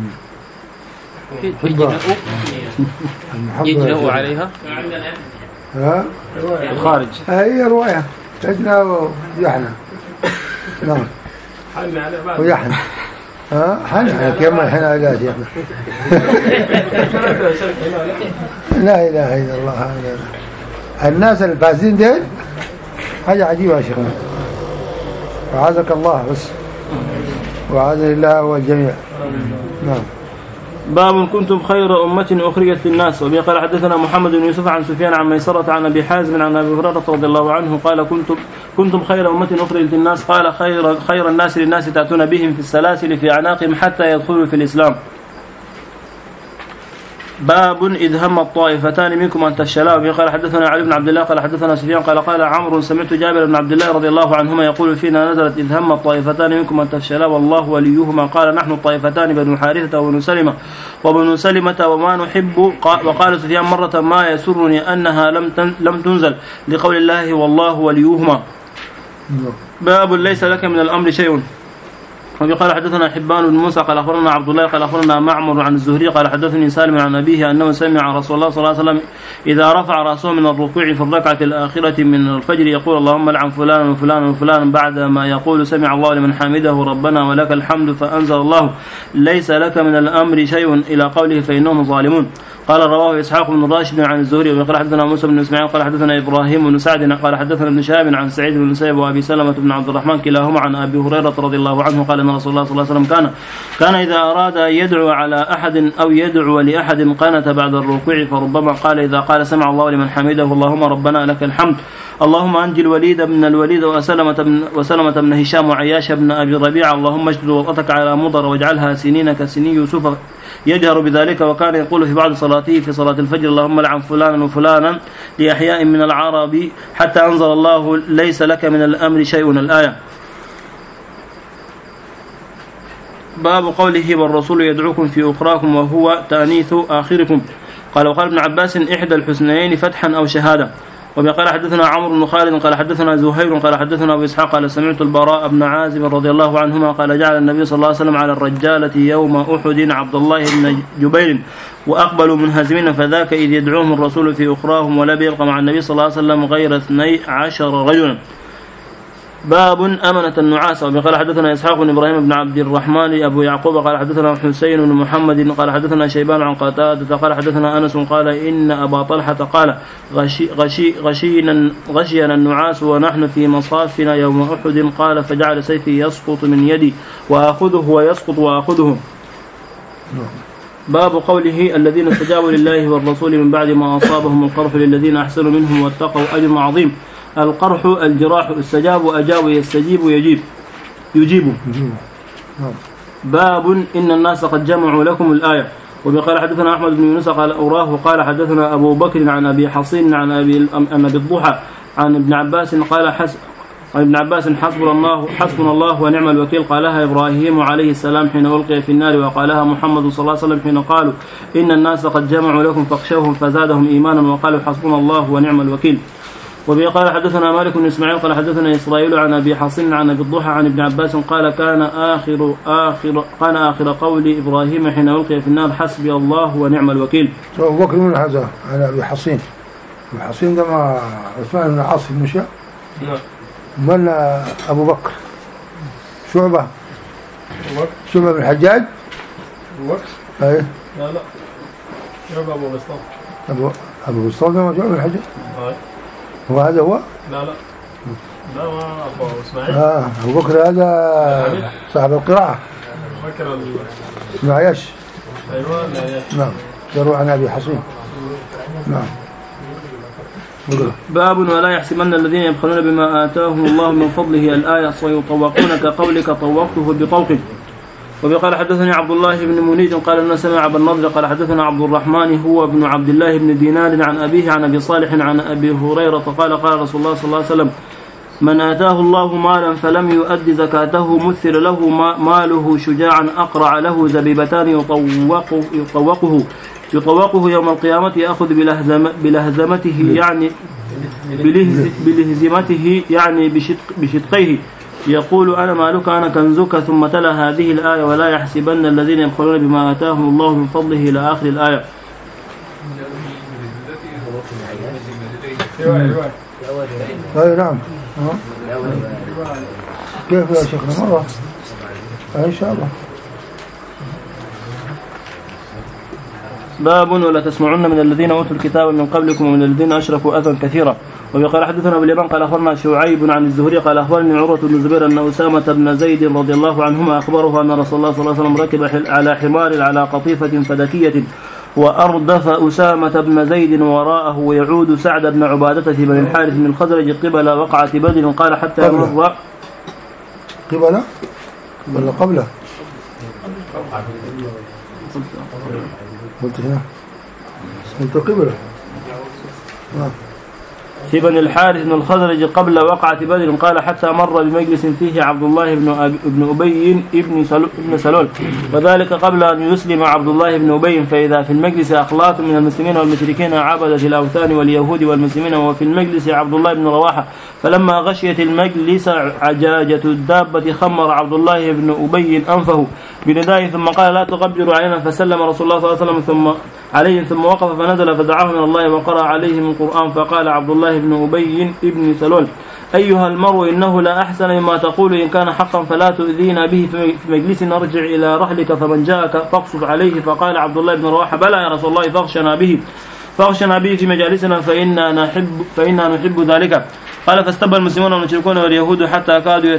يجنى عليها ها الخارج هي رواية يجنى ويحنى نعم ويحنى ها حنى كما حنا لا شيخنا لا إله إلا الله. الناس الفاسدين دين حاجة عجيبة يا شيخنا وعزك الله بس وعزني الله والجميع. نعم. باب كنتم خير أمة أخرجت للناس. وبه قال حدثنا محمد بن يوسف عن سفيان عن ميسرة عن أبي حازم عن أبي هريرة رضي الله عنه قال كنتم كنتم خير أمة أخرجت للناس قال خير خير الناس للناس تأتون بهم في السلاسل في أعناقهم حتى يدخلوا في الإسلام. باب إذ هم الطائفتان منكم أن تفشلا. وبه قال حدثنا علي بن عبد الله قال حدثنا سفيان قال قال عمرو سمعت جابر بن عبد الله رضي الله عنهما يقول فينا نزلت إذ هم الطائفتان منكم أن تفشلا والله وليهما قال نحن الطائفتان بنو حارثة وبنو سلمة وبنو سلمة وما نحب. وقال سفيان مرة ما يسرني أنها لم لم تنزل لقول الله والله وليهما. باب ليس لك من الأمر شيء. وقال حدثنا حبان بن موسى قال أخبرنا عبد الله قال أخبرنا معمر عن الزهري قال حدثني سالم عن أبيه أنه سمع رسول الله صلى الله عليه وسلم إذا رفع رأسه من الركوع في الركعة الآخرة من الفجر يقول اللهم لعن فلانا وفلانا وفلانا بعد ما يقول سمع الله لمن حمده ربنا ولك الحمد فأنزل الله ليس لك من الأمر شيء إلى قوله فإنهم ظالمون. قال رواه إسحاق بن راشد عن الزهري وقال حدثنا موسى بن إسماعيل قال حدثنا إبراهيم بن سعد قال حدثنا ابن شهاب عن سعيد بن المسيب وأبي سلمة بن عبد الرحمن كلاهما عن أبي هريرة رضي الله عنه قال أن رسول الله صلى الله عليه وسلم كان كان إذا أراد أن يدعو على أحد أو يدعو لأحد قنت بعد الركوع فربما قال إذا قال سمع الله لمن حمده اللهم ربنا لك الحمد اللهم أنجي الوليد بن الوليد وسلمة بن وسلمة بن هشام وعياش بن أبي ربيعة اللهم اشدد وطأتك على مضر واجعلها سنين كسنين يوسف يجهر بذلك. وكان يقول في بعض صلاته في صلاة الفجر اللهم لعن فلانا وفلانا لأحياء من العرب حتى أنزل الله ليس لك من الأمر شيء الآية. باب قوله والرسول يدعوكم في أخراكم وهو تأنيث آخركم. قال وقال ابن عباس إحدى الحسنيين فتحا أو شهادة. وقال حدثنا عمرو بن خالد قال حدثنا زهير قال حدثنا أبو إسحاق قال سمعت البراء بن عازب رضي الله عنهما قال جعل النبي صلى الله عليه وسلم على الرجالة يوم أحد عبد الله بن جبير وأقبلوا منهزمين فذاك إذ يدعوهم الرسول في أخراهم ولم يبقى مع النبي صلى الله عليه وسلم غير اثني عشر رجلا. باب أمنة النعاس. وقال حدثنا إسحاق بن إبراهيم بن عبد الرحمن أبو يعقوب قال حدثنا حسين بن محمد قال حدثنا شيبان عن قتادة قال حدثنا أنس قال إن أبا طلحة قال غشي غشي غشينا غشينا النعاس ونحن في مصافنا يوم أحد قال فجعل سيفي يسقط من يدي وأخذه ويسقط وأخذه. باب قوله الذين استجابوا لله والرسول من بعد ما أصابهم القرح للذين أحسنوا منهم واتقوا أجر عظيم. القرح الجراح استجاب أجاب يستجيب يجيب يجيب. باب إن الناس قد جمعوا لكم الآية. وقال حدثنا أحمد بن يونس قال أوراه قال حدثنا أبو بكر عن أبي حصين عن أبي عن أبي الضحى عن ابن عباس قال حس عن ابن عباس حسبنا الله حسبنا الله ونعم الوكيل قالها إبراهيم عليه السلام حين ألقي في النار وقالها محمد صلى الله عليه وسلم حين قالوا إن الناس قد جمعوا لكم فاخشوهم فزادهم إيمانا وقالوا حسبنا الله ونعم الوكيل. وبه قال حدثنا مالك بن إسماعيل قال حدثنا إسرائيل عن أبي حصين عن أبي الضحى عن ابن عباس قال كان آخر آخر كان آخر قول إبراهيم حين ألقي في النار حسبي الله ونعم الوكيل. أبو بكر من هذا على أبي حصين. أبي حصين ده مع عثمان بن عاص بن شيبة. من أبو بكر شعبة شعبة بن الحجاج. أبو بكر أيه لا لا شعبة أبو بسطام أبو أبو بسطام ده شعبة بن الحجاج. أيه وهذا هو لا لا لا ما أبو إسماعيل. آه أبو بكر هذا صاحب القراءة. بكر اسمه عياش. أيوة نعم. يروى عن أبي حصين. نعم. باب ولا يحسبن الذين يبخلون بما آتاهم الله من فضله الآية ويطوقون كقولك طوقته بطوق. وقال حدثني عبد الله بن منيج قال إنه سمع أبا النضر قال حدثنا عبد الرحمن هو ابن عبد الله بن دينار عن أبيه عن أبي صالح عن أبي هريرة قال قال رسول الله صلى الله عليه وسلم من آتاه الله مالا فلم يؤد زكاته مثل له ماله شجاعا أقرع له زبيبتان يطوقه يطوقه يطوقه يوم القيامة يأخذ بلهزم بلهزمته يعني بلهزمته يعني بشدق بشدقيه يقول أنا مالك أنا كنزك ثم تلا هذه الآية ولا يحسبن الذين يبخلون بما آتاهم الله من فضله إلى آخر الآية. أي نعم. كيف يا شيخنا مرة إن شاء الله. باب ولا تسمعن من الذين أوتوا الكتاب من قبلكم ومن الذين أشركوا أذى كثيرا. وقال حدثنا أبو اليمان قال أخبرنا شعيب عن الزهري قال أخبرني عروة بن الزبير أن أسامة بن زيد رضي الله عنهما أخبره أن رسول الله صلى الله عليه وسلم ركب على حمار على قطيفة فدكية وأردف أسامة بن زيد وراءه ويعود سعد بن عبادة بن الحارث من الخزرج قبل وقعة بدر قال حتى مر قبل ولا قبله قلت هنا قلت قبله في بني الحارث بن الخزرج قبل وقعة بدر قال حتى مر بمجلس فيه عبد الله بن ابن أبي ابن ابن سلول وذلك قبل أن يسلم عبد الله بن أبي فإذا في المجلس أخلاط من المسلمين والمشركين عبدة الأوثان واليهود والمسلمين وفي المجلس عبد الله بن رواحة فلما غشيت المجلس عجاجة الدابة خمر عبد الله بن أبي أنفه بندائه ثم قال لا تغبروا علينا فسلم رسول الله صلى الله عليه وسلم ثم عليه ثم وقف فنزل فدعاه من الله وقرأ عليهم القرآن فقال عبد الله بن أبي ابن سلول أيها المرء إنه لا أحسن مما تقول إن كان حقا فلا تؤذينا به في مجلس نرجع إلى رحلك فمن جاءك فاقصد عليه فقال عبد الله بن رواحة بلى يا رسول الله فاغشنا به فاغشنا به في مجالسنا فإنا نحب فإنا نحب ذلك قال فاستبى المسلمون والمشركون واليهود حتى كادوا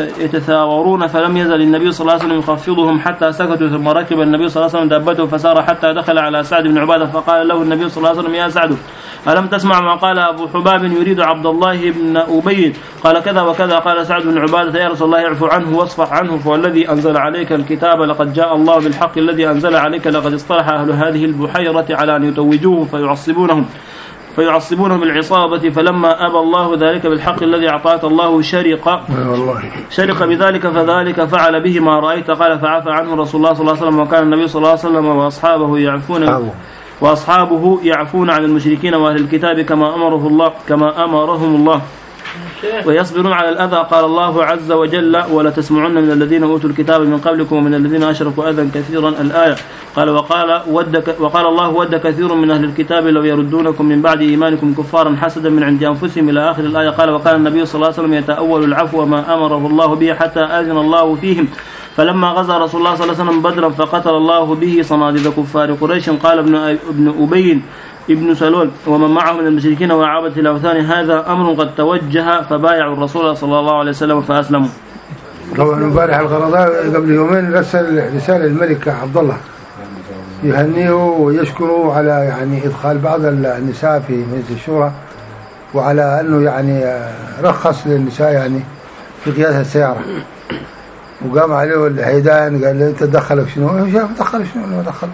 يتثاورون فلم يزل النبي صلى الله عليه وسلم يخفضهم حتى سكتوا ثم ركب النبي صلى الله عليه وسلم دابته فسار حتى دخل على سعد بن عبادة فقال له النبي صلى الله عليه وسلم يا سعد ألم تسمع ما قال أبو حباب يريد عبد الله بن أبي قال كذا وكذا قال سعد بن عبادة يا رسول الله اعفو عنه واصفح عنه فوالذي أنزل عليك الكتاب لقد جاء الله بالحق الذي أنزل عليك لقد اصطلح أهل هذه البحيرة على أن يتوجوهم فيعصبونهم فيعصبونهم بالعصابة فلما أبى الله ذلك بالحق الذي أعطاك الله شرق شرق بذلك فذلك فعل به ما رأيت قال فعفى عنه رسول الله صلى الله عليه وسلم وكان النبي صلى الله عليه وسلم وأصحابه يعفون وأصحابه يعفون عن المشركين وأهل الكتاب كما أمره الله كما أمرهم الله ويصبرون على الأذى قال الله عز وجل ولا تسمعن من الذين أوتوا الكتاب من قبلكم ومن الذين أشركوا أذى كثيرا الآية قال وقال ود وقال الله ود كثير من أهل الكتاب لو يردونكم من بعد إيمانكم كفارا حسدا من عند أنفسهم إلى آخر الآية قال وقال النبي صلى الله عليه وسلم يتأول العفو وما أمره الله به حتى آذن الله فيهم فلما غزا رسول الله صلى الله عليه وسلم بدرا فقتل الله به صناديد كفار قريش قال ابن ابن أبي ابن سلول ومن معه من المشركين وعبدة الأوثان هذا أمر قد توجه فبايعوا الرسول صلى الله عليه وسلم فأسلموا. طبعا امبارح القرضاء قبل يومين رسل رسالة الملك عبد الله يهنيه ويشكره على يعني إدخال بعض النساء في مجلس الشورى وعلى أنه يعني رخص للنساء يعني في قيادة السيارة وقام عليه الحيدان قال له انت تدخلك شنو؟ انا شايف دخل شنو ما دخل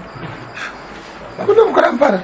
كلهم كلام فارغ.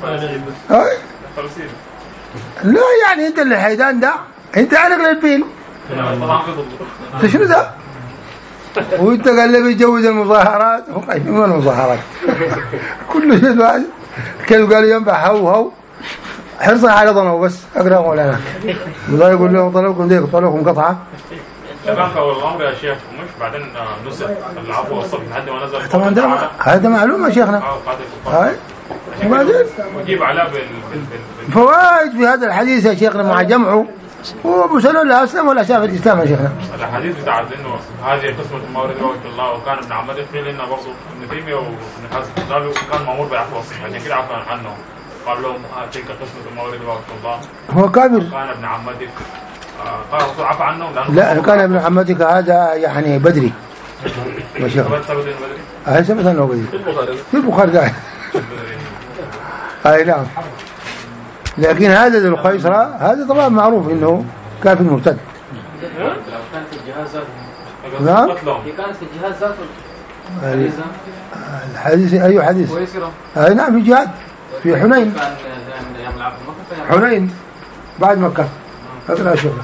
لا يعني انت اللي الحيدان ده انت عارف للفيل انت شنو ده؟ وانت قال له بيجوز المظاهرات هو قايل من المظاهرات كل شيء واحد كانوا قالوا ينبع هو هو حرصا على ضنه بس اقرا مولانا وده يقول لهم طلبكم ديك طلبكم قطعه كمان فول الامر يا شيخ مش بعدين نسخ العفو والصف لحد ما نزل طبعا ده هذا معلومه يا شيخنا هاي وبعدين وجيب على فوائد في هذا الحديث يا شيخنا مع جمعه هو ابو سلول لا اسلم ولا شاف الاسلام يا شيخنا. الحديث بتاع انه هذه قسمه الموارد وقت الله وكان ابن عمد يحمل لنا برضه ابن تيميه وابن حزم قالوا كان مامور بالعفو والصف عشان كده عفوا عنه قال لهم تلك قسمه الموارد وقت الله هو كافر كان ابن عمد قال الرسول عفى عنه؟ لا كان ابن عمتك هذا يعني بدري ما شاء الله. هاي ثبت انه بدري في البخاري قاعد. اي نعم. لكن هذا ذو القيصرة هذا طبعا معروف انه كافر مرتد. لو كان في الجهاز ذاته. نعم. هي كانت في الجهاز ذاته. الحديث اي حديث؟ اي نعم في جهاد في حنين. حنين بعد مكة. هذا شغله.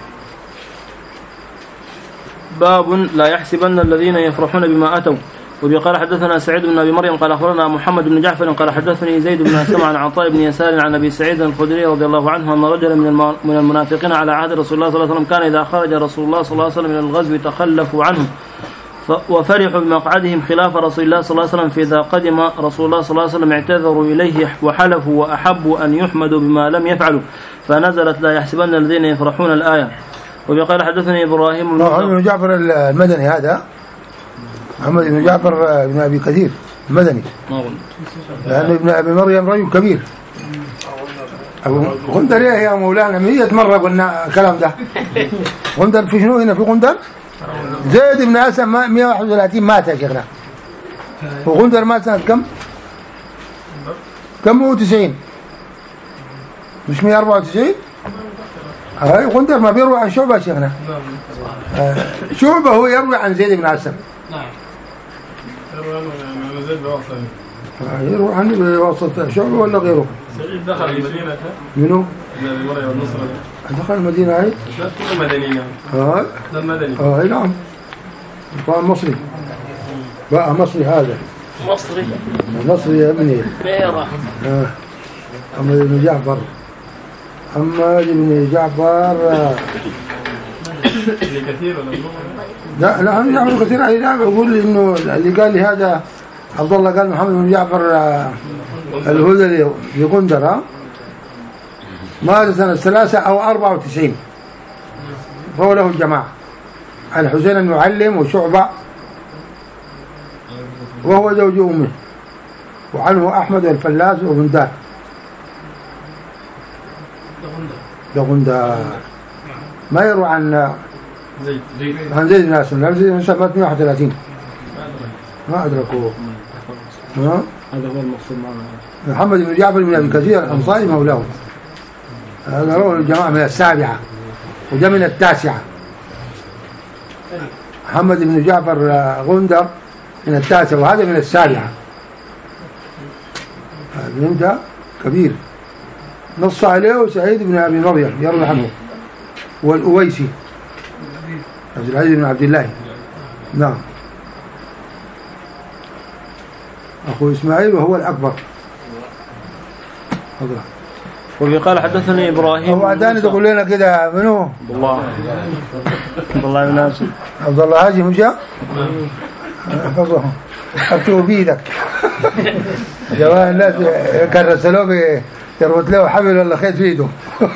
باب لا يحسبن الذين يفرحون بما أتوا. وبي قال حدثنا سعيد بن أبي مريم قال أخبرنا محمد بن جعفر قال حدثني زيد بن أسلم عن عطاء بن يسار عن أبي سعيد الخدري رضي الله عنه أن رجلا من من المنافقين على عهد رسول الله صلى الله عليه وسلم كان إذا خرج رسول الله صلى الله عليه وسلم من الغزو تخلفوا عنه وفرحوا بمقعدهم خلاف رسول الله صلى الله عليه وسلم. فإذا قدم رسول الله صلى الله عليه وسلم اعتذروا إليه وحلفوا وأحبوا أن يحمدوا بما لم يفعلوا فنزلت لا يحسبن الذين يفرحون الآية. وقال حدثني إبراهيم محمد بن جعفر المدني هذا محمد بن جعفر بن أبي كثير المدني لأن ابن أبي مريم رجل كبير. أبو غندر يا مولانا مية مرة قلنا الكلام ده. غندر في شنو هنا في غندر؟ زيد بن أسلم مئة وواحد وثلاثين مات يا شيخنا. وغندر مات سنة كم؟ كم هو تسعين مش مئة وأربعة وتسعين؟ هاي غندر ما بيروي عن شعبة شيخنا. آه شعبة هو يروي عن زيد بن أسلم. نعم. يروي عن زيد بواسطة. يروي عنه بواسطة شعبة ولا غيره؟ سعيد دخل المدينة. منو؟ ابن أبي مريم والنصر. دخل المدينة هاي؟ لا كل مدنيين. اه. ده المدني. اه نعم. بقى مصري. بقى مصري هذا. مصري. مصري يا ابني. بيرة. اه. محمد بن جعفر. محمد بن جعفر. اللي كثير ولا لا لا هم يعملوا كثير علي. لا بقول انه اللي قال لي هذا عبد الله قال محمد بن جعفر الهذلي لغندر ها مات سنة ثلاثة أو أربعة وتسعين. هو له الجماعة الحسين المعلم وشعبة وهو زوج أمه وعنه أحمد والفلاس وغندار. لغندر ما يروى عن زيد عن زيد بن أسلم. زيد بن أسلم مات مئة وواحد وثلاثين ما أدركوه. ها هذا هو المقصود معنا. محمد بن جعفر بن أبي كثير الأنصاري مولاه. هذا رواه الجماعة من السابعة وده من التاسعة. محمد بن جعفر غندر من التاسعة وهذا من السابعة. هذا كبير نص عليه سعيد بن أبي مريم يروي عنه والأويسي عبد العزيز بن عبد الله. نعم أخو إسماعيل وهو الأكبر. حضره. وفي قال حدثني إبراهيم. هو عداني تقول لنا كده منو؟ الله عبد الله بن ناصر. عبد الله هاجي مجا؟ حفظه أكتبه بيدك. جماعة الناس كان رسلوه يربط له حبل ولا خيط في ايده.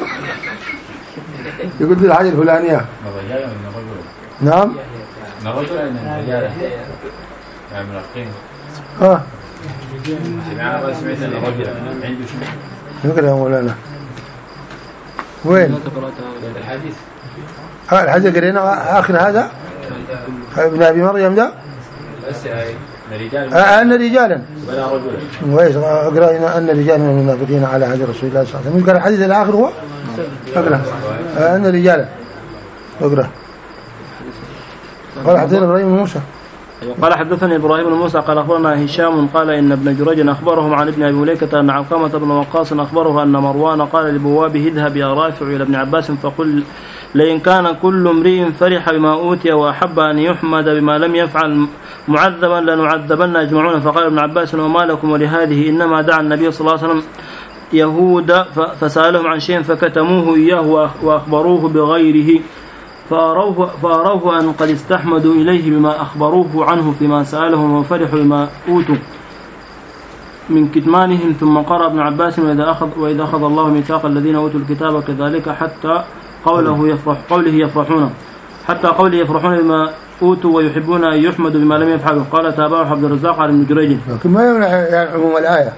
يقول لي الحاجة الفلانية. نعم. نرجو أن الرجال يعني منافقين. ها. سمعنا بس سمعت أن الرجل عنده شنو؟ يقول يا مولانا. وين؟ الحديث. ها الحديث قرينا آخر هذا. ابن أبي مريم ده. بس هاي رجال. آه أن رجالا. ولا رجل. وإيش أقرأ أن رجال من المنافقين على عهد رسول الله صلى الله عليه وسلم. يقرأ الحديث الآخر هو. أقرأ. آه أن رجالا. أقرأ. قال حدثنا إبراهيم بن موسى. قال حدثني إبراهيم بن موسى قال أخبرنا هشام قال إن ابن جريج أخبرهم عن ابن أبي مليكة أن علقمة بن وقاص أخبره أن مروان قال لبوابه اذهب يا رافع إلى ابن عباس فقل لئن كان كل امرئ فرح بما أوتي وأحب أن يحمد بما لم يفعل معذبا لنعذبن أجمعون. فقال ابن عباس وما لكم ولهذه إنما دعا النبي صلى الله عليه وسلم يهود فسألهم عن شيء فكتموه إياه وأخبروه بغيره فأروه, فأروه أن قد استحمدوا إليه بما أخبروه عنه فيما سألهم وفرحوا بما أوتوا من كتمانهم. ثم قرأ ابن عباس وإذا أخذ, وإذا أخذ الله ميثاق الذين أوتوا الكتاب كذلك حتى قوله يفرح قوله يفرحون حتى قوله يفرحون بما أوتوا ويحبون أن يحمدوا بما لم يفعلوا. قال تابعه عبد الرزاق عن ابن جريج. لكن ما يمنع يعني عموم الآية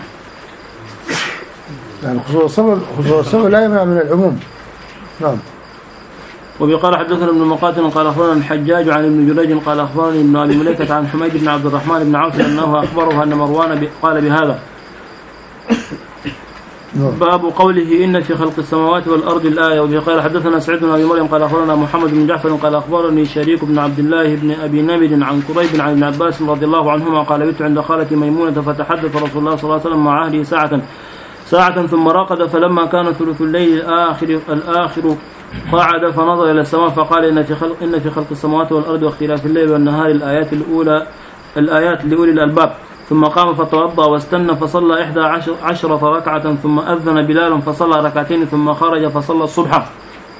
يعني خصوص الصبر خصوص الصبر لا يمنع من العموم. نعم وبقال حدثنا ابن مقاتل قال أخبرنا الحجاج عن ابن جريج قال أخبرني ابن أبي مليكة عن حميد بن عبد الرحمن بن عوف أنه أخبره أن مروان قال بهذا. باب قوله إن في خلق السماوات والأرض الآية. وبقال حدثنا سعيد بن أبي مريم قال أخبرنا محمد بن جعفر قال أخبرني شريك بن عبد الله بن أبي نمر عن قريب عن ابن عباس رضي الله عنهما قال بت عند خالتي ميمونة فتحدث رسول الله صلى الله عليه وسلم مع أهله ساعة ساعة ثم رقد فلما كان ثلث الليل الآخر الآخر قعد فنظر إلى السماء فقال إن في خلق إن في خلق السماوات والأرض واختلاف الليل والنهار الآيات الأولى الآيات لأولي الألباب. ثم قام فتوضأ واستنى فصلى إحدى عشر عشرة ركعة ثم أذن بلال فصلى ركعتين ثم خرج فصلى الصبح.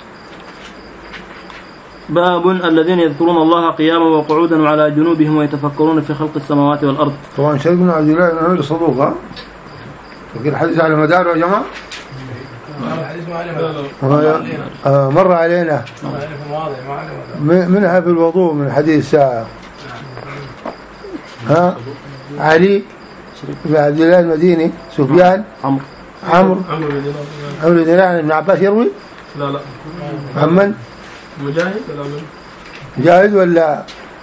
باب الذين يذكرون الله قياما وقعودا وعلى جنوبهم ويتفكرون في خلق السماوات والأرض. طبعا شريك بن عبد الله بن عمر صدوق لكن الحديث على مداره يا جماعة مر علينا منها في الوضوء من حديث ساعة ها علي بن عبد الله المديني سفيان عمرو عمرو عمرو بن دينار ابن عباس يروي لا لا عمن مجاهد ولا من مجاهد ولا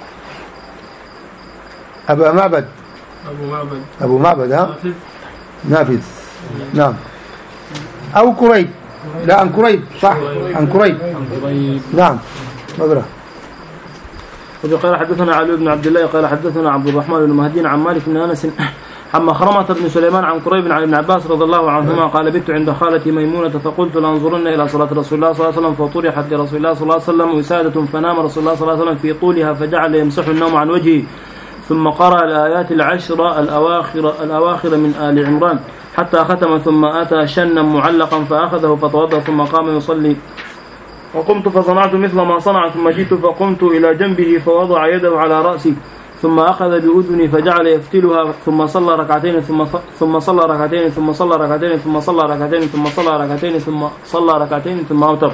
أبا معبد أبو معبد أبو معبد ها نافذ نعم أو كريب لا عن كريب صح عن كريب نعم مبرا. وقال حدثنا علي بن عبد الله قال حدثنا عبد الرحمن بن مهدي عن مالك بن أنس عن مخرمة بن سليمان عن قريب عن ابن عباس رضي الله عنهما قال بت عند خالتي ميمونة فقلت لانظرن إلى صلاة رسول الله صلى الله عليه وسلم فطرحت لرسول الله صلى الله عليه وسلم وسادة فنام رسول الله صلى الله عليه وسلم في طولها فجعل يمسح النوم عن وجهه ثم قرأ الآيات العشر الأواخر, الأواخر من آل عمران حتى ختم ثم أتى شنا معلقا فأخذه فتوضأ ثم قام يصلي وقمت فصنعت مثل ما صنع ثم جئت فقمت إلى جنبه فوضع يده على رأسي ثم أخذ بأذني فجعل يفتلها ثم صلى ركعتين ثم ثم صلى ركعتين ثم صلى ركعتين ثم صلى ركعتين ثم صلى ركعتين ثم صلى ركعتين ثم أوتر.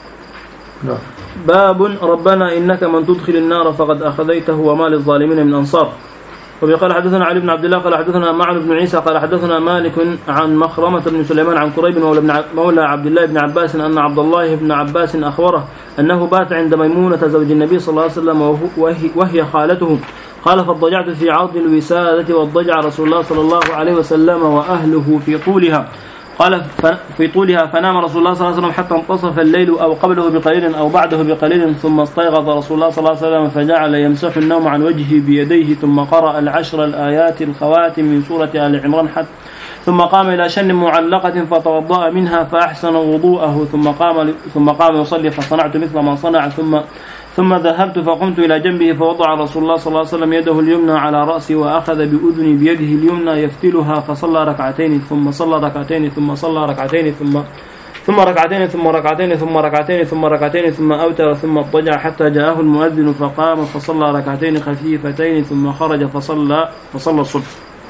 باب ربنا إنك من تدخل النار فقد أخذيته وما للظالمين من أنصار. وقال حدثنا علي بن عبد الله قال حدثنا معن بن عيسى قال حدثنا مالك عن مخرمة بن سليمان عن قريب مولى عبد الله بن عباس أن عبد الله بن عباس أخبره أنه بات عند ميمونة زوج النبي صلى الله عليه وسلم وهي خالته قال فاضطجعت في عرض الوسادة واضطجع رسول الله صلى الله عليه وسلم وأهله في طولها قال في طولها فنام رسول الله صلى الله عليه وسلم حتى انتصف الليل أو قبله بقليل أو بعده بقليل ثم استيقظ رسول الله صلى الله عليه وسلم فجعل يمسح النوم عن وجهه بيديه ثم قرأ العشر الآيات الخواتم من سورة آل عمران حتى ثم قام إلى شن معلقة فتوضأ منها فأحسن وضوءه ثم قام ثم قام يصلي فصنعت مثل ما صنع ثم ثم ذهبت فقمت إلى جنبه فوضع رسول الله صلى الله عليه وسلم يده اليمنى على رأسي وأخذ بأذني بيده اليمنى يفتلها فصلى ركعتين ثم صلى ركعتين ثم صلى ركعتين ثم ثم ركعتين ثم ركعتين ثم ركعتين ثم ركعتين ثم أوتر ثم اضطجع حتى جاءه المؤذن فقام فصلى ركعتين خفيفتين ثم خرج فصلى فصلى الصبح.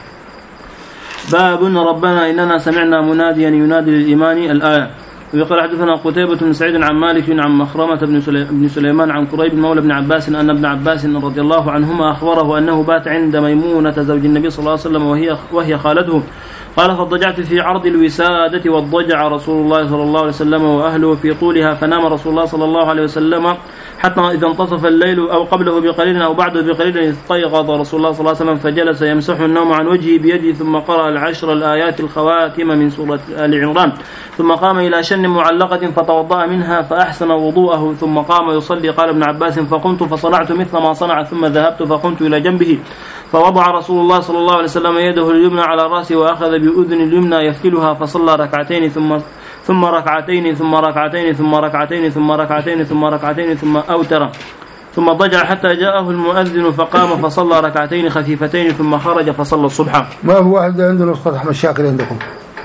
باب ربنا إننا سمعنا مناديا ينادي للإيمان الآية. ويقول حدثنا قتيبة بن سعيد عن مالك عن مخرمة بن سليمان عن قريب مولى بن عباس أن ابن عباس رضي الله عنهما أخبره أنه بات عند ميمونة زوج النبي صلى الله عليه وسلم وهي وهي خالته قال فاضطجعت في عرض الوسادة واضطجع رسول الله صلى الله عليه وسلم وأهله في طولها فنام رسول الله صلى الله عليه وسلم حتى إذا انتصف الليل أو قبله بقليل أو بعده بقليل استيقظ رسول الله صلى الله عليه وسلم فجلس يمسح النوم عن وجهه بيده ثم قرأ العشر الآيات الخواتم من سورة آل عمران ثم قام إلى شن معلقة فتوضأ منها فأحسن وضوءه ثم قام يصلي. قال ابن عباس فقمت فصنعت مثل ما صنع ثم ذهبت فقمت إلى جنبه فوضع رسول الله صلى الله عليه وسلم يده اليمنى على رأسي وأخذ بأذن اليمنى يفتلها فصلى ركعتين ثم ثم ركعتين ثم ركعتين ثم ركعتين ثم ركعتين ثم ركعتين ثم أوتر ثم ضجع حتى جاءه المؤذن فقام فصلى ركعتين خفيفتين ثم خرج فصلى الصبح. ما هو واحد عنده نسخة أحمد شاكر عندكم؟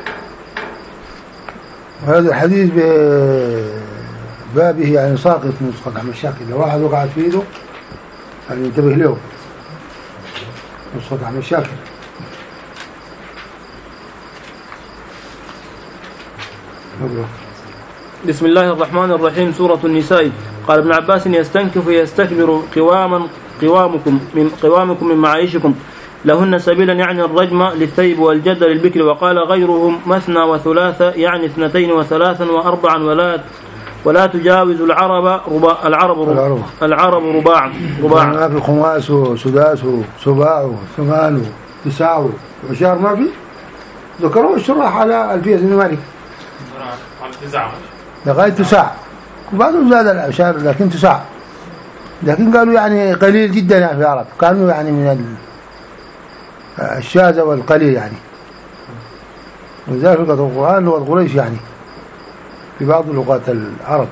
هذا الحديث ببابه يعني ساقط نسخة أحمد شاكر، لو واحد وقعت في يده يعني ينتبه له نسخة أحمد شاكر. بسم الله الرحمن الرحيم. سورة النساء. قال ابن عباس يستنكف يستكبر قواما قوامكم من قوامكم من معايشكم لهن سبيلا يعني الرجم للثيب والجد للبكر. وقال غيرهم مثنى وثلاثة يعني اثنتين وثلاثا وأربعا ولا ولا تجاوز العرب رباع العرب رباع العرب رباع رباع ما في خماس وسداس وسباع وثمان وتسع وعشار ما في ذكروا الشراح على ألفية بن مالك على تسعة لغاية تسع وبعدهم زاد العشار لكن تسع لكن قالوا يعني قليل جدا يعني في العرب كانوا يعني من الشاذ والقليل يعني ولذلك لغة القرآن لغة قريش يعني في بعض لغات العرب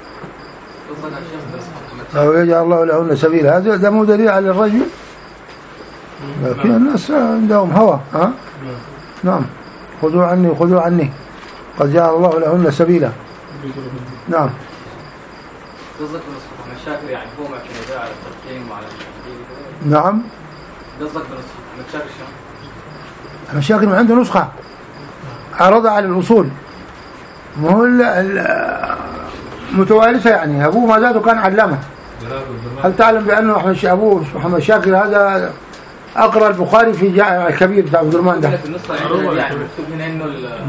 أو يجعل الله لهن سبيل هذا ده مو دليل على الرجل لكن الناس عندهم هوى ها نعم خذوا عني خذوا عني قد جعل الله لهن سبيلا نعم قصدك من الشاكر يعني هو معتمد على التقييم وعلى التحديد نعم قصدك من الشاكر شو المشاكل ما عنده نسخة عرضها على الأصول ما هو متوارثة يعني أبوه ما زاده كان علامة هل تعلم بأنه أحمد أبوه محمد شاكر هذا أقرأ البخاري في جامع الكبير بتاع عبد الرحمن ده يعني مكتوب هنا إنه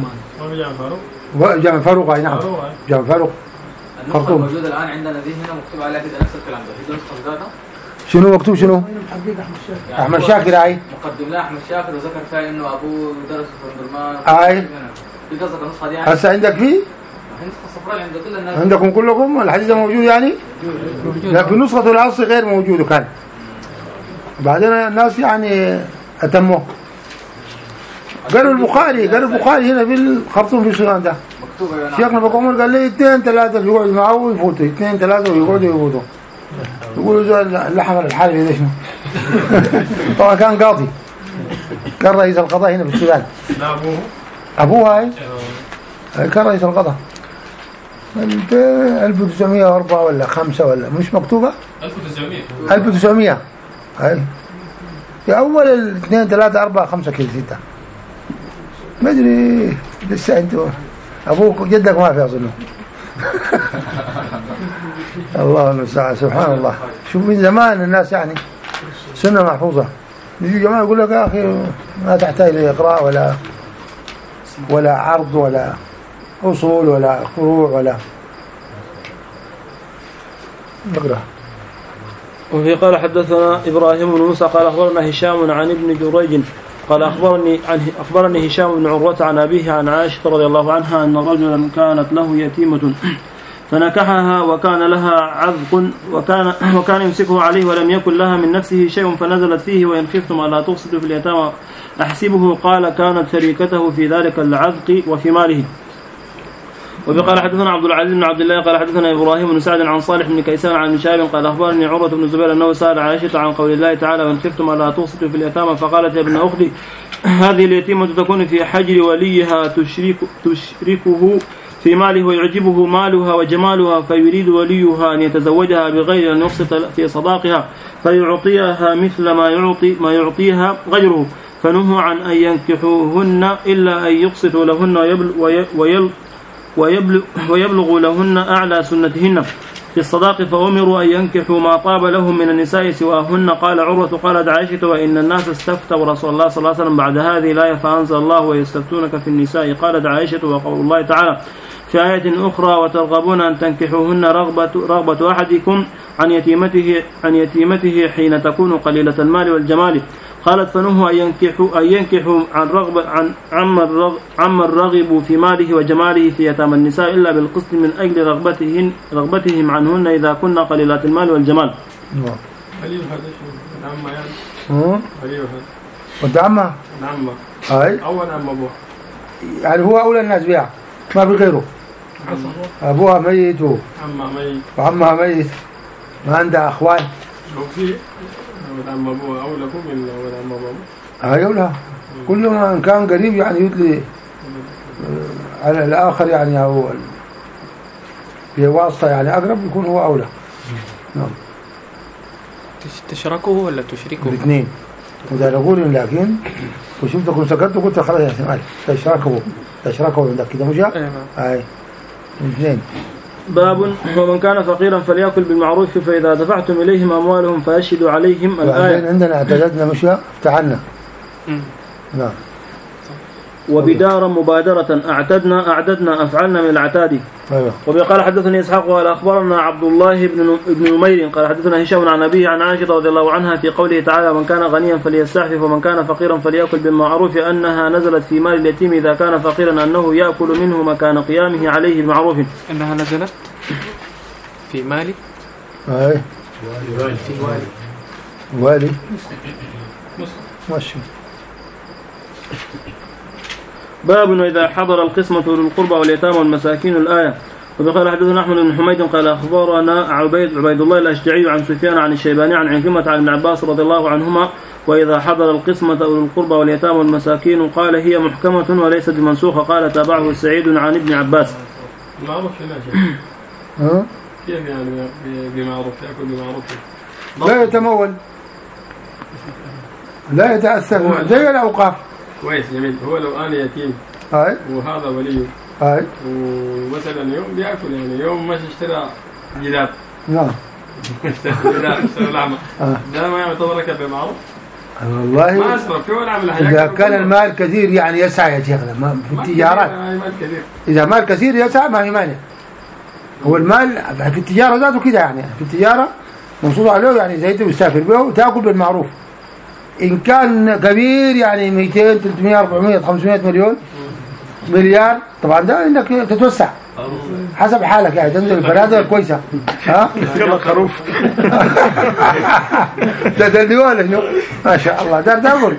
جامع فاروق أي نعم جامع فاروق النسخة الموجودة الآن عندنا دي هنا مكتوب عليها كده نفس الكلام ده في نسخة ذاتها شنو مكتوب شنو؟ أحمد شاكر أي مقدم لها أحمد شاكر وذكر فيها إنه أبوه درس في عبد الرحمن أي في قصدك النسخة دي يعني هسه عندك فيه؟ النسخة الصفراء عند كل الناس عندكم كلكم الحديث موجود يعني؟ لكن نسخة الأصل غير موجود كان بعدين الناس يعني أتموه قالوا البخاري قالوا البخاري هنا في الخرطوم في السودان ده شيخنا بقى عمر قال لي اثنين ثلاثة بيقعدوا معه ويفوتوا اثنين ثلاثة ويقعدوا يفوتوا يقولوا زول اللحم الحالي ده شنو طبعا كان قاضي كان رئيس القضاء هنا في السودان أبوه أبوه هاي كان رئيس القضاء ألف وتسعمائة وأربعة ولا خمسة ولا مش مكتوبة ألف وتسعمائة ألف وتسعمائة هاي في أول الاثنين ثلاثة أربعة خمسة كيلو ستة ما أدري لسه أنتوا أبوك جدك ما في أظنه الله المستعان سبحان الله شوف من زمان الناس يعني سنة محفوظة يجي جماعة يقول لك يا أخي ما تحتاج لإقراء ولا ولا عرض ولا أصول ولا فروع ولا نقرأ. وفي قال حدثنا إبراهيم بن موسى قال أخبرنا هشام عن ابن جريج قال أخبرني عن أخبرني هشام بن عروة عن أبيه عن عائشة رضي الله عنها أن رجلا كانت له يتيمة فنكحها وكان لها عذق وكان وكان يمسكه عليه ولم يكن لها من نفسه شيء فنزلت فيه وإن خفتم ألا تقسطوا في اليتامى أحسبه قال كانت شريكته في ذلك العذق وفي ماله. وبقال حدثنا عبد العزيز بن عبد الله قال حدثنا إبراهيم بن سعد عن صالح بن كيسان عن شهاب قال أخبرني عروة بن الزبير أنه سأل عائشة عن قول الله تعالى وإن خفتم ألا تقسطوا في اليتامى فقالت يا ابن أختي هذه اليتيمة تكون في حجر وليها تشرك تشركه في ماله ويعجبه مالها وجمالها فيريد وليها أن يتزوجها بغير أن يقسط في صداقها فيعطيها مثل ما يعطي ما يعطيها غيره فنهوا عن أن ينكحوهن إلا أن يقسطوا لهن ويبل ويبلغ, ويبلغ لهن أعلى سنتهن في الصداق فأمروا أن ينكحوا ما طاب لهم من النساء سواهن. قال عروة قالت عائشة وإن الناس استفتوا رسول الله صلى الله عليه وسلم بعد هذه الآية فأنزل الله ويستفتونك في النساء. قالت عائشة وقول الله تعالى في آية أخرى وترغبون أن تنكحوهن رغبة, رغبة أحدكم عن يتيمته, عن يتيمته حين تكون قليلة المال والجمال. قالت فنهوا أن ينكحوا, أن ينكحوا عن رغبة عن عمن عم الرغب في ماله وجماله في يتامى النساء إلا بالقسط من أجل رغبتهن رغبتهم عنهن إذا كن قليلات المال والجمال. خليل هذا عمه يعني. خليل هذا. وده عمه. عمه. هاي. أول عم أبوه. يعني هو أولى الناس بها ما في غيره. أبوها ميت و. عمه ميت. وعمها ميت. ما عندها أخوان. لو في. ولد عم أبوه أولى كم من ولد عم أبوه. هاي أولى. كل ما كان قريب يعني يدلي على الآخر يعني هو في واسطة يعني أقرب يكون هو أولى. نعم. تشركه ولا تشركه؟ الاثنين. وده نقول لكن وشفتكم سكتوا قلت خلاص يا احتمال تشركوا تشركوا عندك كده مش هاي الاثنين. باب ومن كان فقيرا فليأكل بالمعروف فإذا دفعتم إليهم أموالهم فأشهدوا عليهم. الآية عندنا اعتددنا مش افتعلنا. نعم. وبدارا مبادرة أعتدنا أعددنا أفعلنا من العتاد. أيوة. وقال حدثني إسحاق قال أخبرنا عبد الله بن بن نمير قال حدثنا هشام عن أبيه عن عائشة رضي الله عنها في قوله تعالى من كان غنيا فليستعفف ومن كان فقيرا فليأكل بالمعروف أنها نزلت في مال اليتيم إذا كان فقيرا أنه يأكل منه مكان قيامه عليه المعروف. أنها نزلت في مال أي في والي والي ماشي. باب إذا حضر القسمة للقربى واليتامى والمساكين الآية. وقال حدثنا أحمد بن حميد قال أخبرنا عبيد عبيد الله الأشجعي عن سفيان عن الشيباني عن عكرمة عن ابن عباس رضي الله عنهما وإذا حضر القسمة للقربى واليتامى والمساكين قال هي محكمة وليست بمنسوخة. قال تابعه سعيد عن ابن عباس. معروف هنا كيف يعني بمعروف يأكل بمعروف لا يتمول لا يتأثر زي الأوقاف. كويس جميل. هو لو أنا يتيم هاي وهذا وليه هاي ومثلا يوم بيأكل يعني يوم مش اشترى جداد نعم جداد اشترى لحمة ده ما يعتبر ركب بمعروف والله ما أسرف في ولا عمل. إذا كان المال كثير يعني يسعى يا شيخنا في التجارات. إذا مال كثير يسعى ما هي مانع. هو المال في التجارة ذاته كده يعني في التجارة منصوص عليه يعني زي تسافر به وتأكل بالمعروف. إن كان كبير يعني مئتين ثلاثمئة أربعمئة خمسمئة مليون مليار طبعا ده إنك تتوسع حسب حالك يعني تنزل الفنادق الكويسة. ها كما خروف ده ده اللي ما شاء الله دار دابر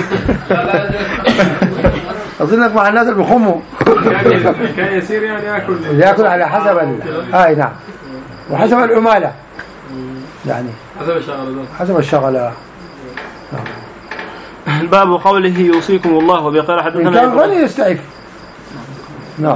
أظنك مع الناس اللي بيخموا كان يصير يعني يأكل يأكل على حسب ال... آه نعم وحسب العمالة يعني حسب الشغلة حسب الشغلة. باب قوله يوصيكم الله وبقال حدثنا كان غني يستعف. نعم.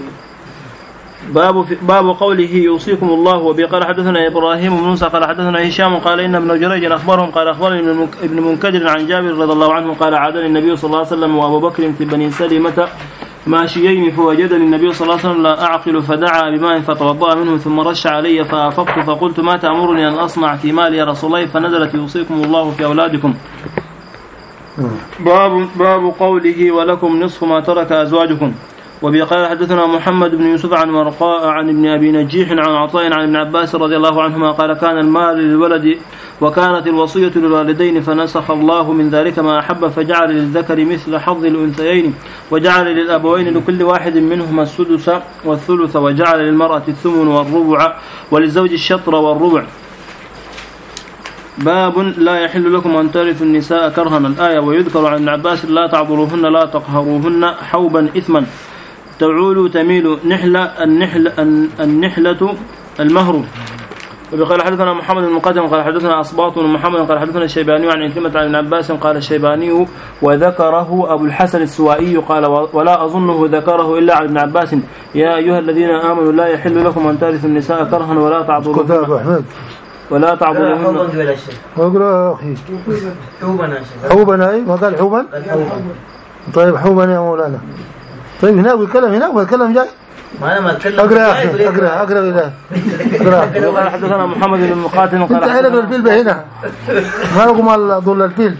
باب باب قوله يوصيكم الله وبقال حدثنا إبراهيم بن موسى قال حدثنا هشام قال إن ابن جريج أخبرهم قال أخبرني ابن منكدر عن جابر رضي الله عنه قال عادني النبي صلى الله عليه وسلم وأبو بكر في بني سلمة ماشيين فوجدني النبي صلى الله عليه وسلم لا أعقل فدعا بماء فتوضأ منه ثم رش علي فأفقت فقلت ما تأمرني أن أصنع في مالي يا رسول الله فنزلت يوصيكم الله في أولادكم. باب باب قوله ولكم نصف ما ترك أزواجكم. وبقال حدثنا محمد بن يوسف عن مرقاء عن ابن أبي نجيح عن عطاء عن ابن عباس رضي الله عنهما قال كان المال للولد وكانت الوصية للوالدين فنسخ الله من ذلك ما أحب فجعل للذكر مثل حظ الأنثيين وجعل للأبوين لكل واحد منهما السدس والثلث وجعل للمرأة الثمن والربع وللزوج الشطر والربع. باب لا يحل لكم أن ترثوا النساء كرها الآية. ويذكر عن ابن عباس لا تعضلوهن لا تقهروهن حوبا إثما تعول تميل نحلة النحل النحلة المهر. وقال حدثنا محمد بن مقدم قال حدثنا أصباط بن محمد قال حدثنا الشيباني عن عكرمة عن ابن عباس قال الشيباني وذكره أبو الحسن السوائي قال ولا أظنه ذكره إلا عن ابن عباس يا أيها الذين آمنوا لا يحل لكم أن ترثوا النساء كرها ولا تعضلوهن ولا تعضلوهن. اقرأ أخي حوبا حوبا أي ما قال حوبا. طيب حوبا يا مولانا. طيب هنا والكلام هنا والكلام جاي ما أنا ما أتكلم. أقرأ يا أخي أقرأ أقرأ إلى أقرأ. قال حدثنا محمد بن مقاتل قال أنت حلق الفيل هنا ما لكم ضل الفيل.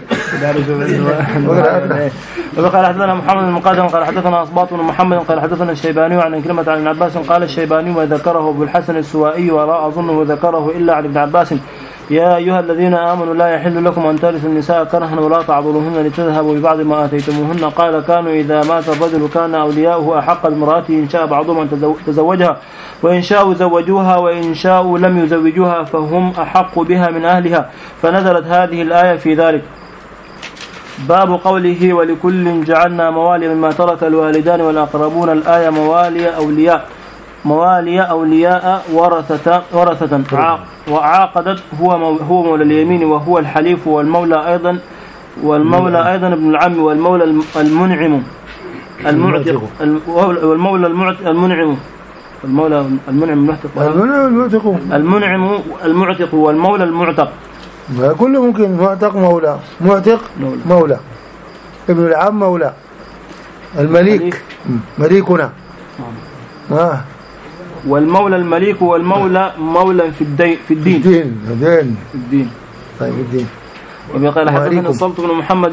وقال حدثنا محمد بن مقاتل قال حدثنا أصباط بن محمد قال حدثنا الشيباني عن عكرمة عن ابن عباس قال الشيباني وذكره أبو الحسن السوائي ولا أظنه ذكره إلا عن ابن عباس يا أيها الذين آمنوا لا يحل لكم أن ترثوا النساء كرها ولا تعضلوهن لتذهبوا ببعض ما آتيتموهن. قال كانوا إذا مات الرجل كان أولياؤه أحق بامرأته إن شاء بعضهم أن تزوجها وإن شاءوا زوجوها وإن شاءوا لم يزوجوها فهم أحق بها من أهلها فنزلت هذه الآية في ذلك. باب قوله ولكل جعلنا موالي مما ترك الوالدان والأقربون الآية موالي أولياء موالي أولياء ورثة ورثة وعاقدت هو هو مولى اليمين وهو الحليف والمولى أيضا والمولى أيضا ابن العم والمولى المنعم المعتق والمولى المنعم المولى المنعم المعتق المنعم المعتق والمولى المعتق. كله ممكن معتق مولى معتق مولى ابن العم مولى المليك مليكنا آه. والمولى المليك والمولى مولى في الدين في الدين الدين الدين في الدين طيب الدين. وقال حدثنا الصلت بن محمد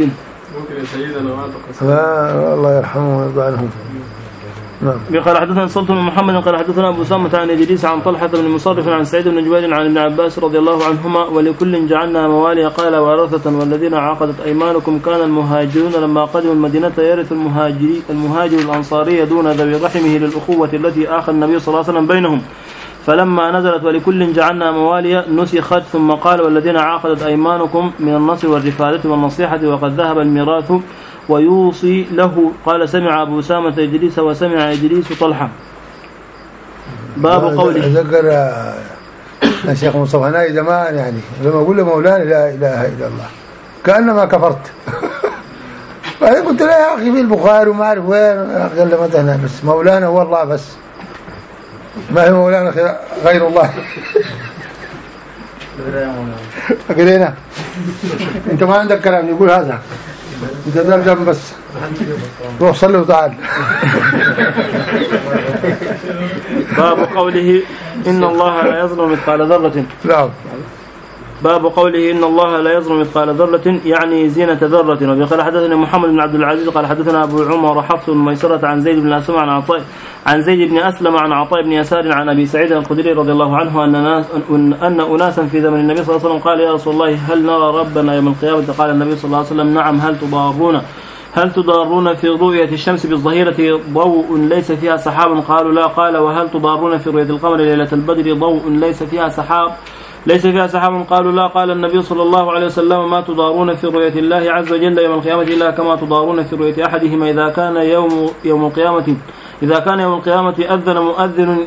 ممكن يا سيدنا ما تقصر. الله يرحمه ويرضى عنهم. نعم. قال حدثنا سلطة بن محمد قال حدثنا أبو أسامة عن إدريس عن طلحة بن مصرف عن سعيد بن جبير عن ابن عباس رضي الله عنهما ولكل جعلنا موالي قال ورثة والذين عقدت أيمانكم كان المهاجرون لما قدموا المدينة يرث المهاجر المهاجر الأنصاري دون ذوي رحمه للأخوة التي آخى النبي صلى الله عليه وسلم بينهم فلما نزلت ولكل جعلنا موالي نسخت ثم قال والذين عقدت أيمانكم من النصر والرفادة والنصيحة وقد ذهب الميراث ويوصي له قال سمع أبو أسامة إدريس وسمع إدريس طلحة. باب قوله ذكر الشيخ مصطفى هناي زمان يعني لما أقول له مولانا لا إله إلا الله كأنما كفرت. بعدين قلت له يا أخي في البخاري وما أعرف وين قال له متى هنا بس مولانا هو الله بس ما هي مولانا غير الله. قرينا أنت ما عندك كلام يقول هذا انت دم بس روح صلي وتعال. باب قوله إن الله لا يظلم مثقال ذرة. نعم. باب قوله إن الله لا يظلم مثقال ذرة يعني زينة ذرة. وقال حدثنا محمد بن عبد العزيز قال حدثنا أبو عمر حفص بن ميسرة عن زيد بن أسلم عن عطاء عن زيد بن أسلم عن عطاء بن يسار عن أبي سعيد الخدري رضي الله عنه أن ناس أن أناسا في زمن النبي صلى الله عليه وسلم قال يا رسول الله هل نرى ربنا يوم القيامة؟ قال النبي صلى الله عليه وسلم نعم هل تضارون هل تضارون في رؤية الشمس بالظهيرة ضوء ليس فيها سحاب؟ قالوا لا. قال وهل تضارون في رؤية القمر ليلة البدر ضوء ليس فيها سحاب ليس فيها سحاب؟ قالوا لا. قال النبي صلى الله عليه وسلم ما تضارون في رؤية الله عز وجل يوم القيامة إلا كما تضارون في رؤية أحدهما إذا كان يوم يوم القيامة إذا كان يوم القيامة أذن مؤذن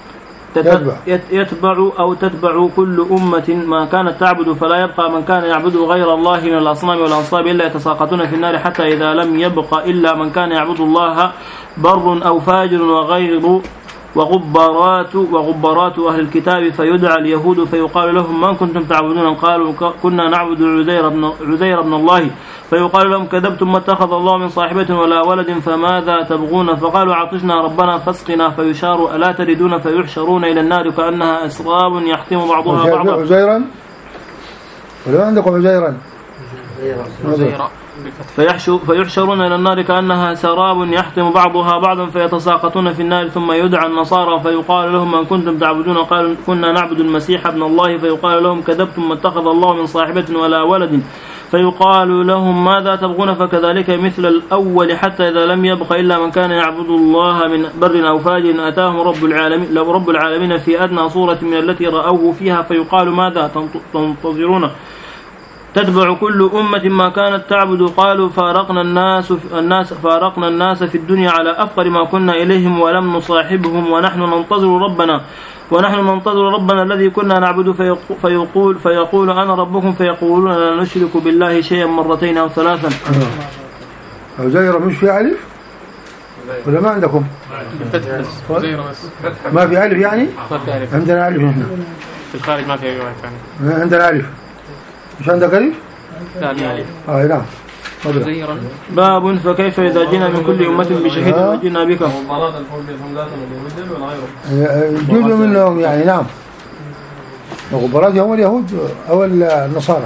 يتبع أو تتبع كل أمة ما كانت تعبد فلا يبقى من كان يعبد غير الله من الأصنام والأنصاب إلا يتساقطون في النار حتى إذا لم يبق إلا من كان يعبد الله بر أو فاجر وغير وغبرات وغبرات أهل الكتاب فيدعى اليهود فيقال لهم من كنتم تعبدون؟ قالوا كنا نعبد عزير بن, عزير بن الله فيقال لهم كذبتم ما اتخذ الله من صاحبة ولا ولد فماذا تبغون؟ فقالوا عطشنا ربنا فاسقنا فيشار ألا تردون فيحشرون إلى النار كأنها أسراب يحتم بعضها بعضا. عزيرا ولا عندكم عزيرا عزيرا فيحشرون إلى النار كأنها سراب يحتم بعضها بعضا فيتساقطون في النار ثم يدعى النصارى فيقال لهم من كنتم تعبدون؟ قالوا كنا نعبد المسيح ابن الله فيقال لهم كذبتم ما اتخذ الله من صاحبة ولا ولد فيقال لهم ماذا تبغون؟ فكذلك مثل الأول حتى إذا لم يبق إلا من كان يعبد الله من بر أو فاجر أتاهم رب العالمين, رب العالمين في أدنى صورة من التي رأوه فيها فيقال ماذا تنتظرون؟ تتبع كل أمة ما كانت تعبد. قالوا فارقنا الناس الناس فارقنا الناس في الدنيا على أفقر ما كنا إليهم ولم نصاحبهم ونحن ننتظر ربنا ونحن ننتظر ربنا الذي كنا نعبد فيقول فيقول أنا ربكم فيقولون لا نشرك بالله شيئا مرتين أو ثلاثا. عزير مش في ألف ولا ما عندكم؟ ما في ألف يعني؟ عندنا ألف هنا في الخارج ما في أي واحد. عندنا ألف مش عندك ألف؟ لا ألف. آه نعم. باب فكيف إذا جئنا من كل أمة بشهيد وجئنا بك. جزء منهم يعني نعم. الغبرات هم اليهود أو النصارى.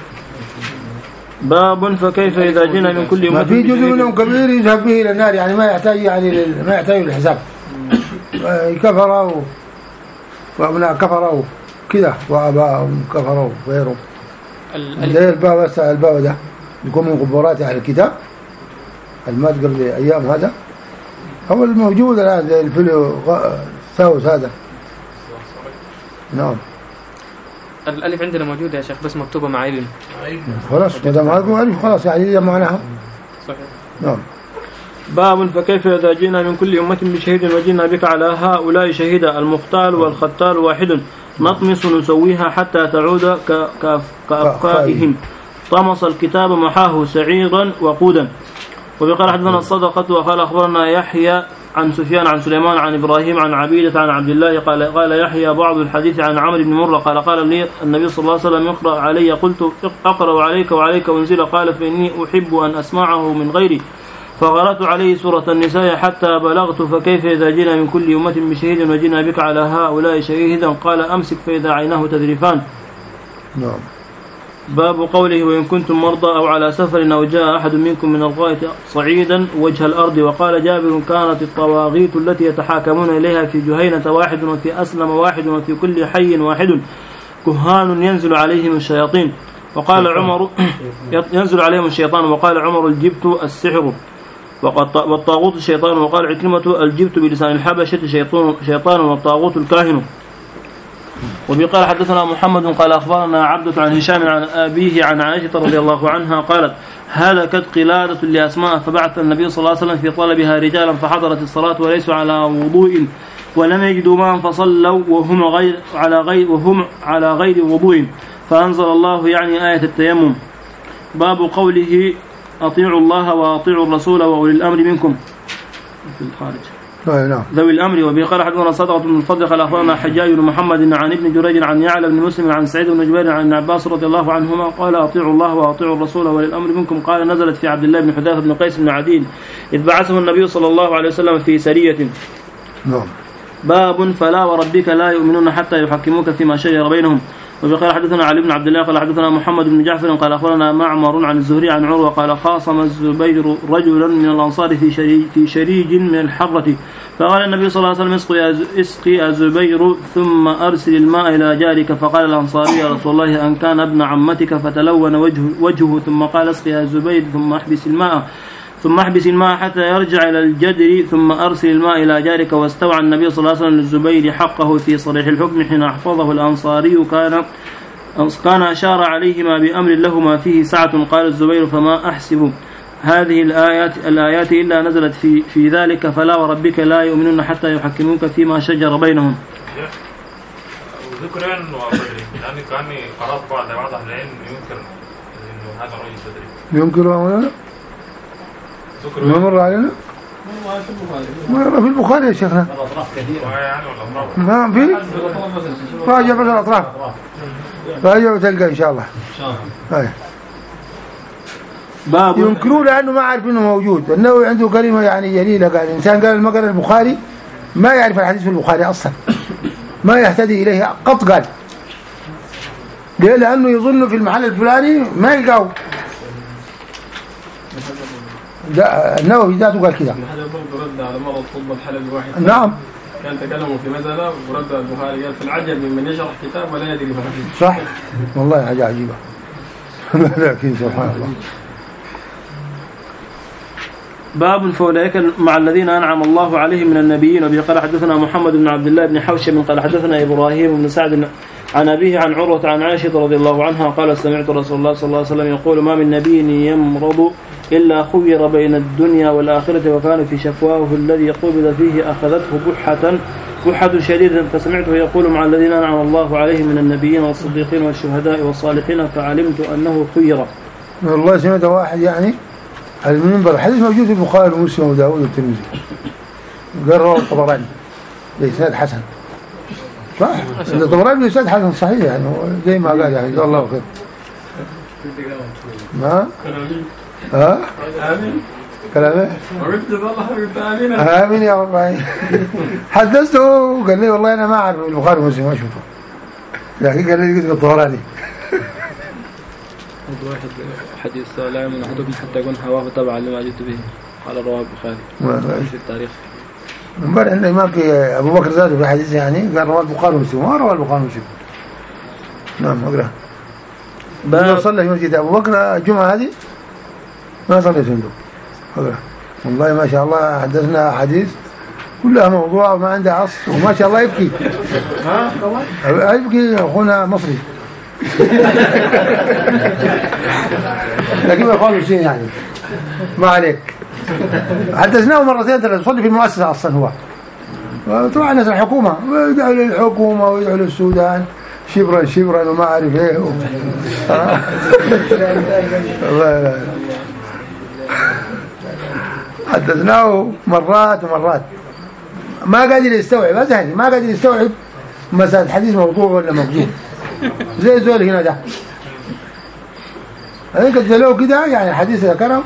باب فكيف إذا جئنا من كل أمة. ما في جزء منهم كبير يذهب به إلى النار يعني ما يحتاج يعني ما يحتاج للحساب. كفروا وأبناء كفروا كذا وآباءهم كفروا غيرهم. زي الباب الباب ده يكون من غبرات أهل الكتاب المات قبل أيام هذا هو الموجود الآن زي الفيلو ساوس هذا. نعم. الألف عندنا موجودة يا شيخ بس مكتوبة مع علم. خلاص ما دام هذا ألف خلاص يعني إذا معناها. صحيح. نعم. باب فكيف إذا جئنا من كل أمة بشهيد وجئنا بك على هؤلاء شهيدا المختال والختال واحد نطمس نسويها حتى تعود كأفكائهم طمس الكتاب محاه سعيرا وقودا. وبقال حدثنا الصدقة وقال أخبرنا يحيى عن سفيان عن سليمان عن إبراهيم عن عبيدة عن عبد الله قال قال يحيى بعض الحديث عن عمرو بن مرة قال قال لي النبي صلى الله عليه وسلم يقرأ علي قلت أقرأ عليك وعليك أنزل قال فإني أحب أن أسمعه من غيري فقرأت عليه سورة النساء حتى بلغت فكيف إذا جئنا من كل أمة بشهيد وجئنا بك على هؤلاء شهيدا قال أمسك فإذا عيناه تذرفان. نعم. باب قوله وإن كنتم مرضى أو على سفر أو جاء أحد منكم من الغائط صعيدا وجه الأرض. وقال جابر كانت الطواغيت التي يتحاكمون إليها في جهينة واحد وفي أسلم واحد وفي كل حي واحد كهان ينزل عليهم الشياطين. وقال عمر ينزل عليهم الشيطان. وقال عمر الجبت السحر والطاغوت الشيطان. وقال عكرمة الجبت بلسان الحبشة شيطان, شيطان والطاغوت الكاهن. وبه قال حدثنا محمد قال أخبرنا عبدة عن هشام عن أبيه عن عائشة رضي الله عنها قالت هلكت قلادة لأسماء فبعث النبي صلى الله عليه وسلم في طلبها رجالا فحضرت الصلاة وليسوا على وضوء ولم يجدوا ماء فصلوا وهم غير على غير وهم على غير وضوء فأنزل الله يعني آية التيمم. باب قوله أطيعوا الله وأطيعوا الرسول وأولي الأمر منكم في الخارج ذوي الأمر. وبه قال حدثنا صدقة بن الفضل قال أخبرنا حجاج بن محمد عن ابن جريج عن يعلى بن مسلم عن سعيد بن جبير عن ابن عباس رضي الله عنهما قال أطيعوا الله وأطيعوا الرسول وأولي الأمر منكم. قال نزلت في عبد الله بن حذافة بن قيس بن عدي إذ بعثه النبي صلى الله عليه وسلم في سرية. نعم. باب فلا وربك لا يؤمنون حتى يحكموك فيما شجر بينهم. وقال حدثنا علي بن عبد الله قال حدثنا محمد بن جعفر قال أخبرنا معمر عن الزهري عن عروة قال خاصم الزبير رجلا من الأنصار في شريج, في شريج من الحرة فقال النبي صلى الله عليه وسلم اسقي الزبير ثم أرسل الماء إلى جارك. فقال الأنصاري يا رسول الله أن كان ابن عمتك فتلون وجهه, وجهه ثم قال اسقي الزبير ثم احبس الماء ثم احبس الماء حتى يرجع إلى الجدر ثم أرسل الماء إلى جارك. واستوعى النبي صلى الله عليه وسلم للزبير حقه في صريح الحكم حين أحفظه الأنصاري كان كان أشار عليهما بأمر لهما فيه سعة. قال الزبير فما أحسب هذه الآيات الآيات إلا نزلت في في ذلك فلا وربك لا يؤمنون حتى يحكموك فيما شجر بينهم. ذكرين وبدري يعني كان قرأت بعض بعض أهل العلم ينكر إنه هذا رجل بدري ينكر ولا ما مر علينا ما في البخاري يا شيخنا ما في راجع بس الأطراف راجع وتلقى إن شاء الله. باب ينكرون لأنه ما عارف إنه موجود. النووي عنده كلمة يعني جليلة قال الإنسان قال المقرأ البخاري ما يعرف الحديث في البخاري أصلا ما يهتدي إليه قط. قال ليه؟ لأنه يظن في المحل الفلاني ما يلقاه. النووي ذاته قال كذا. رد على مرض طب الحلبي واحد. نعم. كان تكلموا في مسألة ورد البخاري قال في العجب من يشرح كتاب ولا يدري بحديث. صح والله حاجة عجيبة. لكن سبحان الله. باب فأولئك مع الذين أنعم الله عليهم من النبيين. وبه قال حدثنا محمد بن عبد الله بن حوشب قال حدثنا إبراهيم بن سعد عن أبيه عن عروة عن عائشة رضي الله عنها قال سمعت رسول الله صلى الله عليه وسلم يقول ما من نبي يمرض إلا خير بين الدنيا والآخرة وكان في شفواه الذي قبض فيه أخذته بحة بحة شديدة فسمعته يقول مع الذين أنعم الله عليهم من النبيين والصديقين والشهداء والصالحين فعلمت أنه خير. والله سمعت واحد يعني المنبر الحديث موجود في البخاري ومسلم وداود والترمذي قال رواه الطبراني بإسناد حسن صح؟ الطبراني بإسناد حسن صحيح يعني زي ما قال يعني جزاه الله خير. ما ها آمين كلامه آمين يا رب. حدثته قال لي والله أنا ما أعرف البخاري ومسلم ما شفته لكن قال لي قلت الطبراني. واحد حديث لا يؤمن أحدكم حتى يكون هواه تبعا لما جئت به قال رواه البخاري في التاريخ. امبارح الإمام في أبو بكر زاده في حديث يعني قال رواه البخاري ومسلم ما رواه البخاري ومسلم. نعم أقرأ. باب صلى في مسجد أبو بكر الجمعة هذه ما صلى عنده. أقرأ. والله ما شاء الله حدثنا حديث كلها موضوع وما عنده أصل وما شاء الله يبكي. ها يبكي أخونا مصري. لكن ما قالوا شيء يعني ما عليك. حدثناه مرتين ثلاث يصلي في المؤسسة أصلا هو طبعا ناس الحكومة ويدعوا للحكومة ويدعوا للسودان شبرا شبرا وما أعرف إيه الله. حدثناه مرات ومرات ما قادر يستوعب أزهري ما قادر يستوعب مسألة حديث موضوع ولا مكذوب زي زول هنا ده هذيك دلوه كده يعني حديث ذكره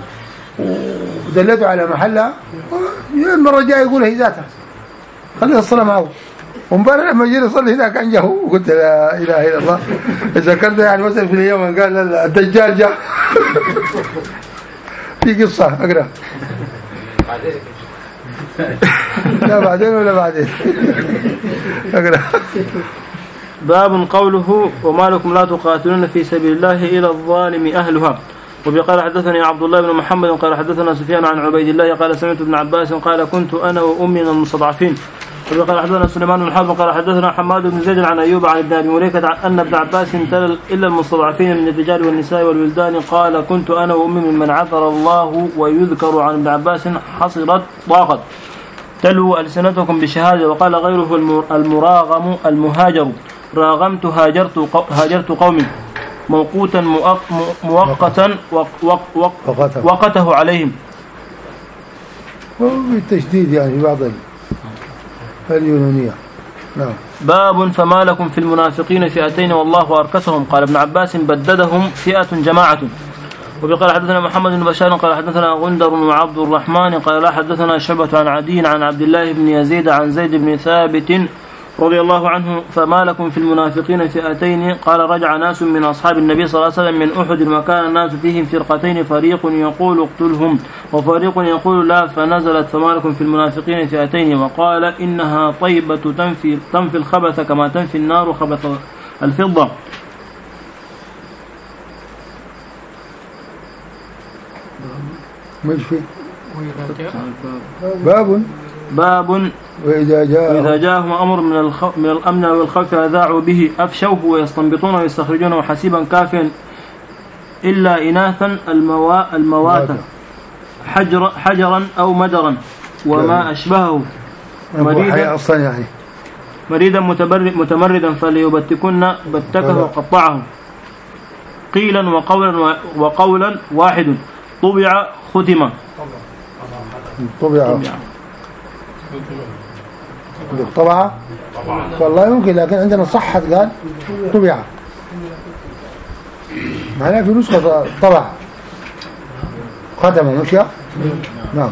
ودلته على محلها المرة الجاية يقول هي ذاتها خليها الصلاة معه ومبارح لما جينا نصلي هناك عنده وقلت لا اله الا الله. ذكرت يعني مثلا في اليمن قال الدجال جاء. في قصه اقرا. لا بعدين ولا بعدين. اقرا. باب قوله وما لكم لا تقاتلون في سبيل الله إلى الظالم أهلها. وبقال حدثني عبد الله بن محمد قال حدثنا سفيان عن عبيد الله قال سمعت ابن عباس قال كنت أنا وأمي من المستضعفين. وبقال حدثنا سليمان بن حرب قال حدثنا حماد بن زيد عن أيوب عن ابن أبي مليكة أن ابن عباس تلا إلا المستضعفين من الرجال والنساء والولدان قال كنت أنا وأمي ممن عثر الله. ويذكر عن ابن عباس حصرت ضاقت تلو ألسنتكم بشهادة. وقال غيره المراغم المهاجر راغمت هاجرت هاجرت قومي موقوتا مؤقتا وقته عليهم. بالتشديد يعني بعض اليونانية. نعم. باب فما لكم في المنافقين فئتين والله أركسهم. قال ابن عباس بددهم فئة جماعة. وبقال حدثنا محمد بن بشار قال حدثنا غندر وعبد الرحمن قال حدثنا شعبة عن عدي عن عبد الله بن يزيد عن زيد بن ثابت رضي الله عنه فما لكم في المنافقين فئتين. قال رجع ناس من أصحاب النبي صلى الله عليه وسلم من أحد وكان الناس فيهم فرقتين فريق يقول اقتلهم وفريق يقول لا فنزلت فما لكم في المنافقين فئتين. وقال إنها طيبة تنفي, تنفي الخبث كما تنفي النار خبث الفضة. مش في باب باب وإذا جاء وإذا جاءهم أمر من الخ... من الأمن والخوف أذاعوا به أفشوه ويستنبطون ويستخرجونه حسيبا كافيا إلا إناثا الموا... الموات حجر... حجرا أو مدرا وما أشبهه مريدا أصلا يعني مريدا متمردا فليبتكن بتكه وقطعه. قيلا وقولا وقولا واحد طبع ختم طبع طبعا والله ممكن لكن عندنا صحت قال طبع معناه في نسخة طبع ختم مش يا نعم.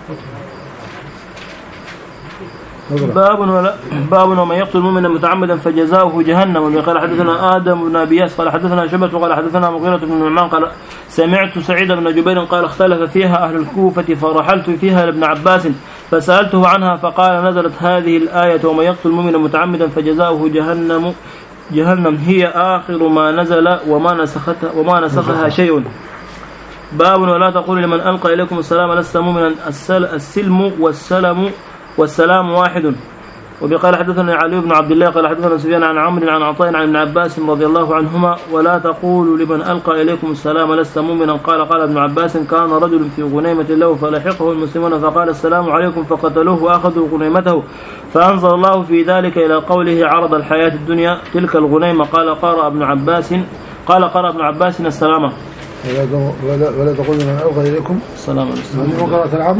باب ولا باب ومن يقتل مؤمنا متعمدا فجزاؤه جهنم. وقال حدثنا آدم بن أبياس قال حدثنا شبة وقال حدثنا مغيرة بن نعمان قال سمعت سعيد بن جبير قال اختلف فيها أهل الكوفة فرحلت فيها لابن عباس فسألته عنها فقال نزلت هذه الآية ومن يقتل مؤمنا متعمدا فجزاؤه جهنم جهنم هي آخر ما نزل وما نسختها وما نسخها شيء. باب ولا تقول لمن ألقى إليكم السلام لست مؤمنا السلم والسلم والسلام واحد. وبقال حدثنا علي بن عبد الله قال حدثنا سفيان عن عمرو عن عطاء عن ابن عباس رضي الله عنهما ولا تقولوا لمن ألقى إليكم السلام لست مؤمنا. قال قال ابن عباس كان رجل في غنيمة له فلحقه المسلمون فقال السلام عليكم فقتلوه وأخذوا غنيمته فأنزل الله في ذلك إلى قوله عرض الحياة الدنيا تلك الغنيمة. قال قرأ ابن عباس قال قرأ ابن عباس السلامة ولا ولا تقولوا لمن ألقى إليكم السلام عليكم. وقرأت العظم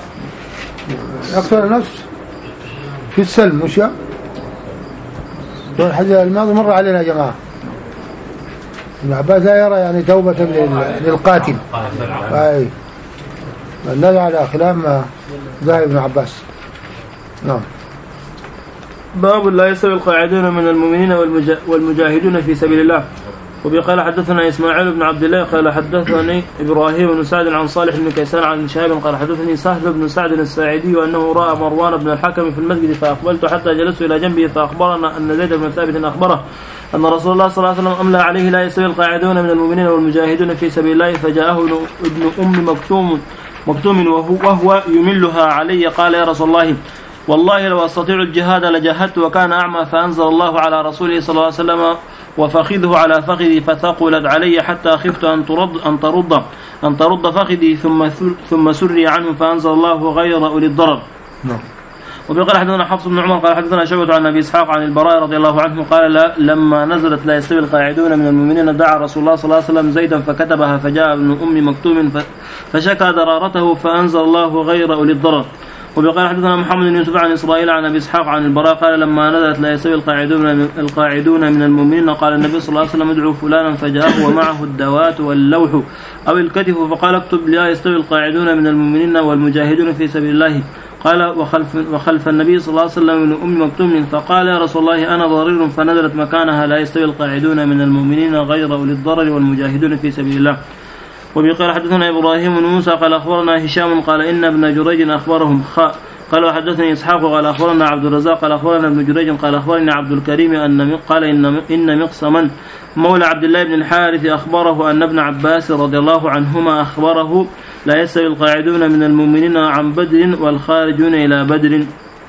أكثر النفس في السلم مش يا الحديث الماضي مر علينا يا جماعة. ابن عباس لا يرى يعني توبة للقاتل أي الناس على خلاف ما ذهب ابن عباس. نعم. باب لا يستوي القاعدون من المؤمنين والمجاهدون في سبيل الله. وبقال حدثنا إسماعيل بن عبد الله قال حدثني إبراهيم بن سعد عن صالح بن كيسان عن شهاب قال حدثني سهل بن سعد الساعدي أنه رأى مروان بن الحكم في المسجد فأقبلت حتى جلست إلى جنبه فأخبرنا أن زيد بن ثابت أخبره أن رسول الله صلى الله عليه وسلم أملى عليه لا يستوي القاعدون من المؤمنين والمجاهدون في سبيل الله. فجاءه ابن أم مكتوم مكتوم وهو, وهو يملها علي قال يا رسول الله والله لو أستطيع الجهاد لجاهدت وكان أعمى فأنزل الله على رسوله صلى الله عليه وسلم وفخذه على فخذي فثقلت علي حتى خفت أن ترد أن ترد أن ترد فخذي ثم ثم سري عنه فأنزل الله غير أولي الضرر. نعم. وبقال حدثنا حفص بن عمر قال حدثنا شعبة عن أبي إسحاق عن البراء رضي الله عنه قال لا لما نزلت لا يستوي القاعدون من المؤمنين دعا رسول الله صلى الله عليه وسلم زيدا فكتبها فجاء ابن أم مكتوم فشكى ضرارته فأنزل الله غير أولي الضرر. وبقال حدثنا محمد بن يوسف عن إسرائيل عن أبي إسحاق عن البراء قال لما نزلت لا يستوي القاعدون القاعدون من المؤمنين قال النبي صلى الله عليه وسلم ادعوا فلانا فجاءه ومعه الدوات واللوح أو الكتف فقال اكتب لا يستوي القاعدون من المؤمنين والمجاهدون في سبيل الله. قال وخلف, وخلف النبي صلى الله عليه وسلم من أم مكتوم فقال يا رسول الله أنا ضرير فنزلت مكانها لا يستوي القاعدون من المؤمنين غير أولي الضرر والمجاهدون في سبيل الله. وبقال حدثنا إبراهيم بن موسى قال أخبرنا هشام قال إن ابن جريج أخبرهم خاء قال وحدثني إسحاق قال أخبرنا عبد الرزاق قال أخبرنا ابن جريج قال أخبرني عبد الكريم أن قال إن إن مقسما مولى عبد الله بن الحارث أخبره أن ابن عباس رضي الله عنهما أخبره لا يستوي القاعدون من المؤمنين عن بدر والخارجون إلى بدر.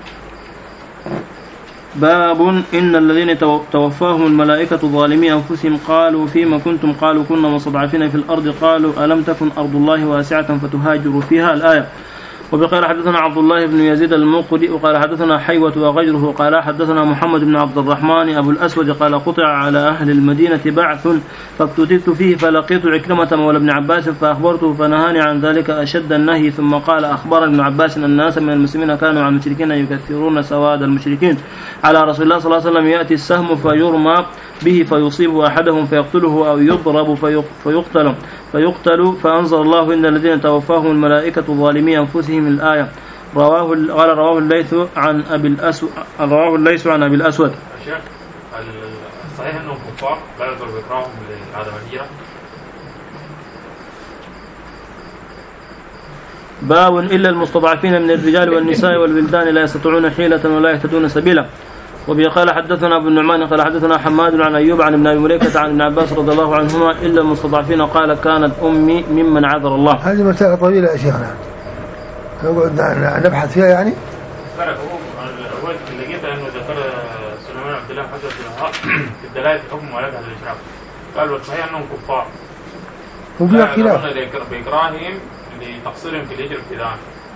باب إن الذين توفاهم الملائكة ظالمي أنفسهم قالوا فيما كنتم قالوا كنا مستضعفين في الأرض قالوا ألم تكن أرض الله واسعة فتهاجروا فيها الآية. وبقال حدثنا عبد الله بن يزيد المقري وقال حدثنا حيوة وغيره قال حدثنا محمد بن عبد الرحمن أبو الأسود قال قطع على أهل المدينة بعث فاكتتبت فيه فلقيت عكرمة مولى ابن عباس فأخبرته فنهاني عن ذلك أشد النهي ثم قال أخبر ابن عباس أن الناس من المسلمين كانوا عن المشركين يكثرون سواد المشركين على رسول الله صلى الله عليه وسلم يأتي السهم فيرمى به فيصيب أحدهم فيقتله أو يضرب فيقتل فيقتل فأنزل الله إن الذين توفاهم الملائكة ظالمي أنفسهم الآية. رواه قال رواه الليث عن أبي الأسود رواه الليث عن أبي الأسود. الشيخ الصحيح أنهم كفار لا يضر بكراههم لعدم الهجرة. باب إلا المستضعفين من الرجال والنساء والولدان لا يستطيعون حيلة ولا يهتدون سبيلا. وبه قال حدثنا ابو النعمان قال حدثنا حماد عن أيوب عن ابن أبي مليكة عن ابن عباس رضي الله عنهما إلا المستضعفين قال كانت أمي ممن عذر الله. هذه مسألة طويلة يا شيخنا نقعد نبحث فيها يعني. هو اللي جيت أنه ذكر سليمان عبد الله حجر في الدلائل في حكم ولادها للإشراف قال والصحيح أنهم كفار وفيها خلاف بإكراههم لتقصيرهم في الهجرة ابتداء.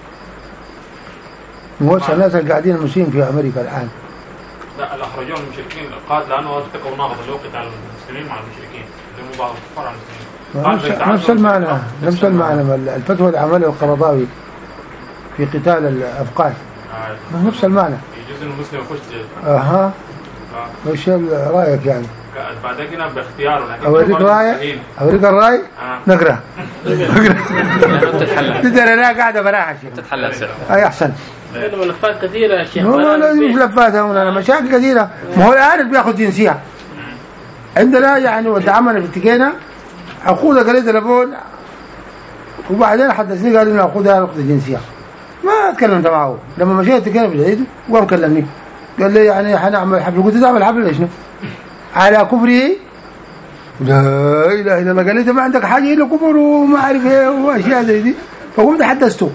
موسى الناس قاعدين المسلمين في أمريكا الآن لا الأخرجون المشركين قال لأنه ارتكبوا ناقض الوقت على المسلمين مع المشركين اللي هم بعض الكفار على المسلمين. نفس المعنى نفس المعنى الفتوى اللي عمله القرضاوي في قتال الأفغان آه. نفس المعنى. يجوز إنه المسلم يخش. أها. وش آه. رأيك يعني؟ بعد كده باختياره. أوريك رأي أوريك الرأي آه. نقرأ. نقرأ. تدري أنا قاعدة براحة. تتحلى السر. أي أحسن. ملفات كثيرة يا شيخ. لا لا مش ملفات هنا مشاكل كثيرة. ما هو الآن بياخذ جنسية. عندنا يعني ودعمنا في التكينة أخوذها قال لي تلفون وبعدين حدثني قال لي إنه أخوذها أخذ الجنسية. ما تكلمت معه لما مشيت التكينة بالعيد وقام كلمني قال لي يعني حنعمل حفل. قلت تعمل حفل ليش؟ على كفري لا إله إلا الله. قال لي ما عندك حاجة إلا كفر وما أعرف إيه وأشياء زي دي. فقمت حدثته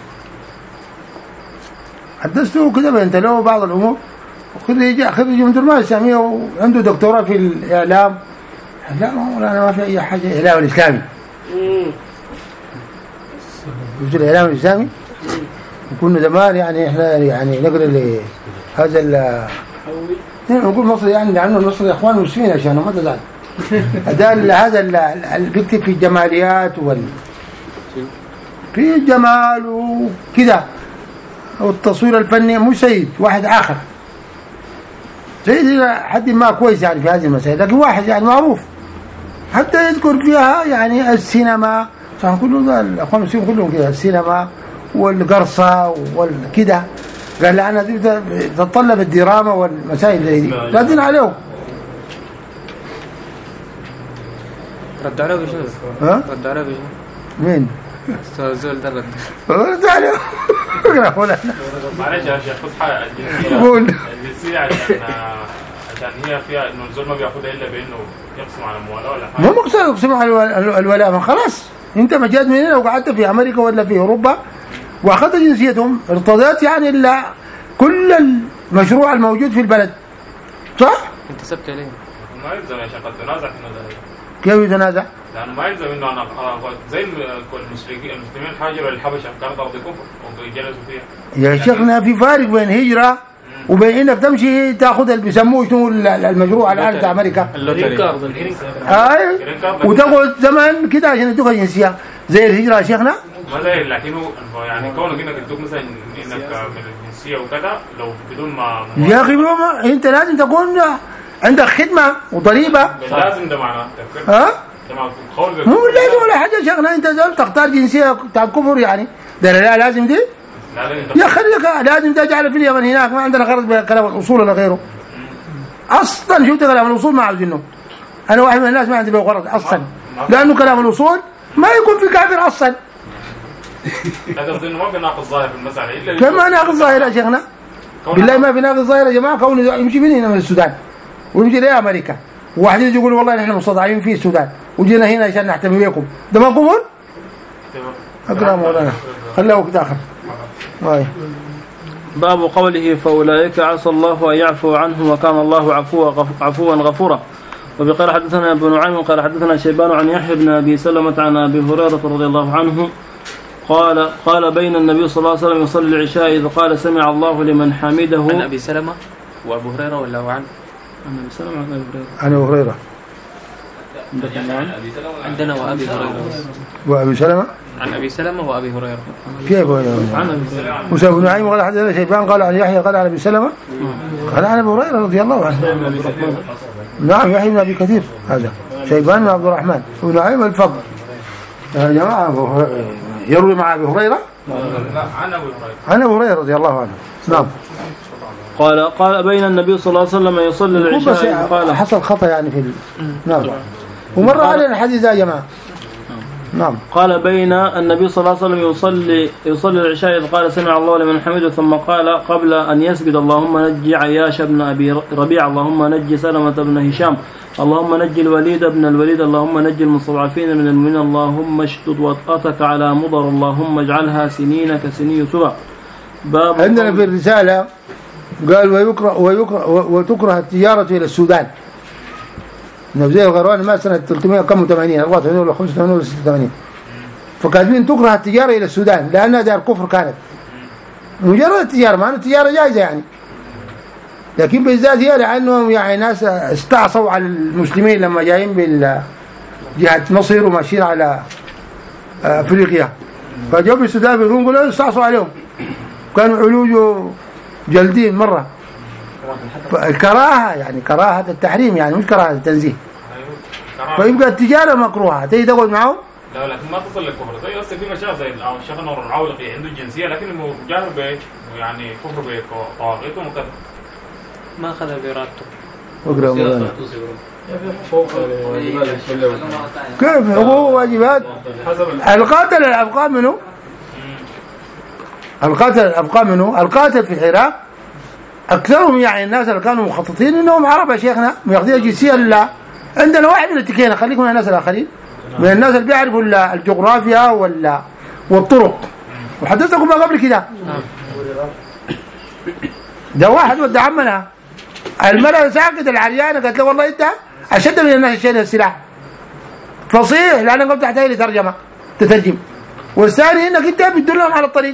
حدثته كده بنت له بعض الأمور خريج خريج من الجامعة الإسلامية وعنده دكتوراه في الإعلام. لا أنا ما في أي حاجة. الإعلام الإسلامي يقول الإعلام الإسلامي وكنا زمان يعني إحنا يعني نقرأ لهذا ال نقول مصر يعني لأنه مصر إخوان المسلمين عشان ما تزعل هذا هذا اللي بيكتب في الجماليات وال في الجمال وكذا والتصوير الفني مو سيد واحد آخر سيد حد ما كويس يعني في هذه المسائل لكن واحد يعني معروف حتى يذكر فيها يعني السينما صح كله الأخوان المسلمين كلهم كذا السينما والقرصة والكذا قال لأنا تتطلب الدراما والمسائل زي دي لا دين عليهم. رد عليه بشنو؟ ها؟ رد عليه بشنو؟ مين؟ الزول ده رد رد عليه اقرأ ولا معلش يا شيخ خذ حاجة الجنسية قول الجنسية عشان عشان هي فيها إنه الزول ما بياخدها إلا بإنه يقسم على الموالاه ولا حاجة. مو مقصود يقسم على الولاء ما خلاص أنت ما جات من هنا وقعدت في أمريكا ولا في أوروبا وأخذت جنسيتهم ارتضيت يعني إلا كل المشروع الموجود في البلد صح؟ انتسبت إليه. ما يلزم يا شيخ التنازع في النظرية. كيف يتنازع؟ لأنه ما يلزم إنه أنا زي المسلمين المسلمين هاجروا للحبشة كانت أرض كفر وجلسوا فيها. يا شيخنا في فارق بين هجرة وبين إنك تمشي تأخذ اللي بيسموه شنو المشروع الآن بتاع أمريكا. الجرين كارد. أي وتقعد زمان كده عشان تدخل جنسية زي الهجرة يا شيخنا. ما زي لكنه يعني كونه انك تدوك مثلا انك من الجنسيه وكذا لو بدون ما يا اخي ما انت لازم تكون عندك خدمه وضريبه لازم ده معناه ها مو لازم ولا حاجه شيخنا انت زول تختار جنسيه بتاع الكفر يعني ده لا لازم دي يا خليك لازم تجعل في اليمن هناك ما عندنا غرض بكلام الأصول ولا غيره. أصلا شفت كلام الأصول ما عاوزينه. أنا واحد من الناس ما عندي له غرض أصلا، لأنه كلام الأصول ما يكون في كافر أصلا. لا قصدي إنه ما بيناقض ظاهر في المسألة إلا كم ما ناقض ظاهر يا شيخنا؟ بالله ما بيناقض ظاهر يا جماعة. كونه يمشي من هنا من السودان ويمشي لأمريكا، وواحد يجي يقول والله نحن مستضعفين في السودان وجينا هنا عشان نحتمي بكم، ده ما كفر؟ أقرأ مولانا خليه وقت آخر. واي. باب قوله فأولئك عسى الله أن يعفو عنهم وكان الله عفوا عفوا غفورا. وبقال حدثنا ابن نعيم قال حدثنا شيبان عن يحيى بن أبي سلمة عن أبي هريرة رضي الله عنه قال قال بين النبي صلى الله عليه وسلم يصلي العشاء إذ قال سمع الله لمن حمده. عن أبي سلمة وأبو هريرة ولا عن عن أبي سلمة عن أبي هريرة عن أبي هريرة عندنا وأبي هريرة وأبي سلمة عن أبي سلمة وأبي هريرة. كيف عن موسى بن نعيم قال حدثنا شيبان قال عن يحيى قال عن أبي سلمة قال عن أبي هريرة رضي الله عنه. نعم يحيى بن أبي كثير هذا شيبان بن عبد الرحمن بن نعيم الفضل يا جماعة يروي مع أبي هريرة عن أبي هريرة عن أبي هريرة رضي الله عنه. نعم. قال قال بين النبي صلى الله عليه وسلم يصلي العشاء قال حصل خطأ يعني في ال... نعم. ومر علينا الحديث يا جماعة. نعم. قال بين النبي صلى الله عليه وسلم يصلي يصلي العشاء إذ قال سمع الله لمن حمده ثم قال قبل أن يسجد اللهم نجي عياش بن أبي ربيع اللهم نجي سلمة بن هشام اللهم نجي الوليد بن الوليد اللهم نجي المستضعفين من المؤمنين اللهم اشدد وطأتك على مضر اللهم اجعلها سنين كسني سبع. باب عندنا في الرسالة قال ويكره ويكره وتكره التجارة إلى السودان. زي الغروان ما سنة ثلاثمائة كم وثمانين أربعة وثمانين ولا خمسة وثمانين ولا ستة وثمانين فكاتبين تكره التجارة إلى السودان لأنها دار كفر كانت مجرد التجارة مع أن التجارة جائزة يعني، لكن بالذات هي لأنهم يعني ناس استعصوا على المسلمين لما جايين بالجهة مصر وماشيين على أفريقيا فجاءوا بالسودان بيقولون قولوا استعصوا عليهم كانوا علوج جلدين مرة. الكراهة يعني كراهة التحريم يعني مش كراهة التنزيه، فيبقى التجارة مكروهة تيجي تقعد معهم. لا لكن ما تصل للكفر زي أصلا في مشاهد زي الشيخ نور العولقي عنده الجنسية لكن مجرد به يعني كفر به طواغيته مكذب ما أخذ بإرادته. اقرأ مولانا. كيف حقوق واجبات القاتل الأبقى منه القاتل الأبقى منه القاتل في العراق أكثرهم يعني الناس اللي كانوا مخططين إنهم عرب يا شيخنا مياخذين الجنسية لله. عندنا واحد من التكينة خليكم من الناس الآخرين من الناس اللي بيعرفوا الجغرافيا ولا والطرق وحدثتكم ما قبل كده ده واحد ودى عمنا المرأة ساقط العريانة قالت له والله أنت أشد من الناس الشيء السلاح فصيح لأنك قلت تحتاج لترجمة تترجم والثاني إنك أنت بتدلهم على الطريق.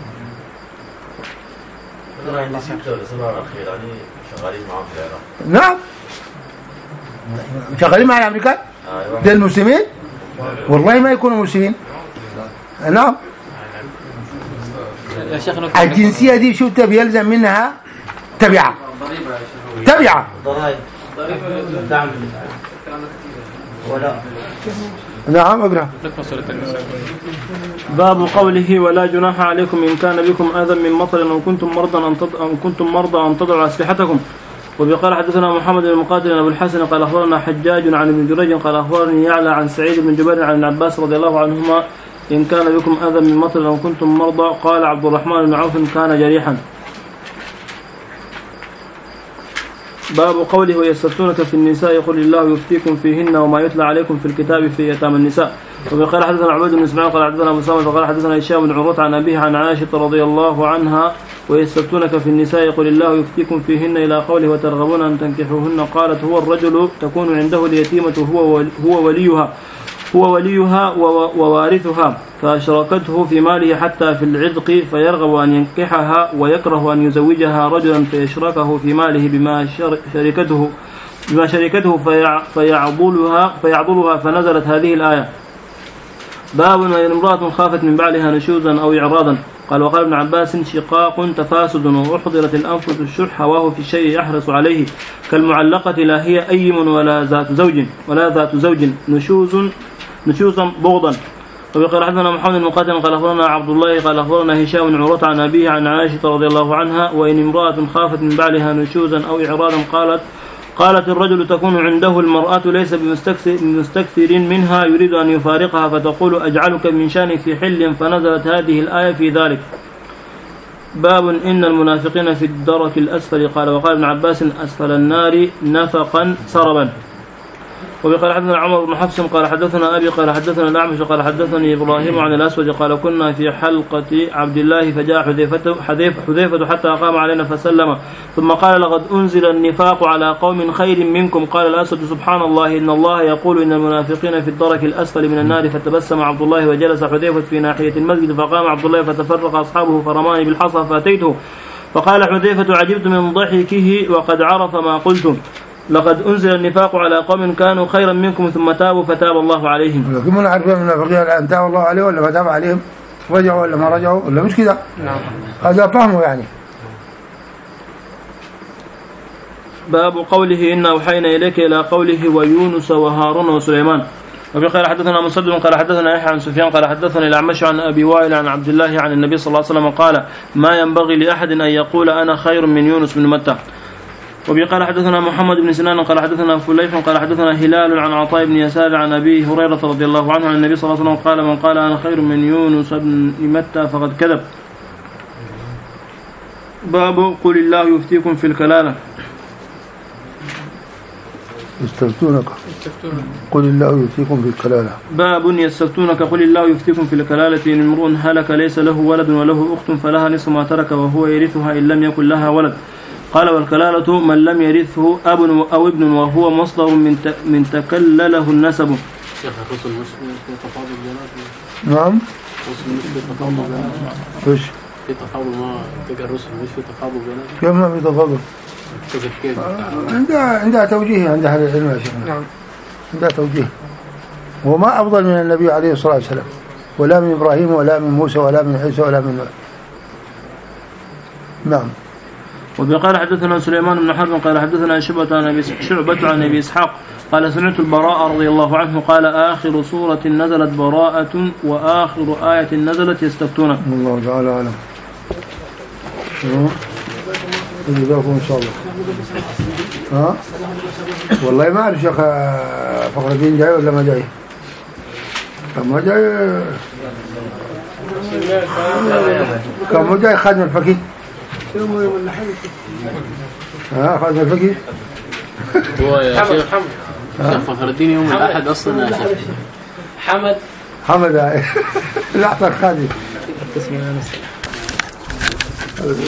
نعم شغالين مع الأمريكان ده المسلمين والله ما يكونوا مسلمين. نعم الجنسية دي شو تبي يلزم منها تبعة تبعة نعم اقرأ. باب قوله ولا جناح عليكم إن كان بكم أذى من مطر أو كنتم مرضى أن كنتم مرضى أن تضعوا أسلحتكم. وبقال حدثنا محمد بن مقاتل أبو الحسن قال أخبرنا حجاج عن ابن جريج قال أخبرني يعلى عن سعيد بن جبير عن العباس رضي الله عنهما إن كان بكم أذى من مطر أو كنتم مرضى قال عبد الرحمن بن عوف كان جريحا. باب قوله ويستفتونك في النساء يقول الله يفتيكم فيهن وما يتلى عليكم في الكتاب في يتامى النساء. وقال حدثنا عبيد بن اسماعيل قال حدثنا ابو سامة قال حدثنا هشام بن عروة عن أبيه عن عائشة رضي الله عنها ويستفتونك في النساء يقول الله يفتيكم فيهن إلى قوله وترغبون أن تنكحوهن قالت هو الرجل تكون عنده اليتيمة هو هو وليها هو وليها ووارثها فأشركته في ماله حتى في العتق فيرغب أن ينكحها ويكره أن يزوجها رجلا فيشركه في ماله بما شركته بما شركته فيعضلها فيعضلها فنزلت هذه الآية. باب وإن امرأة خافت من بعلها نشوزا أو إعراضا قال وقال ابن عباس شقاق تفاسد وأحضرت الأنفس الشح وهو في الشيء يحرص عليه كالمعلقة لا هي أيم ولا ذات زوج ولا ذات زوج نشوز نشوزا بغضا وقال حدثنا محمد بن مقاتل قال أخبرنا عبد الله قال أخبرنا هشام بن عروة عن أبيه عن عائشة رضي الله عنها وإن امرأة خافت من بعلها نشوزا أو إعراضا قالت قالت الرجل تكون عنده المرأة ليس بمستكثر منها يريد أن يفارقها فتقول أجعلك من شأني في حل فنزلت هذه الآية في ذلك. باب إن المنافقين في الدرك الأسفل. قال وقال ابن عباس أسفل النار نفقا سربا. وقال حدثنا عمر بن حفص قال حدثنا أبي قال حدثنا الأعمش قال حدثني إبراهيم عن الأسود قال كنا في حلقة عبد الله فجاء حذيفة, حذيفة, حذيفة حتى قام علينا فسلم ثم قال لقد أنزل النفاق على قوم خير منكم. قال الأسود سبحان الله إن الله يقول إن المنافقين في الدرك الأسفل من النار. فتبسم عبد الله وجلس حذيفة في ناحية المسجد فقام عبد الله فتفرق أصحابه فرماني بالحصى فأتيته فقال حذيفة عجبت من ضحكه وقد عرف ما قلتم لقد أنزل النفاق على قوم كانوا خيرا منكم ثم تابوا فتاب الله عليهم. لكن ما نعرف المنافقين الآن تاب الله عليه ولا فتاب عليهم رجعوا ولا ما رجعوا ولا مش كده. نعم هذا فهمه يعني. باب قوله إنا أوحينا إليك إلى قوله ويونس وهارون وسليمان. وفي قال حدثنا مسدد قال حدثنا يحيى عن سفيان قال حدثني الأعمش عن أبي وائل عن عبد الله عن النبي صلى الله عليه وسلم قال ما ينبغي لأحد أن يقول أنا خير من يونس بن متى. وبي قال حدثنا محمد بن سنان قال حدثنا فليح قال حدثنا هلال عن عطاء بن يسار عن أبي هريرة رضي الله عنه عن النبي صلى الله عليه وسلم قال من قال أنا خير من يونس بن متى فقد كذب. باب قل الله يفتيكم في الكلالة. يستفتونك قل الله يفتيكم في الكلالة. باب يستفتونك قل الله يفتيكم في الكلالة إن امرؤ هلك ليس له ولد وله أخت فلها نصف ما ترك وهو يرثها إن لم يكن لها ولد. قال والكلالة من لم يرثه أب أو ابن وهو مصدر من من تكلله النسب. شيخ الرسل مش في تفاضل بيناتهم. نعم. الرسل مش في تفاضل بيناتهم. ايش؟ في تفاضل ما تلقى الرسل مش في تفاضل بيناتهم. كيف ما في تفاضل؟ كيف كيف؟ عندها عندها توجيه عند أهل العلم يا شيخنا. نعم. عندها توجيه. وما أفضل من النبي عليه الصلاة والسلام ولا من إبراهيم ولا من موسى ولا من عيسى ولا من نعم. وقال حدثنا سليمان بن حرب قال حدثنا شعبة عن أبي شعبة عن أبي إسحاق قال سمعت البراء رضي الله عنه قال آخر سورة نزلت براءة وآخر آية نزلت يستفتونك. الله تعالى أعلم. جزاكم إن شاء الله. ها؟ والله ما أعرف شيخ فخر الدين جاي ولا ما جاي؟ كم جاي؟ كم جاي خادم الفقيه؟ ها خادم الفقيه؟ هو يا شيخ شيخ فخر الدين يوم الأحد أصلا يا شيخ حمد حمد لا خادم